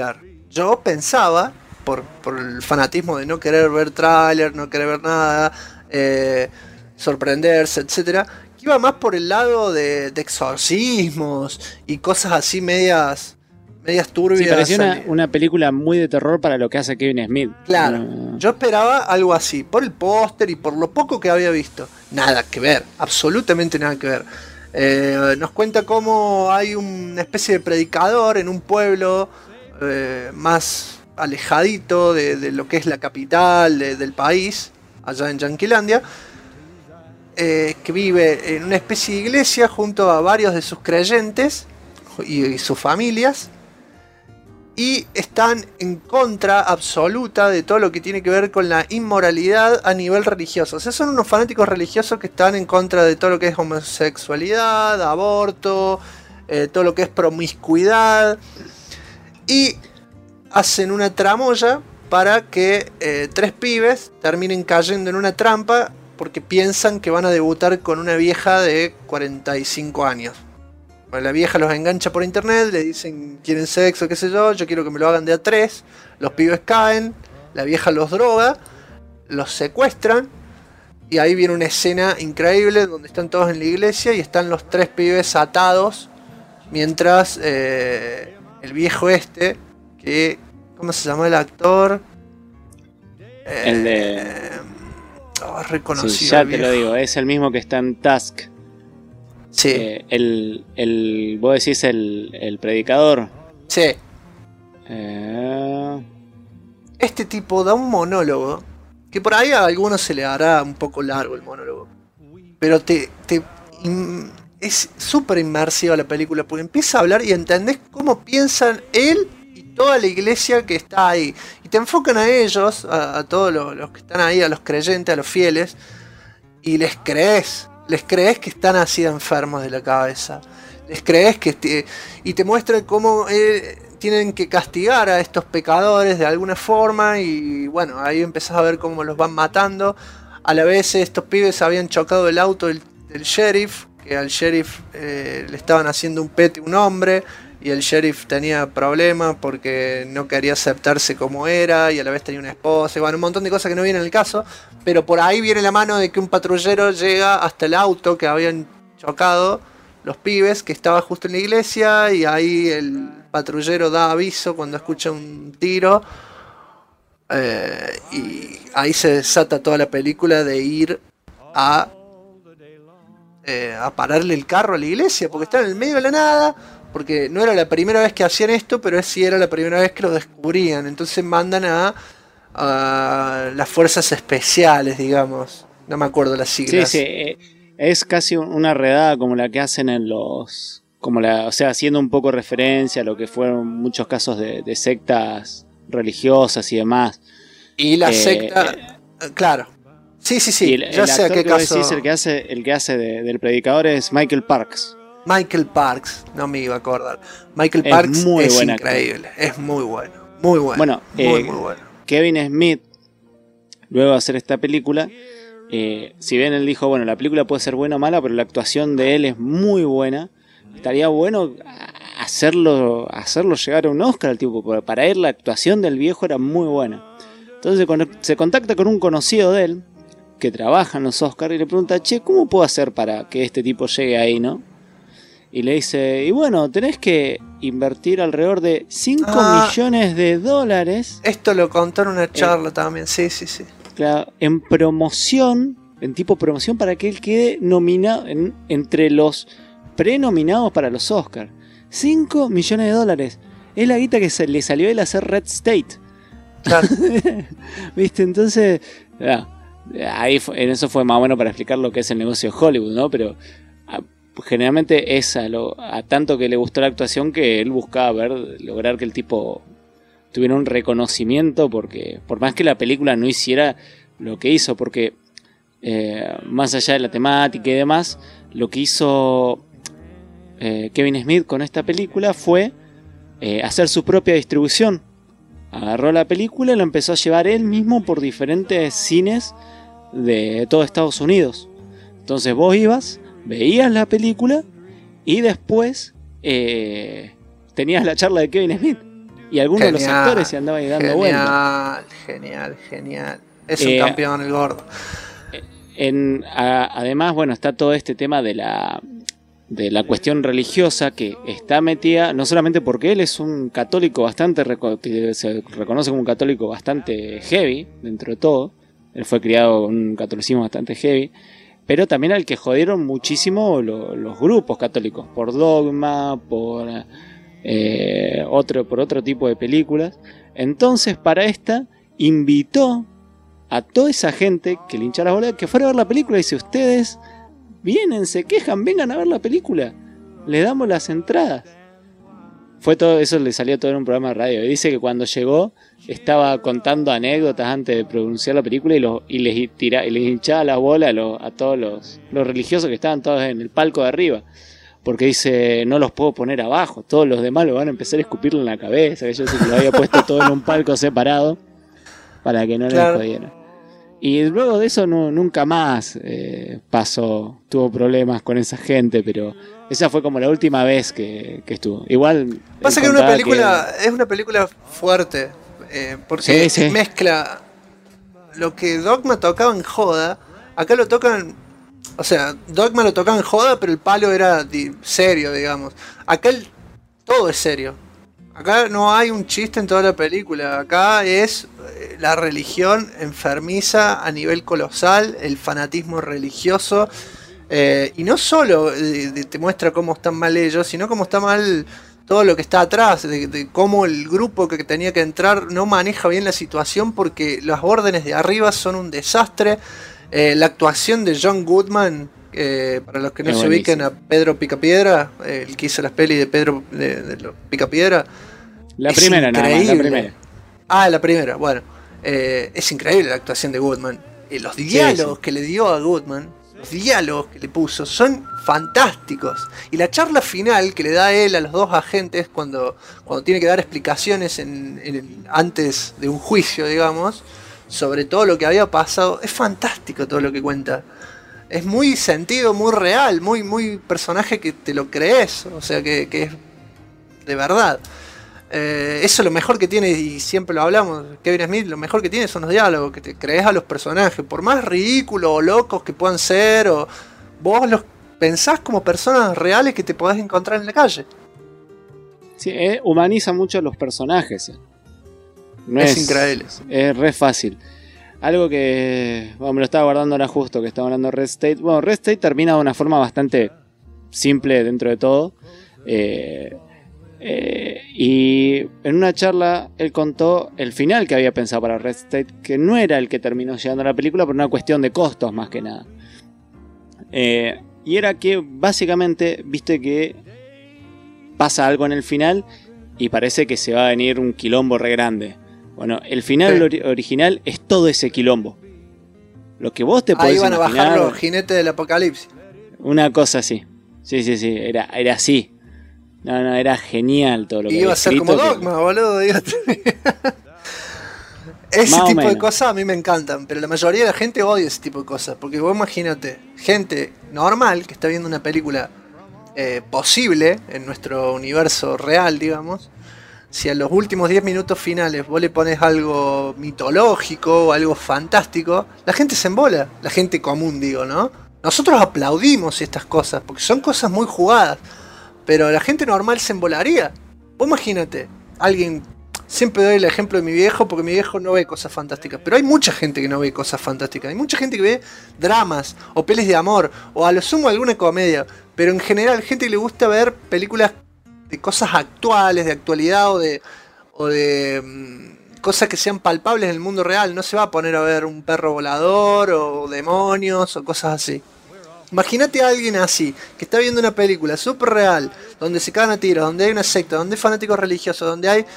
yo pensaba, por el fanatismo de no querer ver tráiler, no querer ver nada, sorprenderse, etcétera, que iba más por el lado de exorcismos y cosas así medias turbias. Sí, parecía una película muy de terror para lo que hace Kevin Smith. Claro, yo esperaba algo así, por el póster y por lo poco que había visto. Nada que ver, absolutamente nada que ver. Nos cuenta cómo hay una especie de predicador en un pueblo más alejadito de lo que es la capital del país, allá en Yanquilandia, que vive en una especie de iglesia junto a varios de sus creyentes y sus familias. Y están en contra absoluta de todo lo que tiene que ver con la inmoralidad a nivel religioso. O sea, son unos fanáticos religiosos que están en contra de todo lo que es homosexualidad, aborto, todo lo que es promiscuidad. Y hacen una tramoya para que 3 pibes terminen cayendo en una trampa porque piensan que van a debutar con una vieja de 45 años. Bueno, la vieja los engancha por internet, le dicen quieren sexo, qué sé yo quiero que me lo hagan de a 3. Los pibes caen, la vieja los droga, los secuestran y ahí viene una escena increíble donde están todos en la iglesia y están los 3 pibes atados mientras el viejo que ¿cómo se llama el actor? El de... reconocido. Sí, ya te lo digo, es el mismo que está en Tusk. Sí. Vos decís el predicador. Sí. Este tipo da un monólogo que por ahí a algunos se le hará un poco largo el monólogo, pero es súper inmersiva la película porque empieza a hablar y entendés cómo piensan él y toda la iglesia que está ahí y te enfocan a ellos, a todos los que están ahí, a los creyentes, a los fieles, y les crees que están así de enfermos de la cabeza. Les crees y te muestran cómo tienen que castigar a estos pecadores de alguna forma. Y bueno, ahí empezás a ver cómo los van matando. A la vez estos pibes habían chocado el auto del sheriff, que al sheriff le estaban haciendo un pete un hombre. Y el sheriff tenía problemas porque no quería aceptarse como era y a la vez tenía una esposa y bueno, un montón de cosas que no vienen al caso, pero por ahí viene la mano de que un patrullero llega hasta el auto que habían chocado los pibes, que estaba justo en la iglesia, y ahí el patrullero da aviso cuando escucha un tiro, y ahí se desata toda la película de ir a pararle el carro a la iglesia porque está en el medio de la nada. Porque no era la primera vez que hacían esto, pero sí era la primera vez que lo descubrían. Entonces mandan a las fuerzas especiales, digamos. No me acuerdo las siglas. Sí, es casi una redada como la que hacen en los... o sea, haciendo un poco referencia a lo que fueron muchos casos de sectas religiosas y demás. Y la secta... claro. Sí. Ya sé a qué caso... Decís, el que hace del predicador es Michael Parks. Michael Parks, no me iba a acordar. Michael Parks es increíble, es muy bueno, muy bueno. Bueno, muy bueno. Kevin Smith, luego de hacer esta película, si bien él dijo, bueno, la película puede ser buena o mala, pero la actuación de él es muy buena, estaría bueno hacerlo llegar a un Oscar al tipo, porque para él la actuación del viejo era muy buena. Entonces se contacta con un conocido de él, que trabaja en los Oscars, y le pregunta, che, ¿cómo puedo hacer para que este tipo llegue ahí, no? Y le dice, y bueno, tenés que invertir alrededor de $5 millones. Esto lo contó en una charla también, sí. Claro, en promoción, en tipo promoción para que él quede nominado entre los prenominados para los Oscars. $5 millones. Es la guita que le salió a él a hacer Red State. Claro. ¿Viste? Entonces, ahí en eso fue más bueno para explicar lo que es el negocio de Hollywood, ¿no? Pero... generalmente es a tanto que le gustó la actuación que él buscaba lograr que el tipo tuviera un reconocimiento, porque por más que la película no hiciera lo que hizo, porque más allá de la temática y demás, lo que hizo Kevin Smith con esta película fue hacer su propia distribución. Agarró la película y la empezó a llevar él mismo por diferentes cines de todo Estados Unidos. Entonces vos ibas, veías la película y después tenías la charla de Kevin Smith. y algunos de los actores se andaban ahí dando vueltas. Genial. Es un campeón el gordo. Además, bueno, está todo este tema de la cuestión religiosa que está metida, no solamente porque él es un católico bastante, se reconoce como un católico bastante heavy, dentro de todo. Él fue criado con un catolicismo bastante heavy, pero también al que jodieron muchísimo los grupos católicos, por Dogma, por otro tipo de películas. Entonces, para esta, invitó a toda esa gente que le hinchaba la bola, que fuera a ver la película, y dice: ustedes vienen, se quejan, vengan a ver la película, le damos las entradas. Fue todo eso, le salió todo en un programa de radio. Y dice que cuando llegó estaba contando anécdotas antes de pronunciar la película y les hinchaba la bola a todos los religiosos que estaban todos en el palco de arriba, porque dice: no los puedo poner abajo, todos los demás lo van a empezar a escupirle en la cabeza, que yo sí que lo había puesto todo en un palco separado para que no les jodieran. Y luego de eso nunca más tuvo problemas con esa gente, pero esa fue como la última vez que estuvo. Igual pasa que es una película fuerte, porque sí. Mezcla lo que Dogma tocaba en joda, acá lo tocan, o sea, Dogma lo tocaba en joda, pero el palo era serio, digamos. Acá todo es serio. Acá no hay un chiste en toda la película. Acá es la religión enfermiza a nivel colosal, el fanatismo religioso. Y no solo te muestra cómo están mal ellos, sino cómo está mal todo lo que está atrás. De cómo el grupo que tenía que entrar no maneja bien la situación porque las órdenes de arriba son un desastre. La actuación de John Goodman, para los que no se ubiquen a Pedro Picapiedra, el que hizo las pelis de Pedro de Picapiedra. La primera, nada más, la primera. La primera, bueno. Es increíble la actuación de Goodman. Los diálogos que le dio a Goodman, los diálogos que le puso, son fantásticos. Y la charla final que le da él a los dos agentes cuando tiene que dar explicaciones antes de un juicio, digamos, sobre todo lo que había pasado, es fantástico todo lo que cuenta. Es muy sentido, muy real, muy personaje que te lo crees, o sea que es de verdad. Eso es lo mejor que tiene, y siempre lo hablamos, Kevin Smith, lo mejor que tiene son los diálogos, que te crees a los personajes, por más ridículos o locos que puedan ser, o vos los pensás como personas reales que te podés encontrar en la calle. Sí, humaniza mucho a los personajes. No es increíble. Es re fácil. Algo que me lo estaba guardando ahora justo, que estaba hablando de Red State. Bueno, Red State termina de una forma bastante simple dentro de todo. Y en una charla él contó el final que había pensado para Red State, que no era el que terminó llegando a la película por una cuestión de costos más que nada. Y era que básicamente, viste que pasa algo en el final y parece que se va a venir un quilombo re grande. Bueno, el final original es todo ese quilombo. Lo que vos te podés imaginar. Ahí van a bajar los jinetes del apocalipsis. Una cosa así. Sí, era así. No, era genial todo lo que iba a ser como Dogma, boludo. Ese tipo de cosas a mí me encantan, pero la mayoría de la gente odia ese tipo de cosas. Porque vos imagínate, gente normal que está viendo una película posible en nuestro universo real, digamos. Si a los últimos 10 minutos finales vos le pones algo mitológico o algo fantástico, la gente se embola. La gente común, digo, ¿no? Nosotros aplaudimos estas cosas porque son cosas muy jugadas. Pero la gente normal se embolaría. Vos imagínate, alguien... Siempre doy el ejemplo de mi viejo porque mi viejo no ve cosas fantásticas. Pero hay mucha gente que no ve cosas fantásticas. Hay mucha gente que ve dramas o pelis de amor o a lo sumo alguna comedia. Pero en general gente que le gusta ver películas de cosas actuales, de actualidad o de cosas que sean palpables en el mundo real. No se va a poner a ver un perro volador o demonios o cosas así. Imagínate a alguien así, que está viendo una película súper real, donde se cagan a tiros, donde hay una secta, donde hay fanáticos religiosos, donde hay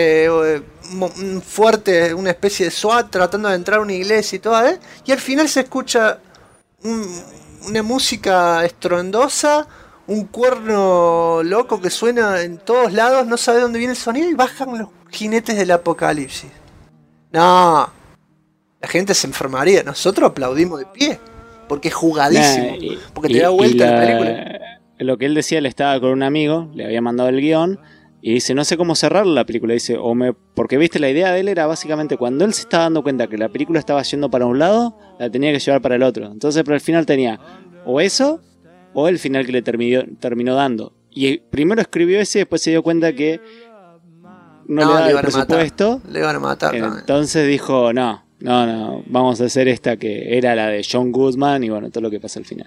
una especie de SWAT tratando de entrar a una iglesia y todo, y al final se escucha una música estruendosa, un cuerno loco que suena en todos lados, no sabe dónde viene el sonido y bajan los jinetes del apocalipsis. No, la gente se enfermaría, nosotros aplaudimos de pie. Porque es jugadísimo. Porque te da vuelta la película. Lo que él decía, él estaba con un amigo, le había mandado el guión. Y dice, no sé cómo cerrar la película. Dice, porque viste, la idea de él era básicamente cuando él se estaba dando cuenta que la película estaba yendo para un lado, la tenía que llevar para el otro. Entonces, pero al final tenía o eso, o el final que le terminó dando. Y primero escribió ese y después se dio cuenta que no le daba el presupuesto. Le iban a matar. Entonces dijo, no, vamos a hacer esta que era la de John Goodman y bueno, todo lo que pasa al final.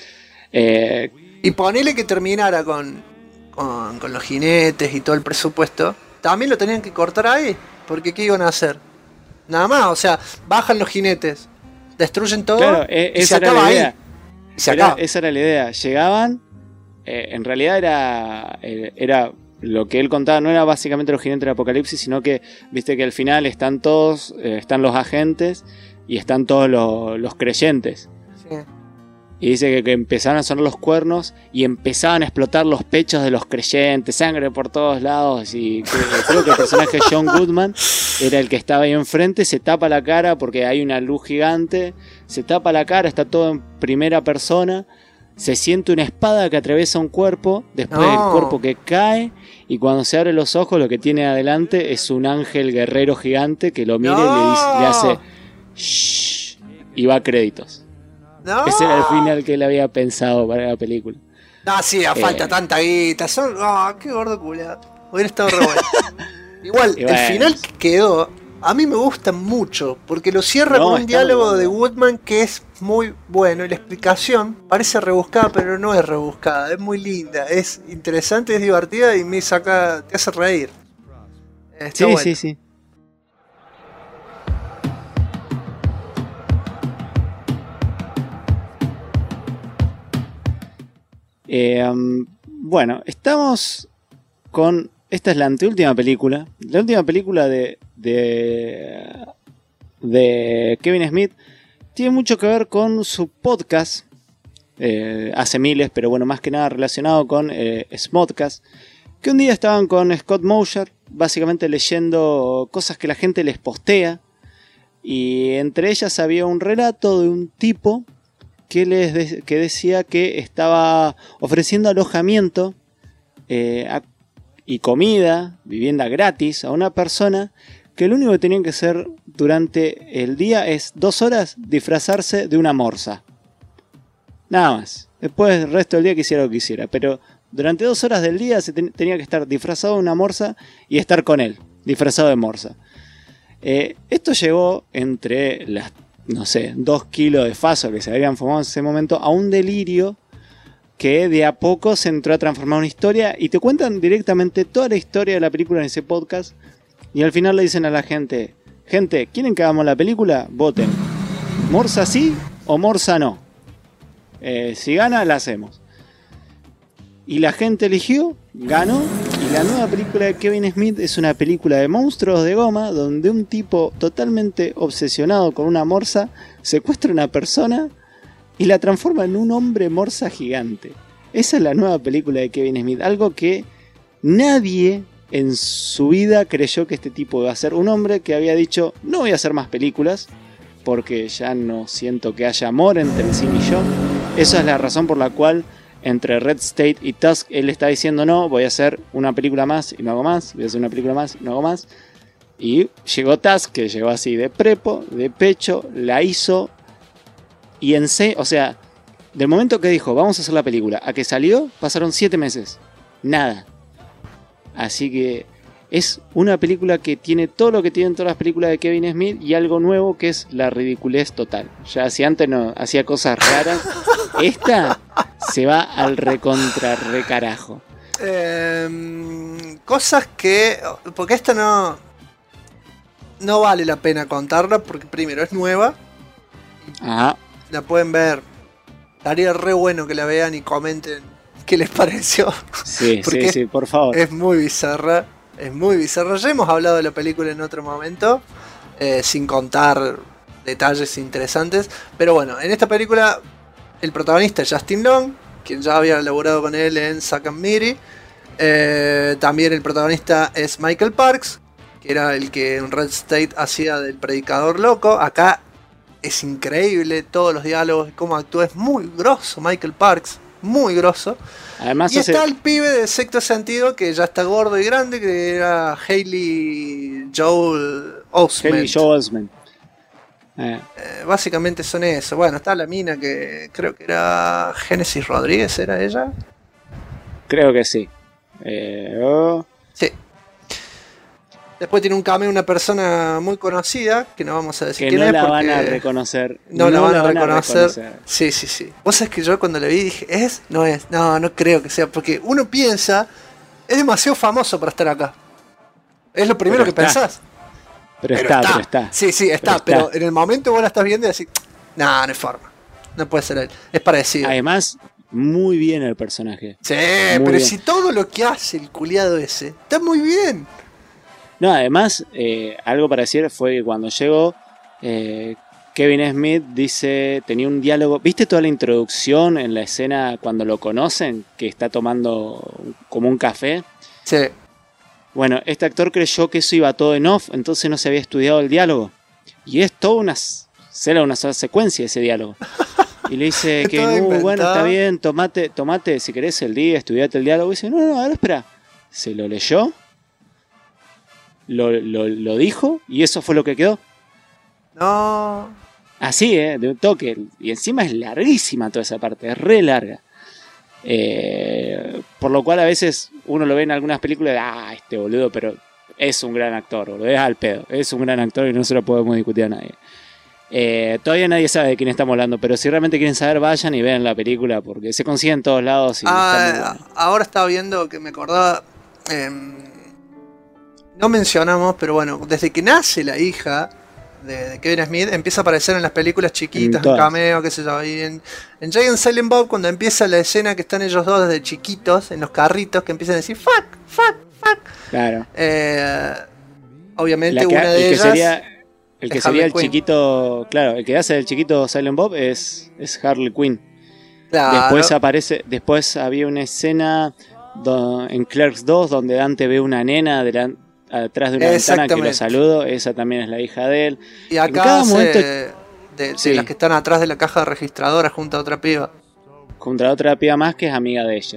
Y ponele que terminara con los jinetes y todo el presupuesto, también lo tenían que cortar ahí, porque ¿qué iban a hacer? Nada más, o sea, bajan los jinetes, destruyen todo, claro, y se acaba ahí. Esa era la idea. Llegaban, en realidad era lo que él contaba, no era básicamente los jinetes del apocalipsis, sino que, viste que al final están todos, están los agentes y están todos los creyentes. Sí. Y dice que empezaron a sonar los cuernos y empezaban a explotar los pechos de los creyentes, sangre por todos lados. Y creo que el personaje John Goodman era el que estaba ahí enfrente, se tapa la cara porque hay una luz gigante, se tapa la cara, está todo en primera persona, se siente una espada que atraviesa un cuerpo, después el cuerpo que cae, y cuando se abre los ojos lo que tiene adelante es un ángel guerrero gigante que lo mira y le hace shh, y va a créditos. No. Ese era el final que él había pensado para la película. No, sí, falta tanta guita. Qué gordo culiado. Hubiera estado re bueno. Igual, el final que quedó, a mí me gusta mucho, porque lo cierra con un diálogo de Woodman que es muy bueno. Y la explicación parece rebuscada, pero no es rebuscada. Es muy linda, es interesante, es divertida y te hace reír. Está bueno. Sí. Bueno, estamos con... Esta es la anteúltima película. La última película de Kevin Smith tiene mucho que ver con su podcast. Hace miles, pero bueno, más que nada relacionado con Smodcast. Que un día estaban con Scott Mosier, básicamente leyendo cosas que la gente les postea. Y entre ellas había un relato de un tipo que decía que estaba ofreciendo alojamiento y comida, vivienda gratis a una persona que lo único que tenían que hacer durante el día es 2 horas disfrazarse de una morsa. Nada más. Después el resto del día que hiciera lo que quisiera. Pero durante 2 horas del día tenía que estar disfrazado de una morsa y estar con él, disfrazado de morsa. Esto llegó entre las 2 kilos de faso que se habían formado en ese momento a un delirio que de a poco se entró a transformar en una historia y te cuentan directamente toda la historia de la película en ese podcast y al final le dicen a la gente, ¿quieren que hagamos la película? Voten. ¿Morsa sí o Morsa no? Si gana, la hacemos. Y la gente eligió, ganó. Y la nueva película de Kevin Smith es una película de monstruos de goma donde un tipo totalmente obsesionado con una morsa secuestra a una persona y la transforma en un hombre morsa gigante. Esa es la nueva película de Kevin Smith. Algo que nadie en su vida creyó que este tipo iba a ser. Un hombre que había dicho, no voy a hacer más películas porque ya no siento que haya amor entre el cine y yo. Esa es la razón por la cual entre Red State y Tusk él está diciendo no, voy a hacer una película más y no hago más, voy a hacer una película más y no hago más. Y llegó Tusk, que llegó así de prepo, de pecho, la hizo y o sea, del momento que dijo vamos a hacer la película a que salió, pasaron 7 meses. Nada. Así que es una película que tiene todo lo que tienen todas las películas de Kevin Smith y algo nuevo que es la ridiculez total. Ya si antes no hacía cosas raras, esta se va al recontra recarajo. Cosas que... Porque esta no vale la pena contarla porque primero es nueva. Ajá. La pueden ver. Estaría re bueno que la vean y comenten qué les pareció. Sí, por favor. Es muy bizarra. Ya hemos hablado de la película en otro momento, sin contar detalles interesantes. Pero bueno, en esta película el protagonista es Justin Long, quien ya había laburado con él en Zack and Miri. También el protagonista es Michael Parks, que era el que en Red State hacía del predicador loco. Acá es increíble todos los diálogos y cómo actúa. Es muy grosso Michael Parks, muy grosso. Además Y está el pibe de Sexto Sentido, que ya está gordo y grande, que era Haley Joel Osment. Básicamente son eso. Bueno, está la mina que creo que era Génesis Rodríguez, ¿era ella? Creo que sí. Sí. Después tiene un cameo una persona muy conocida, que no vamos a decir que quién no es la porque van a reconocer. no la van a reconocer. Sí. Vos sabés que yo cuando la vi dije, ¿es? No es. No creo que sea, porque uno piensa, es demasiado famoso para estar acá. Es lo primero que pensás. Pero está. Sí, está, pero en el momento vos la estás viendo y decís, no hay forma. No puede ser él. Es parecido. Además, muy bien el personaje. Sí, muy pero bien. si todo lo que hace el culiado ese, está muy bien. No, además, algo para decir fue que cuando llegó, Kevin Smith tenía un diálogo. ¿Viste toda la introducción en la escena cuando lo conocen? Que está tomando como un café. Sí. Bueno, este actor creyó que eso iba todo en off, entonces no se había estudiado el diálogo. Y es toda una sola secuencia ese diálogo. Y le dice que bueno, está bien, tomate, si querés el día, estudiate el diálogo. Y dice, no, a ver, espera. Se lo leyó, lo dijo, y eso fue lo que quedó. No. Así, de un toque. Y encima es larguísima toda esa parte, es re larga. Por lo cual a veces uno lo ve en algunas películas de este boludo, pero es un gran actor, boludo, es al pedo, es un gran actor y no se lo podemos discutir a nadie. Todavía nadie sabe de quién estamos hablando, pero si realmente quieren saber, vayan y vean la película porque se consigue en todos lados y está muy bueno. Ahora estaba viendo que me acordaba, no mencionamos, pero bueno, desde que nace la hija de Kevin Smith empieza a aparecer en las películas chiquitas, en cameo, qué sé yo. Y en Jay and Silent Bob, cuando empieza la escena que están ellos dos desde chiquitos en los carritos que empiezan a decir fuck. Claro. Obviamente una de ellas el que sería el chiquito, claro, el que hace el chiquito Silent Bob es Harley Quinn. Claro. Después había una escena en Clerks 2 donde Dante ve una nena atrás de una ventana que lo saludo, esa también es la hija de él. Y acá de las que están atrás de la caja registradora junto a otra piba. Junto a otra piba más que es amiga de ella.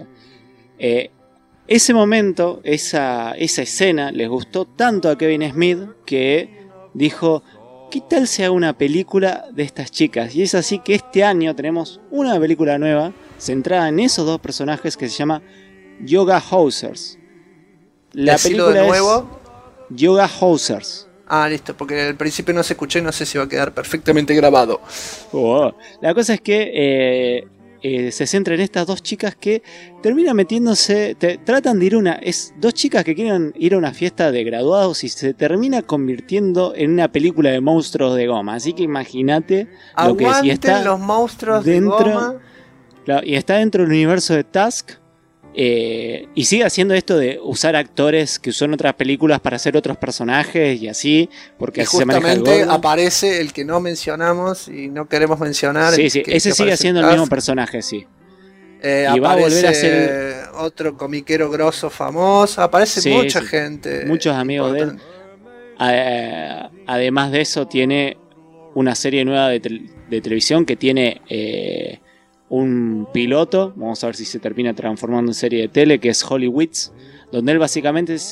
Ese momento, esa escena les gustó tanto a Kevin Smith que dijo, ¿qué tal si hago una película de estas chicas? Y es así que este año tenemos una película nueva centrada en esos dos personajes que se llama Yoga Hosers. La película de nuevo? Es Yoga Hosers. Listo, porque al principio no se escuché, no sé si va a quedar perfectamente grabado. La cosa es que se centra en estas dos chicas que terminan metiéndose, tratan de ir dos chicas que quieren ir a una fiesta de graduados y se termina convirtiendo en una película de monstruos de goma. Así que imagínate lo que es. Y está los monstruos dentro, de goma. Claro, y está dentro del universo de Tusk. Y sigue haciendo esto de usar actores que usó en otras películas para hacer otros personajes y así, porque así se maneja el justamente aparece el que no mencionamos y no queremos mencionar. Sí, ese sigue siendo el mismo personaje, sí. Y va a volver a ser otro comiquero grosso famoso. Aparece mucha gente. Muchos amigos de él. Además de eso, tiene una serie nueva de televisión que tiene un piloto, vamos a ver si se termina transformando en serie de tele, que es Hollywoods, donde él básicamente es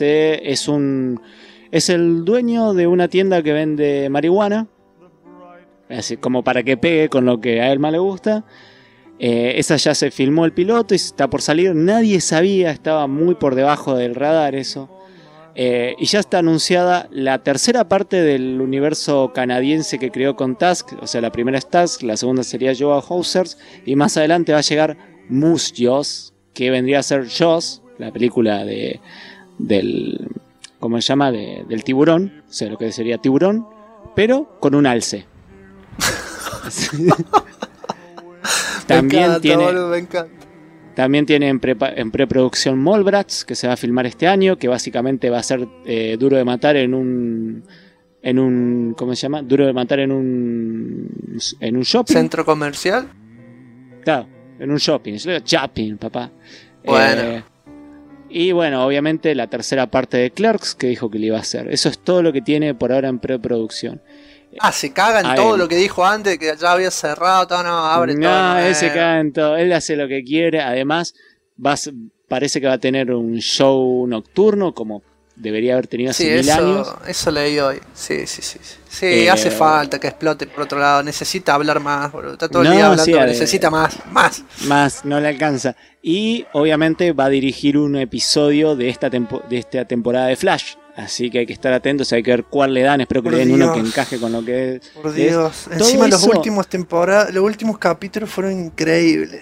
el dueño de una tienda que vende marihuana, así como para que pegue con lo que a él más le gusta. Esa ya se filmó el piloto y está por salir, nadie sabía, estaba muy por debajo del radar eso. Y ya está anunciada la tercera parte del universo canadiense que creó con Tusk. O sea, la primera es Tusk, la segunda sería Yoga Hosers, y más adelante va a llegar Moose Jaws, que vendría a ser Jaws, la película del ¿cómo se llama? Del tiburón, o sea, lo que sería tiburón, pero con un alce. También tiene en preproducción Mallrats, que se va a filmar este año, que básicamente va a ser Duro de Matar en un ¿cómo se llama? Duro de Matar en un shopping. ¿Centro comercial? Claro, en un shopping. Shopping, papá. Bueno. Y bueno, obviamente la tercera parte de Clerks, que dijo que le iba a hacer. Eso es todo lo que tiene por ahora en preproducción. Se caga en todo lo que dijo antes, que ya había cerrado, todo, no, abre todo. No, él se caga en todo, él hace lo que quiere, además parece que va a tener un show nocturno como debería haber tenido hace 1000 años. Eso leí hoy, sí, hace falta que explote por otro lado, necesita hablar más, boludo. Está todo el día hablando, necesita más, no le alcanza. Y obviamente va a dirigir un episodio de esta temporada de Flash. Así que hay que estar atentos, hay que ver cuál le dan. Espero que le den uno que encaje con lo que es. Por Dios, encima los últimos capítulos fueron increíbles.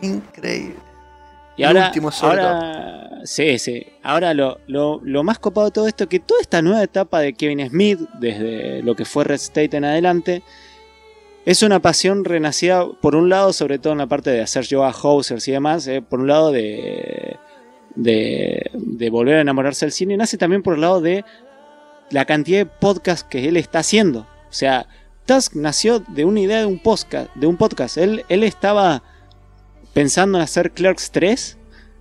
Y ahora lo más copado de todo esto, que toda esta nueva etapa de Kevin Smith, desde lo que fue Red State en adelante, es una pasión renacida, por un lado, sobre todo en la parte de hacer yoga hosers y demás, por un lado de volver a enamorarse del cine, nace también por el lado de la cantidad de podcasts que él está haciendo. O sea, Tusk nació de una idea de un podcast. Él estaba pensando en hacer Clerks 3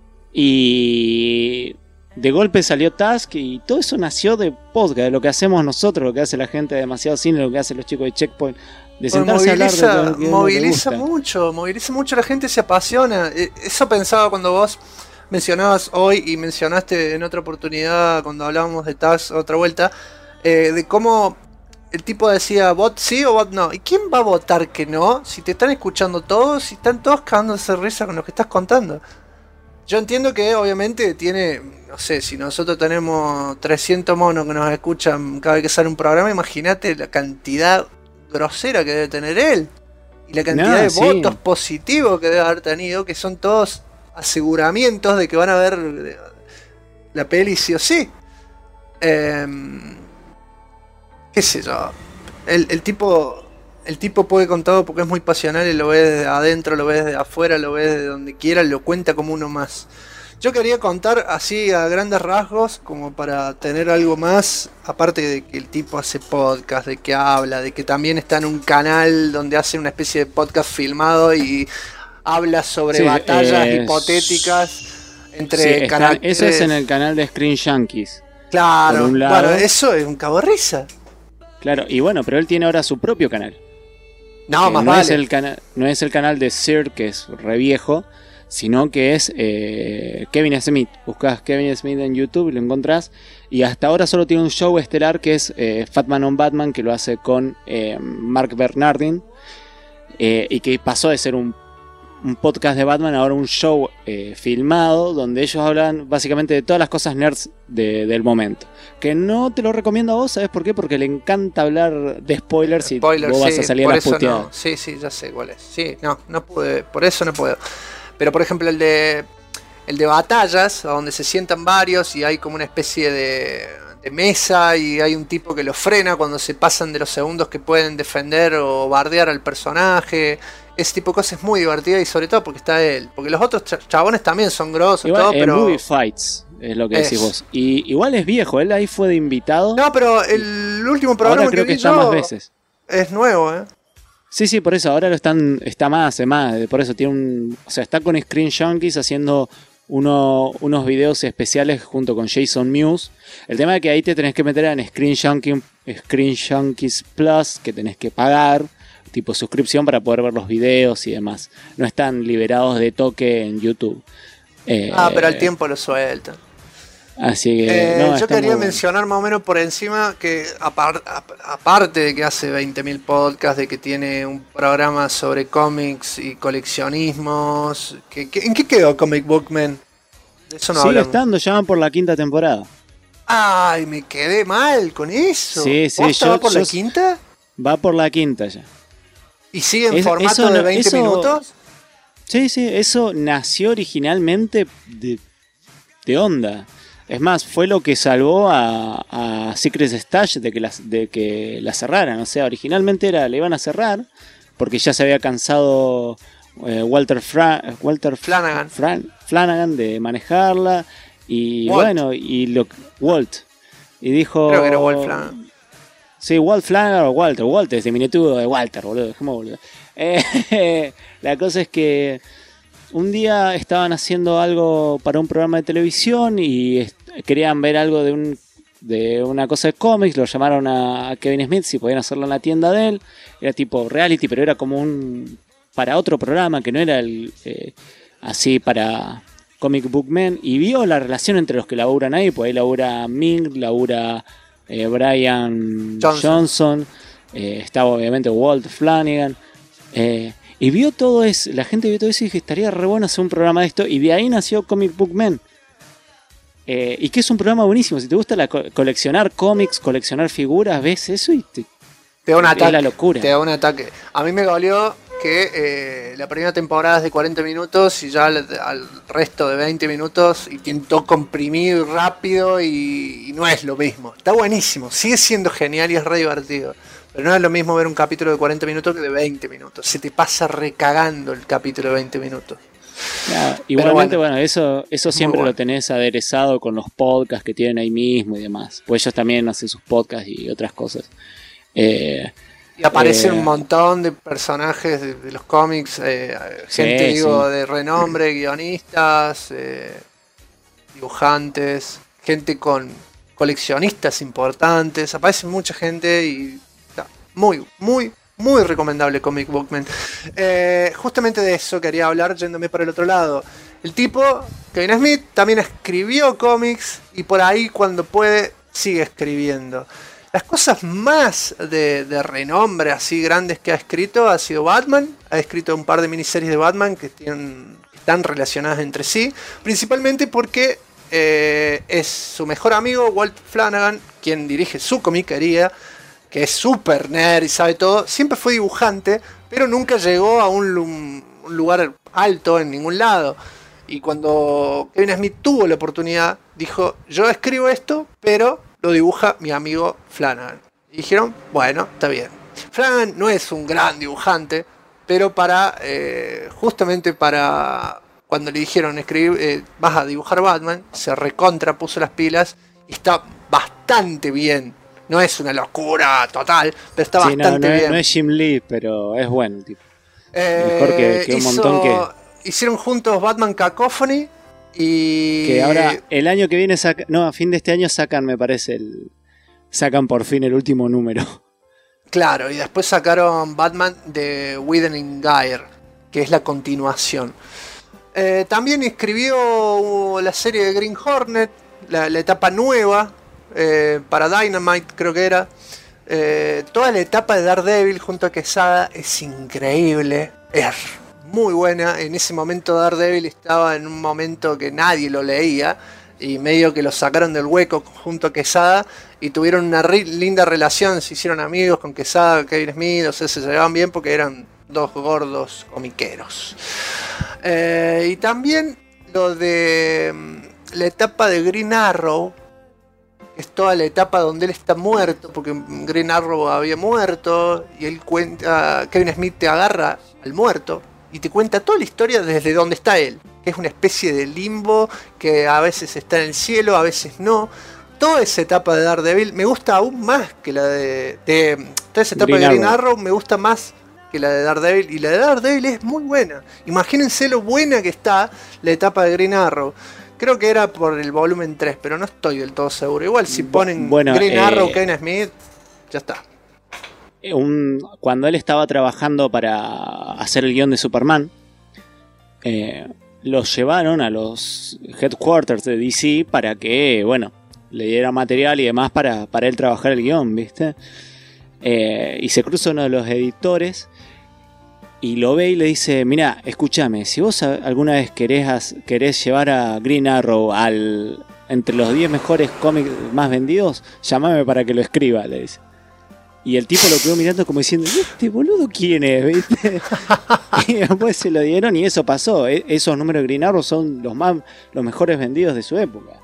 y de golpe salió Tusk y todo eso nació de podcast, de lo que hacemos nosotros, lo que hace la gente de Demasiado Cine, lo que hacen los chicos de Checkpoint, de sentarse a hablar de lo que moviliza mucho a la gente, se apasiona. Eso pensaba cuando vos mencionabas hoy y mencionaste en otra oportunidad cuando hablábamos de Tusk otra vuelta, de cómo el tipo decía bot sí o bot no. ¿Y quién va a votar que no? Si te están escuchando todos, si están todos cagándose risa con lo que estás contando. Yo entiendo que obviamente tiene, no sé, si nosotros tenemos 300 monos que nos escuchan cada vez que sale un programa, imagínate la cantidad grosera que debe tener él. Y la cantidad de votos positivos que debe haber tenido, que son todos aseguramientos de que van a ver la peli sí o sí. Qué sé yo, el tipo puede con todo porque es muy pasional y lo ve desde adentro, lo ve desde afuera, lo ve desde donde quiera, lo cuenta como uno más. Yo quería contar así a grandes rasgos, como para tener algo más, aparte de que el tipo hace podcast, de que habla, de que también está en un canal donde hace una especie de podcast filmado y habla sobre batallas hipotéticas entre caracteres. Eso es en el canal de Screen Junkies. Claro, bueno, eso es un cabo de risa. Claro, y bueno, pero él tiene ahora su propio canal. No, más vale. No es el canal de Sir, que es re viejo, sino que es Kevin Smith. Buscás Kevin Smith en YouTube y lo encontrás. Y hasta ahora solo tiene un show estelar que es Fatman on Batman, que lo hace con Mark Bernardin. Y que pasó de ser un podcast de Batman, ahora un show filmado, donde ellos hablan básicamente de todas las cosas nerds del momento. Que no te lo recomiendo a vos, ¿sabes por qué? Porque le encanta hablar de spoilers y vos vas a salir a las puteadas. No. Sí, ya sé cuál es. Sí, no pude, por eso no puedo. Pero por ejemplo el de batallas, donde se sientan varios y hay como una especie de mesa y hay un tipo que los frena cuando se pasan de los segundos que pueden defender o bardear al personaje. Ese tipo de cosas es muy divertida y sobre todo porque está él. Porque los otros chabones también son grosos, igual, todo, pero Movie Fights es lo que decís vos. Y igual es viejo, él ahí fue de invitado. No, pero el último programa ahora creo que está más veces. Es nuevo, Sí, por eso ahora está más, por eso tiene está con Screen Junkies haciendo unos videos especiales junto con Jason Mewes. El tema es que ahí te tenés que meter en Screen Junkies Plus, que tenés que pagar tipo suscripción para poder ver los videos y demás. No están liberados de toque en YouTube. Pero al tiempo lo sueltan. Así que yo quería mencionar más o menos por encima que aparte de que hace 20.000 podcasts, de que tiene un programa sobre cómics y coleccionismos, ¿en qué quedó Comic Book Man? De eso no sigue hablamos. estando, ya van por la 5ª temporada. Ay, me quedé mal con eso. Sí, ¿Va por la 5ª? Va por la 5ª ya. ¿Y sigue en formato de 20 minutos? Sí, eso nació originalmente de onda. Es más, fue lo que salvó a Secret Stash de que la cerraran. O sea, originalmente le iban a cerrar porque ya se había cansado Walter Flanagan de manejarla. Y Walt. Y dijo... Creo que era Walt Flanagan. Sí, Walt Flanagan o Walter. Walter es diminutivo de Walter, boludo. Dejemos, boludo. La cosa es que un día estaban haciendo algo para un programa de televisión y querían ver algo de de una cosa de cómics, lo llamaron a Kevin Smith si podían hacerlo en la tienda de él. Era tipo reality, pero era como para otro programa que no era así para Comic Book Men. Y vio la relación entre los que laburan ahí, pues ahí labura Ming, labura Brian Johnson, estaba obviamente Walt Flanagan. Y vio todo eso, la gente vio todo eso y dije, estaría re bueno hacer un programa de esto. Y de ahí nació Comic Book Men. Y que es un programa buenísimo. Si te gusta coleccionar cómics, coleccionar figuras, ves eso y te da un ataque. La locura. Te da un ataque. A mí me dolió que la primera temporada es de 40 minutos y ya al resto de 20 minutos intentó comprimir rápido y no es lo mismo. Está buenísimo, sigue siendo genial y es re divertido. Pero no es lo mismo ver un capítulo de 40 minutos que de 20 minutos. Se te pasa recagando el capítulo de 20 minutos. Claro, igualmente, bueno, eso siempre lo tenés aderezado con los podcasts que tienen ahí mismo y demás. Pues ellos también hacen sus podcasts y otras cosas. Y aparecen un montón de personajes de los cómics, gente de renombre, guionistas, dibujantes, gente con coleccionistas importantes. Aparece mucha gente y está muy, muy, muy recomendable Comic Book Men. Justamente de eso quería hablar yéndome para el otro lado. El tipo, Kevin Smith, también escribió cómics y por ahí cuando puede sigue escribiendo. Las cosas más de renombre así grandes que ha escrito ha sido Batman. Ha escrito un par de miniseries de Batman que están relacionadas entre sí. Principalmente porque es su mejor amigo Walt Flanagan quien dirige su comiquería, que es súper nerd y sabe todo. Siempre fue dibujante, pero nunca llegó a un lugar alto en ningún lado. Y cuando Kevin Smith tuvo la oportunidad, dijo, yo escribo esto, pero lo dibuja mi amigo Flanagan. Y dijeron, bueno, está bien. Flanagan no es un gran dibujante, pero justamente para cuando le dijeron vas a dibujar Batman, se recontra puso las pilas y está bastante bien. No es una locura total, pero está bastante bien. No es Jim Lee, pero es bueno el tipo. Mejor que un montón que... Hicieron juntos Batman Cacophony y... Que ahora, el año que viene, a fin de este año sacan, me parece, sacan por fin el último número. Claro, y después sacaron Batman de Whedon Geyer, que es la continuación. También escribió la serie de Green Hornet, la etapa nueva, para Dynamite creo que era. Toda la etapa de Daredevil junto a Quesada es increíble, es muy buena. En ese momento Daredevil estaba en un momento que nadie lo leía y medio que lo sacaron del hueco junto a Quesada y tuvieron una linda relación, se hicieron amigos con Quesada, Kevin Smith, o sea, se llevaban bien porque eran dos gordos comiqueros. Y también lo de la etapa de Green Arrow, es toda la etapa donde él está muerto, porque Green Arrow había muerto, y él cuenta, Kevin Smith te agarra al muerto y te cuenta toda la historia desde donde está él, que es una especie de limbo, que a veces está en el cielo, a veces no. Toda esa etapa de Daredevil me gusta aún más que la toda esa etapa de Green Arrow me gusta más que la de Daredevil, y la de Daredevil es muy buena. Imagínense lo buena que está la etapa de Green Arrow. Creo que era por el volumen 3, pero no estoy del todo seguro. Igual si ponen Green Arrow, Kevin Smith, ya está. Cuando él estaba trabajando para hacer el guión de Superman, los llevaron a los headquarters de DC para que, bueno, le diera material y demás para él trabajar el guión, ¿viste? Y se cruza uno de los editores y lo ve y le dice, mirá, escúchame, si vos alguna vez querés llevar a Green Arrow entre los 10 mejores cómics más vendidos, llamame para que lo escriba, le dice. Y el tipo lo quedó mirando como diciendo, ¿este boludo quién es? ¿Viste? Y después se lo dieron y eso pasó. Esos números de Green Arrow son los mejores vendidos de su época.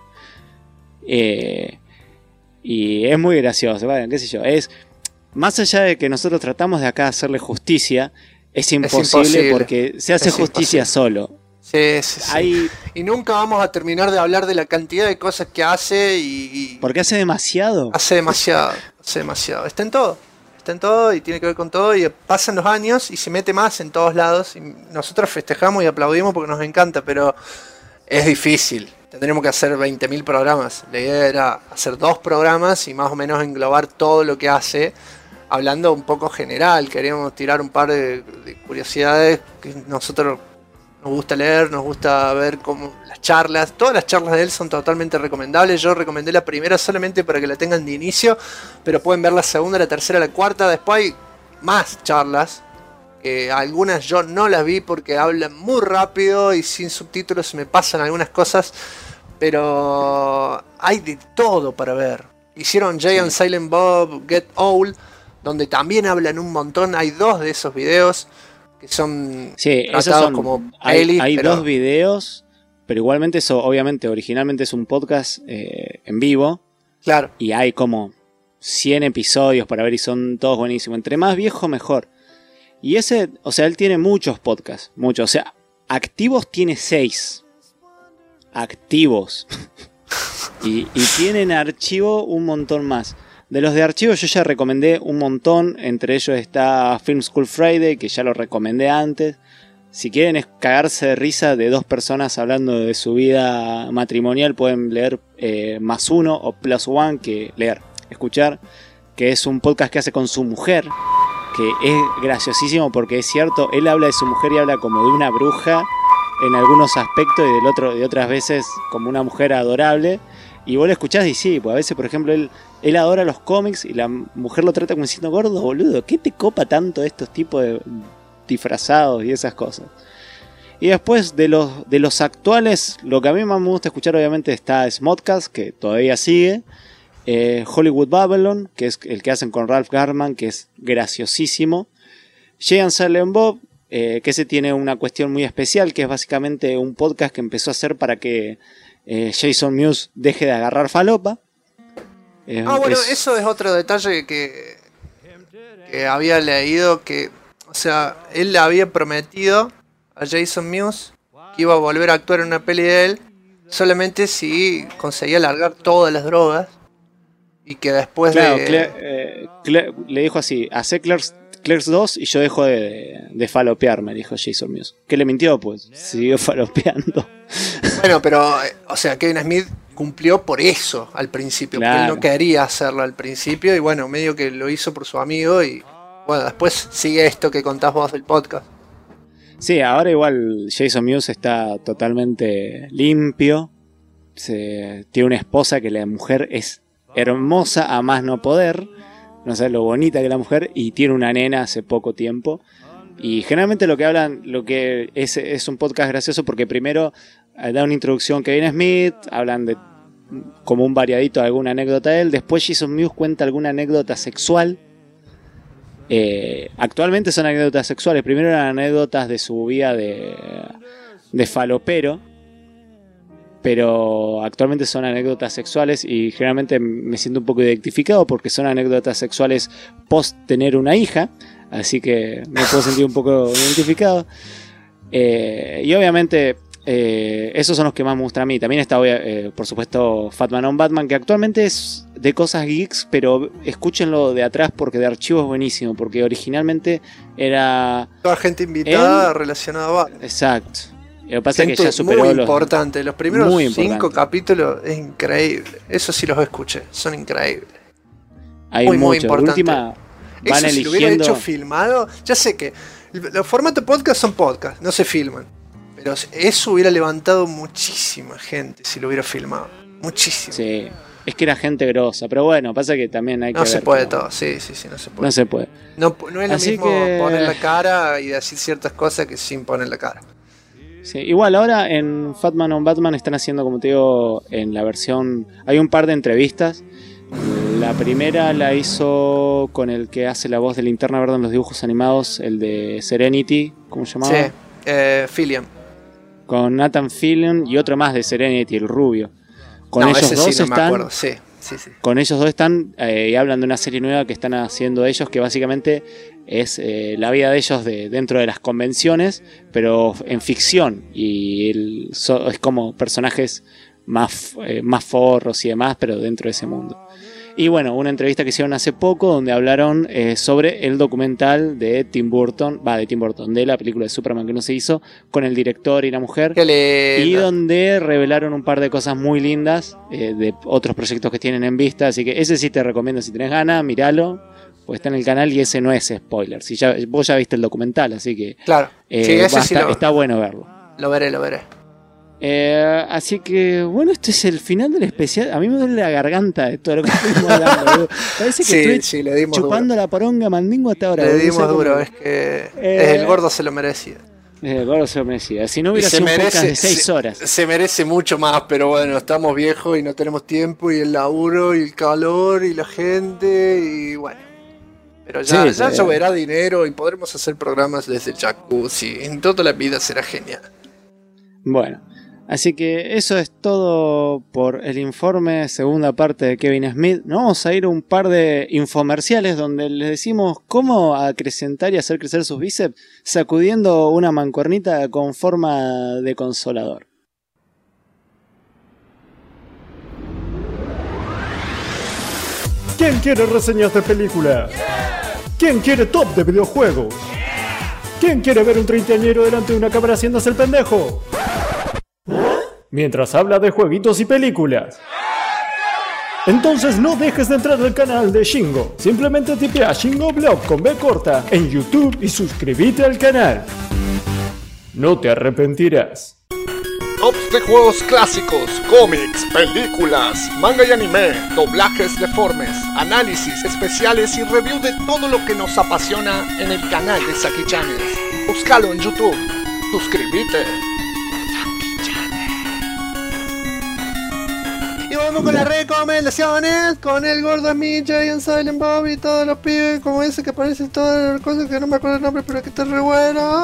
Y es muy gracioso, bueno, qué sé yo. Más allá de que nosotros tratamos de acá hacerle justicia, es imposible porque se hace justicia solo. Sí. Y nunca vamos a terminar de hablar de la cantidad de cosas que hace porque hace demasiado. Hace demasiado. Está en todo y tiene que ver con todo, y pasan los años y se mete más en todos lados y nosotros festejamos y aplaudimos porque nos encanta, pero es difícil tendríamos que hacer 20.000 programas. La idea era hacer 2 programas y más o menos englobar todo lo que hace, hablando un poco general. Queríamos tirar un par de curiosidades que nosotros nos gusta leer, nos gusta ver cómo las charlas. Todas las charlas de él son totalmente recomendables. Yo recomendé la primera solamente para que la tengan de inicio, pero pueden ver la segunda, la tercera, la cuarta. Después hay más charlas. Algunas yo no las vi porque hablan muy rápido y sin subtítulos, se me pasan algunas cosas, pero hay de todo para ver. Hicieron Jay and Silent Bob Get Old, donde también hablan un montón. Hay 2 de esos videos que son tratados como hay pero... 2 videos, pero igualmente eso, obviamente, originalmente es un podcast en vivo. Claro. Y hay como 100 episodios para ver y son todos buenísimos. Entre más viejo, mejor. Y ese, o sea, él tiene muchos podcasts, muchos. O sea, activos tiene 6. Activos. y tiene en archivo un montón más. De los de archivo yo ya recomendé un montón. Entre ellos está Film School Friday, que ya lo recomendé antes. Si quieren es cagarse de risa de 2 personas hablando de su vida matrimonial, pueden leer Más Uno o Plus One, que escuchar, que es un podcast que hace con su mujer, que es graciosísimo porque es cierto, él habla de su mujer y habla como de una bruja en algunos aspectos y de otras veces como una mujer adorable. Y vos lo escuchás y sí, pues a veces, por ejemplo, él adora los cómics y la mujer lo trata como diciendo, gordo, boludo, ¿qué te copa tanto estos tipos de disfrazados y esas cosas? Y después de los actuales, lo que a mí más me gusta escuchar obviamente está Smodcast, que todavía sigue. Hollywood Babylon, que es el que hacen con Ralph Garman, que es graciosísimo. Jay and Silent Bob, que ese tiene una cuestión muy especial, que es básicamente un podcast que empezó a hacer para que Jason Mewes deje de agarrar falopa. Bueno, eso es otro detalle que había leído, que, o sea, él le había prometido a Jason Mewes que iba a volver a actuar en una peli de él solamente si conseguía largar todas las drogas. Y que después le dijo así, hacé Clerks 2 y yo dejo de falopear, me dijo Jason Mewes. ¿Qué le mintió? Pues siguió falopeando. Bueno, pero, o sea, Kevin Smith cumplió por eso al principio, claro, porque él no quería hacerlo al principio, y bueno, medio que lo hizo por su amigo, y bueno, después sigue esto que contás vos del podcast. Sí, ahora igual Jason Mewes está totalmente limpio. Tiene una esposa que la mujer es hermosa a más no poder, no sé lo bonita que es la mujer, y tiene una nena hace poco tiempo. Y generalmente lo que hablan, lo que es un podcast gracioso porque primero da una introducción Kevin Smith, hablan de como un variadito de alguna anécdota de él, después Jason Mewes cuenta alguna anécdota sexual. Actualmente son anécdotas sexuales, primero eran anécdotas de su vida de falopero, pero actualmente son anécdotas sexuales y generalmente me siento un poco identificado porque son anécdotas sexuales post tener una hija, así que me puedo sentir un poco identificado. Y obviamente esos son los que más me gustan a mí. También está por supuesto Fatman on Batman, que actualmente es de cosas geeks, pero escúchenlo de atrás porque de archivo es buenísimo, porque originalmente era toda gente invitada relacionada a Batman. Exacto. Lo que pasa es que ya superó muy importante. Los primeros 5 capítulos es increíble. Eso sí los escuché, son increíbles. Hay muy importante. Última van eso, eligiendo... si lo hubiera hecho filmado, ya sé que los formatos podcast son podcast, no se filman. Pero eso hubiera levantado muchísima gente si lo hubiera filmado. Muchísimo. Sí, es que era gente grosa. Pero bueno, pasa que también hay que no se ver puede cómo... todo, sí, no se puede. No se puede. No es lo Así mismo que... poner la cara y decir ciertas cosas que sin poner la cara. Sí, igual ahora en Fatman on Batman están haciendo, como te digo, en la versión... Hay un par de entrevistas. La primera la hizo con el que hace la voz de Linterna Verde en los dibujos animados, el de Serenity, ¿cómo se llamaba? Sí, Fillion. Con Nathan Fillion y otro más de Serenity, el rubio. Con ellos ese dos sí, no están... me acuerdo. Sí. Con ellos dos están y hablan de una serie nueva que están haciendo ellos, que básicamente es la vida de ellos dentro de las convenciones, pero en ficción, y es como personajes más forros y demás, pero dentro de ese mundo. Y bueno, una entrevista que hicieron hace poco donde hablaron sobre el documental de Tim Burton, de la película de Superman que no se hizo, con el director y la mujer. Qué lindo. Y donde revelaron un par de cosas muy lindas de otros proyectos que tienen en vista. Así que ese sí te recomiendo, si tenés ganas, míralo, porque está en el canal y ese no es spoiler. Si vos ya viste el documental, así que Claro. Sí, ese sí está bueno verlo. Lo veré. Así que bueno, este es el final del especial. A mí me duele la garganta de todo lo que estuvimos hablando. Parece que estoy le dimos chupando duro. la poronga mandingo hasta ahora. Le dimos duro, es que el gordo se lo merecía. El gordo se lo merecía. Si no hubiera sido un podcast de 6 horas. Se merece mucho más, pero bueno, estamos viejos y no tenemos tiempo, y el laburo, y el calor, y la gente, y bueno. Pero ya lloverá dinero y podremos hacer programas desde el jacuzzi. En toda la vida será genial. Bueno. Así que eso es todo por el informe, segunda parte de Kevin Smith. Nos vamos a ir a un par de infomerciales donde les decimos cómo acrecentar y hacer crecer sus bíceps sacudiendo una mancuernita con forma de consolador. ¿Quién quiere reseñas de película? ¿Quién quiere top de videojuegos? ¿Quién quiere ver un treintañero delante de una cámara haciéndose el pendejo? Mientras habla de jueguitos y películas. Entonces no dejes de entrar al canal de Shingo. Simplemente tipea Shingo Blog con B corta en YouTube y suscríbete al canal. No te arrepentirás. Tops de juegos clásicos, cómics, películas, manga y anime, doblajes deformes, análisis especiales y review de todo lo que nos apasiona en el canal de Saki Channels. Búscalo en YouTube. Suscríbete. Y vamos con las recomendaciones, con el gordo Smith, Giant Silent Bob y todos los pibes como ese que aparecen todas las cosas que no me acuerdo el nombre, pero que está re bueno.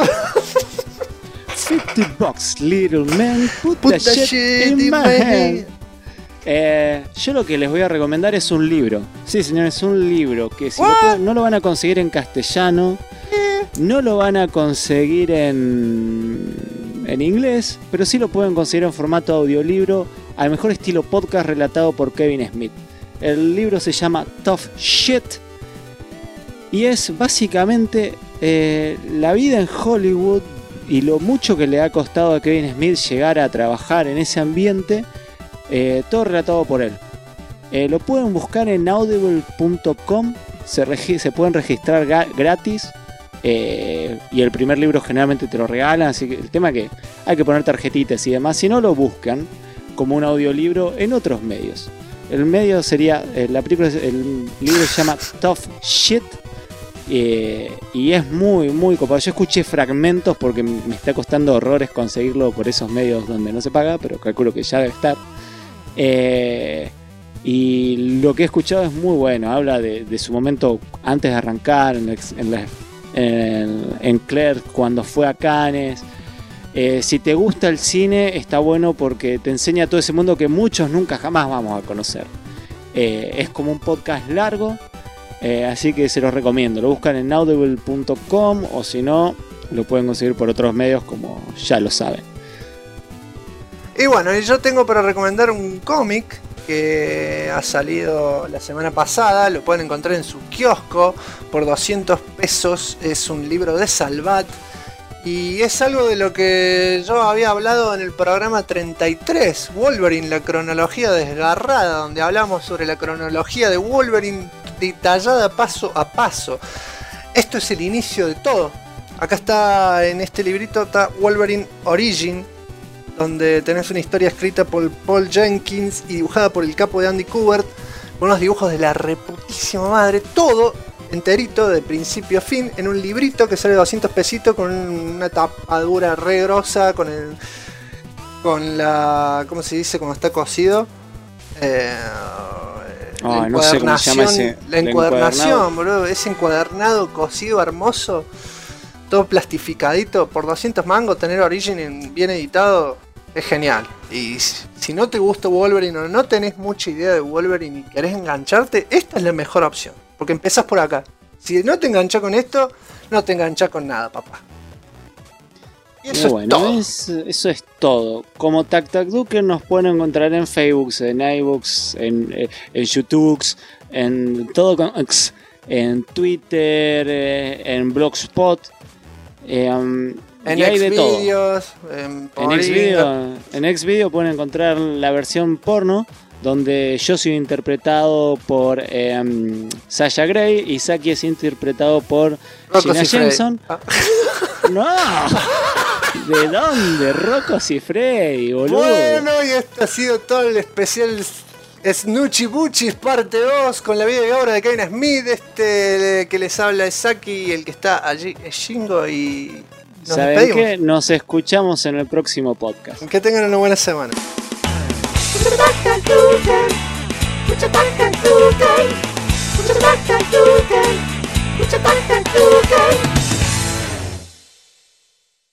50 bucks, little man, put the shit in my hand. Yo lo que les voy a recomendar es un libro. Sí, señores, un libro que si no lo van a conseguir en castellano, no lo van a conseguir en inglés, pero sí lo pueden conseguir en formato audiolibro, al mejor estilo podcast relatado por Kevin Smith. El libro se llama Tough Shit y es básicamente la vida en Hollywood y lo mucho que le ha costado a Kevin Smith llegar a trabajar en ese ambiente, todo relatado por él. Lo pueden buscar en audible.com, se pueden registrar gratis. Y el primer libro generalmente te lo regalan, así que el tema es que hay que poner tarjetitas y demás. Si no, lo buscan como un audiolibro en otros medios. El medio sería el libro se llama Tough Shit y es muy muy copado. Yo escuché fragmentos porque me está costando horrores conseguirlo por esos medios donde no se paga, pero calculo que ya debe estar. Y lo que he escuchado es muy bueno. Habla de su momento antes de arrancar en Claire, cuando fue a Cannes. Si te gusta el cine, está bueno porque te enseña todo ese mundo que muchos nunca jamás vamos a conocer. Es como un podcast largo, así que se los recomiendo. Lo buscan en audible.com o si no, lo pueden conseguir por otros medios, como ya lo saben. Y bueno, yo tengo para recomendar un cómic que ha salido la semana pasada. Lo pueden encontrar en su kiosco por 200 pesos. Es un libro de Salvat y es algo de lo que yo había hablado en el programa 33, Wolverine, la cronología desgarrada, donde hablamos sobre la cronología de Wolverine detallada paso a paso. Esto es el inicio de todo. Acá está, en este librito está Wolverine Origin, donde tenés una historia escrita por Paul Jenkins y dibujada por el capo de Andy Kubert, con unos dibujos de la reputísima madre, todo enterito de principio a fin, en un librito que sale 200 pesitos, con una tapadura re grosa, con la, ¿cómo se dice? Como está cosido, la no sé cómo se llama ese, la encuadernación, boludo, ese encuadernado cosido hermoso, todo plastificadito, por 200 mangos. Tener Origin bien editado es genial. Y si no te gusta Wolverine o no tenés mucha idea de Wolverine y querés engancharte, esta es la mejor opción, porque empezás por acá. Si no te enganchás con esto, no te enganchás con nada, papá. Y eso bueno, es todo. Eso es todo. Como Tac Tac Duque nos pueden encontrar en Facebook, en iBooks, en YouTube, en todo con X, en Twitter, en Blogspot, En y hay de todo. Xvideos, En Xvideo pueden encontrar la versión porno, donde yo soy interpretado por Sasha Grey y Saki es interpretado por Rocco Gina Siffredi. Jameson. No, ¿de dónde? Rocco Siffredi, boludo. Bueno, y este ha sido todo el especial Snoochie Buchis parte 2 con la vida y obra de Kevin Smith. Que les habla es Saki y el que está allí es Shingo y nos ¿Saben despedimos. qué? Nos escuchamos en el próximo podcast. Que tengan una buena semana. Back to